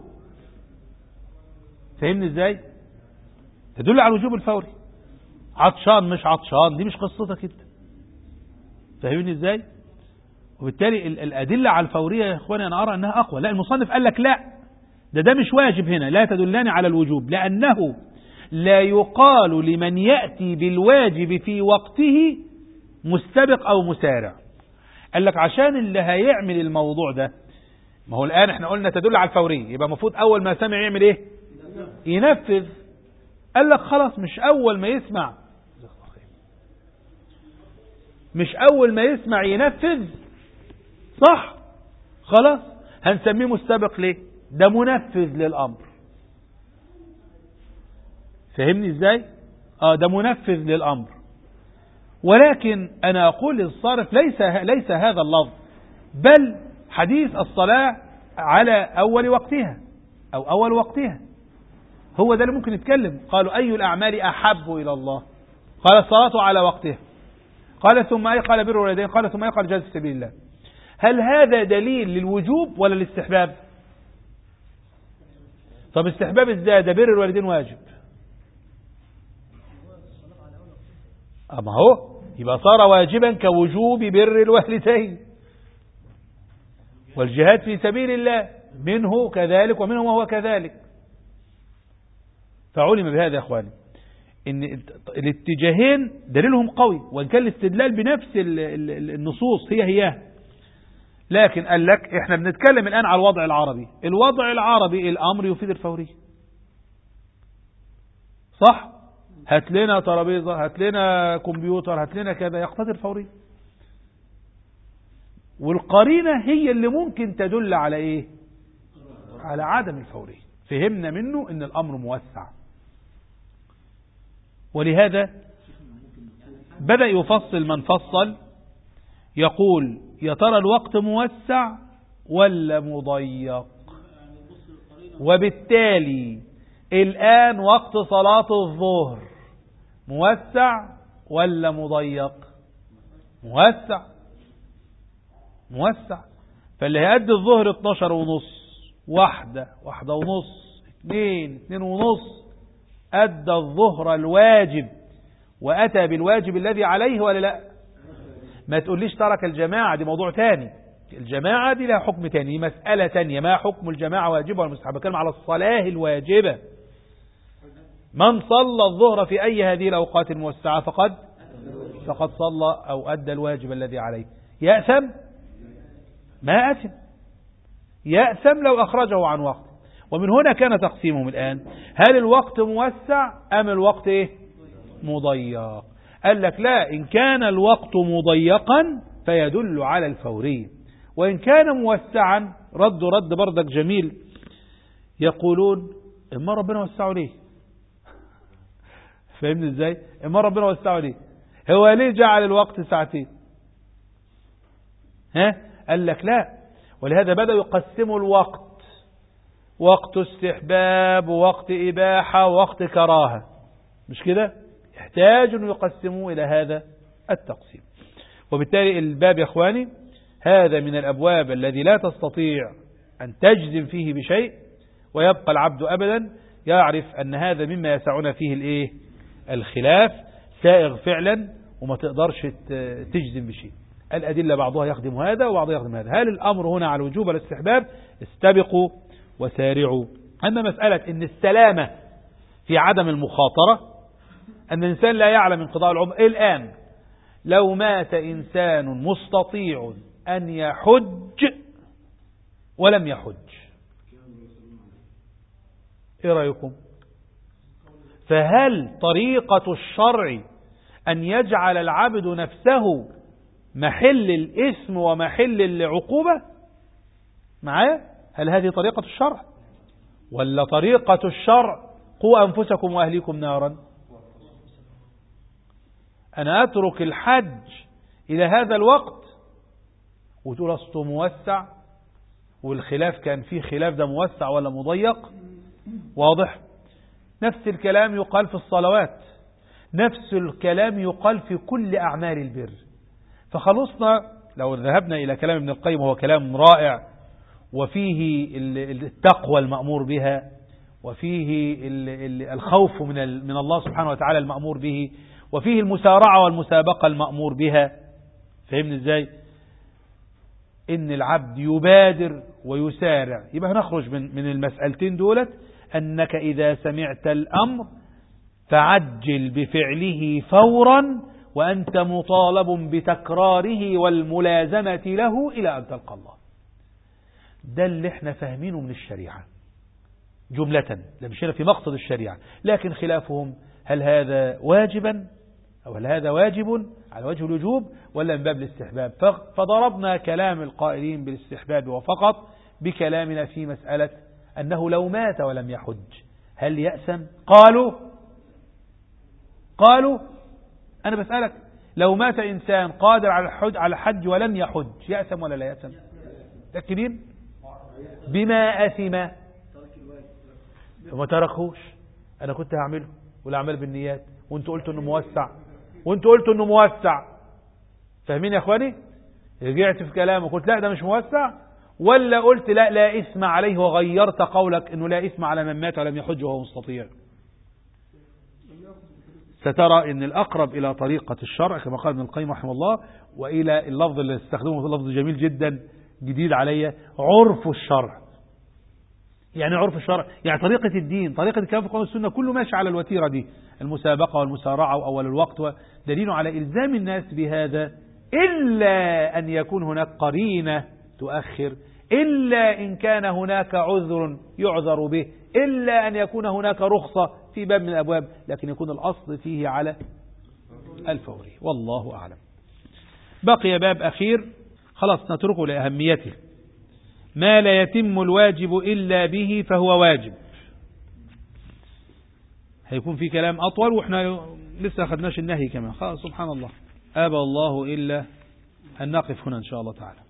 فهمني ازاي؟ تدل على الوجوب الفوري. عطشان مش عطشان دي مش قصتك انت، فهمني ازاي؟ وبالتالي الأدلة على الفورية يا اخواني أنا أرى أنها أقوى. لا، المصنف قال لك لا، ده مش واجب هنا، لا تدلان على الوجوب، لأنه لا يقال لمن يأتي بالواجب في وقته مستبق أو مسارع. قال لك عشان اللي هيعمل الموضوع ده، ما هو الآن احنا قلنا تدل على الفورية، يبقى المفروض أول ما سمع يعمل ايه؟ ينفذ. قال لك خلاص مش أول ما يسمع، مش أول ما يسمع ينفذ، صح؟ خلاص هنسميه مستبق ليه؟ ده منفذ للأمر، فهمني ازاي؟ ده منفذ للأمر. ولكن أنا أقول الصارف ليس هذا اللفظ، بل حديث الصلاة على أول وقتها أو أول وقتها هو ده اللي ممكن يتكلم. قالوا أي الأعمال أحب إلى الله؟ قال الصلاة على وقتها. قال ثم أي؟ قال بر الوالدين. قال ثم أي؟ قال جهاد في سبيل الله. هل هذا دليل للوجوب ولا الاستحباب؟ طب استحباب ازاي؟ ده بر الوالدين واجب. أما هو يبقى صار واجبا كوجوب بر الوالدين، والجهاد في سبيل الله منه كذلك ومنه وهو كذلك. فعلم بهذا يا أخواني إن الاتجاهين دليلهم قوي، وإن كان الاستدلال بنفس النصوص هي، لكن قال لك احنا بنتكلم الآن على الوضع العربي. الوضع العربي الأمر يفيد الفورية، صح؟ هات لنا ترابيزة، هات لنا كمبيوتر، هات لنا كذا، يقتضي الفورية. والقرينة هي اللي ممكن تدل على ايه؟ على عدم الفورية. فهمنا منه ان الأمر موسع، ولهذا بدأ يفصل من فصل، يقول يا ترى الوقت موسع ولا مضيق؟ وبالتالي الآن وقت صلاة الظهر موسع ولا مضيق؟ موسع. موسع. فاللي هيأدي الظهر 12 ونص، 1 ونص، 2 ونص، أدى الظهر الواجب وأتى بالواجب الذي عليه ولا لا؟ ما تقوليش ترك الجماعة، دي موضوع تاني. الجماعة دي لها حكم تاني، مسألة تانية. ما حكم الجماعة واجبة ولا مستحبة؟ بتكلم على الصلاة الواجبة. من صلى الظهر في أي هذه الأوقات الموسعة فقد صلى أو أدى الواجب الذي عليه. يأثم؟ ما أثم. يأثم لو أخرجه عن وقت. ومن هنا كان تقسيمهم الآن، هل الوقت موسع أم الوقت مضيق؟ قال لك لا، إن كان الوقت مضيقا فيدل على الفورية، وإن كان موسعا رد بردك جميل. يقولون إما ربنا وسعه ليه؟ فهمني إزاي؟ إما ربنا وسعه ليه؟ هو ليه جعل الوقت 2 ساعة؟ قال لك لا، ولهذا بدأوا يقسموا الوقت، وقت استحباب ووقت إباحة ووقت كراهة، مش كده؟ يحتاج أن يقسموا إلى هذا التقسيم. وبالتالي الباب يا أخواني هذا من الأبواب الذي لا تستطيع أن تجزم فيه بشيء، ويبقى العبد أبدا يعرف أن هذا مما يسعنا فيه الخلاف سائغ فعلا، وما تقدرش تجزم بشيء. الأدلة بعضها يخدم هذا وبعضها يخدم هذا. هل الأمر هنا على الوجوب والاستحباب؟ استبقوا وسارعوا. أما مسألة أن السلامة في عدم المخاطرة، أن الإنسان لا يعلم انقضاء العمر. الآن لو مات إنسان مستطيع أن يحج ولم يحج، إيه رأيكم؟ فهل طريقة الشرع أن يجعل العبد نفسه محل الإثم ومحل العقوبة معاه؟ هل هذه طريقة الشرع ولا طريقة الشرع قوا أنفسكم وأهليكم نارا؟ أنا أترك الحج إلى هذا الوقت وتقول أصله موسع، والخلاف كان فيه خلاف ده موسع ولا مضيق. واضح؟ نفس الكلام يقال في الصلوات، نفس الكلام يقال في كل أعمال البر. فخلصنا لو ذهبنا إلى كلام ابن القيم وهو كلام رائع، وفيه التقوى المأمور بها، وفيه الخوف من الله سبحانه وتعالى المأمور به، وفيه المسارعة والمسابقة المأمور بها. فهمنا ازاي؟ إن العبد يبادر ويسارع. يبقى هنخرج من المسألتين دولت أنك إذا سمعت الأمر فعجل بفعله فورا، وأنت مطالب بتكراره والملازمة له إلى أن تلقى الله. ده اللي احنا فاهمينه من الشريعة جملة، لمشينا في مقصد الشريعة. لكن خلافهم هل هذا واجبا أو هل هذا واجب على وجه الوجوب ولا من باب الاستحباب؟ فضربنا كلام القائلين بالاستحباب وفقط بكلامنا في مسألة أنه لو مات ولم يحج هل يأثم؟ قالوا أنا بسألك، لو مات إنسان قادر على الحج ولم يحج يأثم ولا لا يأثم؟ تكبير بما أثم وما تركوش. أنا كنت هعمله والأعمال بالنيات وانتوا قلتوا انه موسع. فاهمين يا اخواني؟ رجعت في كلامه قلت لا ده مش موسع، ولا قلت لا إثم عليه وغيرت قولك انه لا إثم على من مات ولم يحج وهو مستطيع؟ سترى ان الأقرب إلى طريقة الشرع كما قال ابن القيم رحمه الله، وإلى اللفظ اللي استخدمه لفظ جميل جدا جديد علي، عرف الشرع. يعني عرف الشرع يعني طريقة الدين، طريقة الكلام في القرآن والسنة كله ماشي على الوتيرة دي، المسابقة والمسارعة وأول الوقت، ودليل على إلزام الناس بهذا، إلا أن يكون هناك قرينة تؤخر، إلا إن كان هناك عذر يعذر به، إلا أن يكون هناك رخصة في باب من الأبواب، لكن يكون الأصل فيه على الفوري. والله أعلم. بقي باب أخير خلاص نتركه لأهميته، ما لا يتم الواجب إلا به فهو واجب. هيكون في كلام أطول وإحنا لسه أخذناش النهي كمان. خلاص سبحان الله، أبى الله إلا أن نقف هنا إن شاء الله تعالى.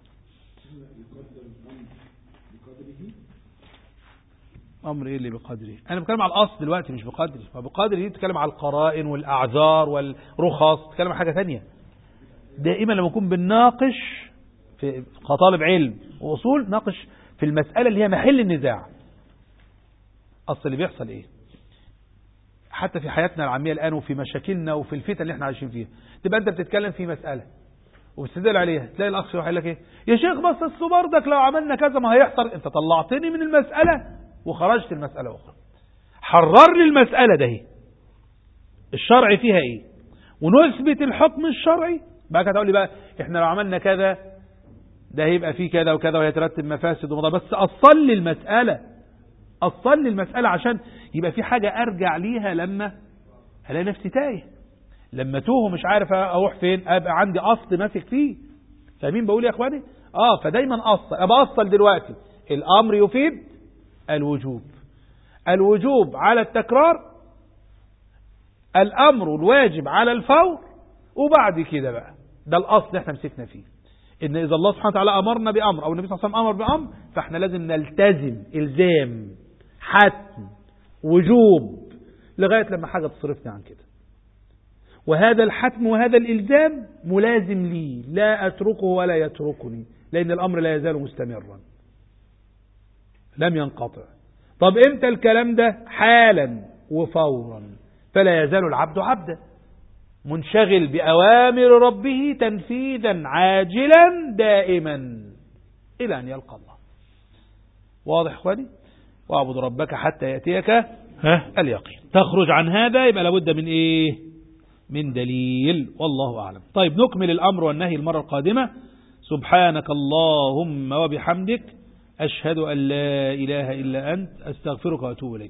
أمر إيه اللي بقدره؟ أنا بتكلم على الأصل دلوقتي مش بقدره. وبقدره دي بتكلم على القرائن والأعذار والرخص، بتكلم على حاجة ثانية. دائما لما نكون بنناقش في كطالب علم وأصول، ناقش في المسألة اللي هي محل النزاع. أصل اللي بيحصل إيه حتى في حياتنا العامية الآن وفي مشاكلنا وفي الفتن اللي احنا عايشين فيها، تبقى أنت بتتكلم في مسألة وبتستدل عليها، تلاقي الأخ يروح يقول لك إيه يا شيخ بس أصل برضك لو عملنا كذا ما هيحصل. أنت طلعتني من المسألة وخرجت المسألة أخرى. حرر لي المسألة ده الشرع فيها إيه ونثبت الحكم الشرعي. بقى هتقول لي بقى إحنا لو عملنا كذا ده هيبقى فيه كذا وكذا ويترتب مفاسد ومضى. بس أصل لي المسألة عشان يبقى في حاجة أرجع ليها لما ألاقي نفسي تايه، لما توه مش عارف أروح فين، أبقى عندي أصل ماسك فيه. فاهمين بقول يا أخواني؟ فدايما أبقى أصل دلوقتي الأمر يفيد الوجوب على التكرار، الأمر الواجب على الفور، وبعد كده بقى ده الأصل احنا مسكنا فيه، إن إذا الله سبحانه وتعالى أمرنا بأمر أو النبي صلى الله عليه وسلم أمر بأمر فإحنا لازم نلتزم إلزام حتم وجوب لغاية لما حاجة تصرفني عن كده. وهذا الحتم وهذا الإلزام ملازم لي، لا أتركه ولا يتركني، لأن الأمر لا يزال مستمرا لم ينقطع. طب إمتى الكلام ده؟ حالا وفورا. فلا يزال العبد عبدا منشغل بأوامر ربه تنفيذا عاجلا دائما إلى أن يلقى الله. واضح اخواني؟ واعبد ربك حتى يأتيك اليقين. تخرج عن هذا يبقى لابد من إيه؟ من دليل. والله أعلم. طيب نكمل الأمر والنهي المرة القادمة. سبحانك اللهم وبحمدك أشهد أن لا إله إلا أنت أستغفرك وأتوب إليك.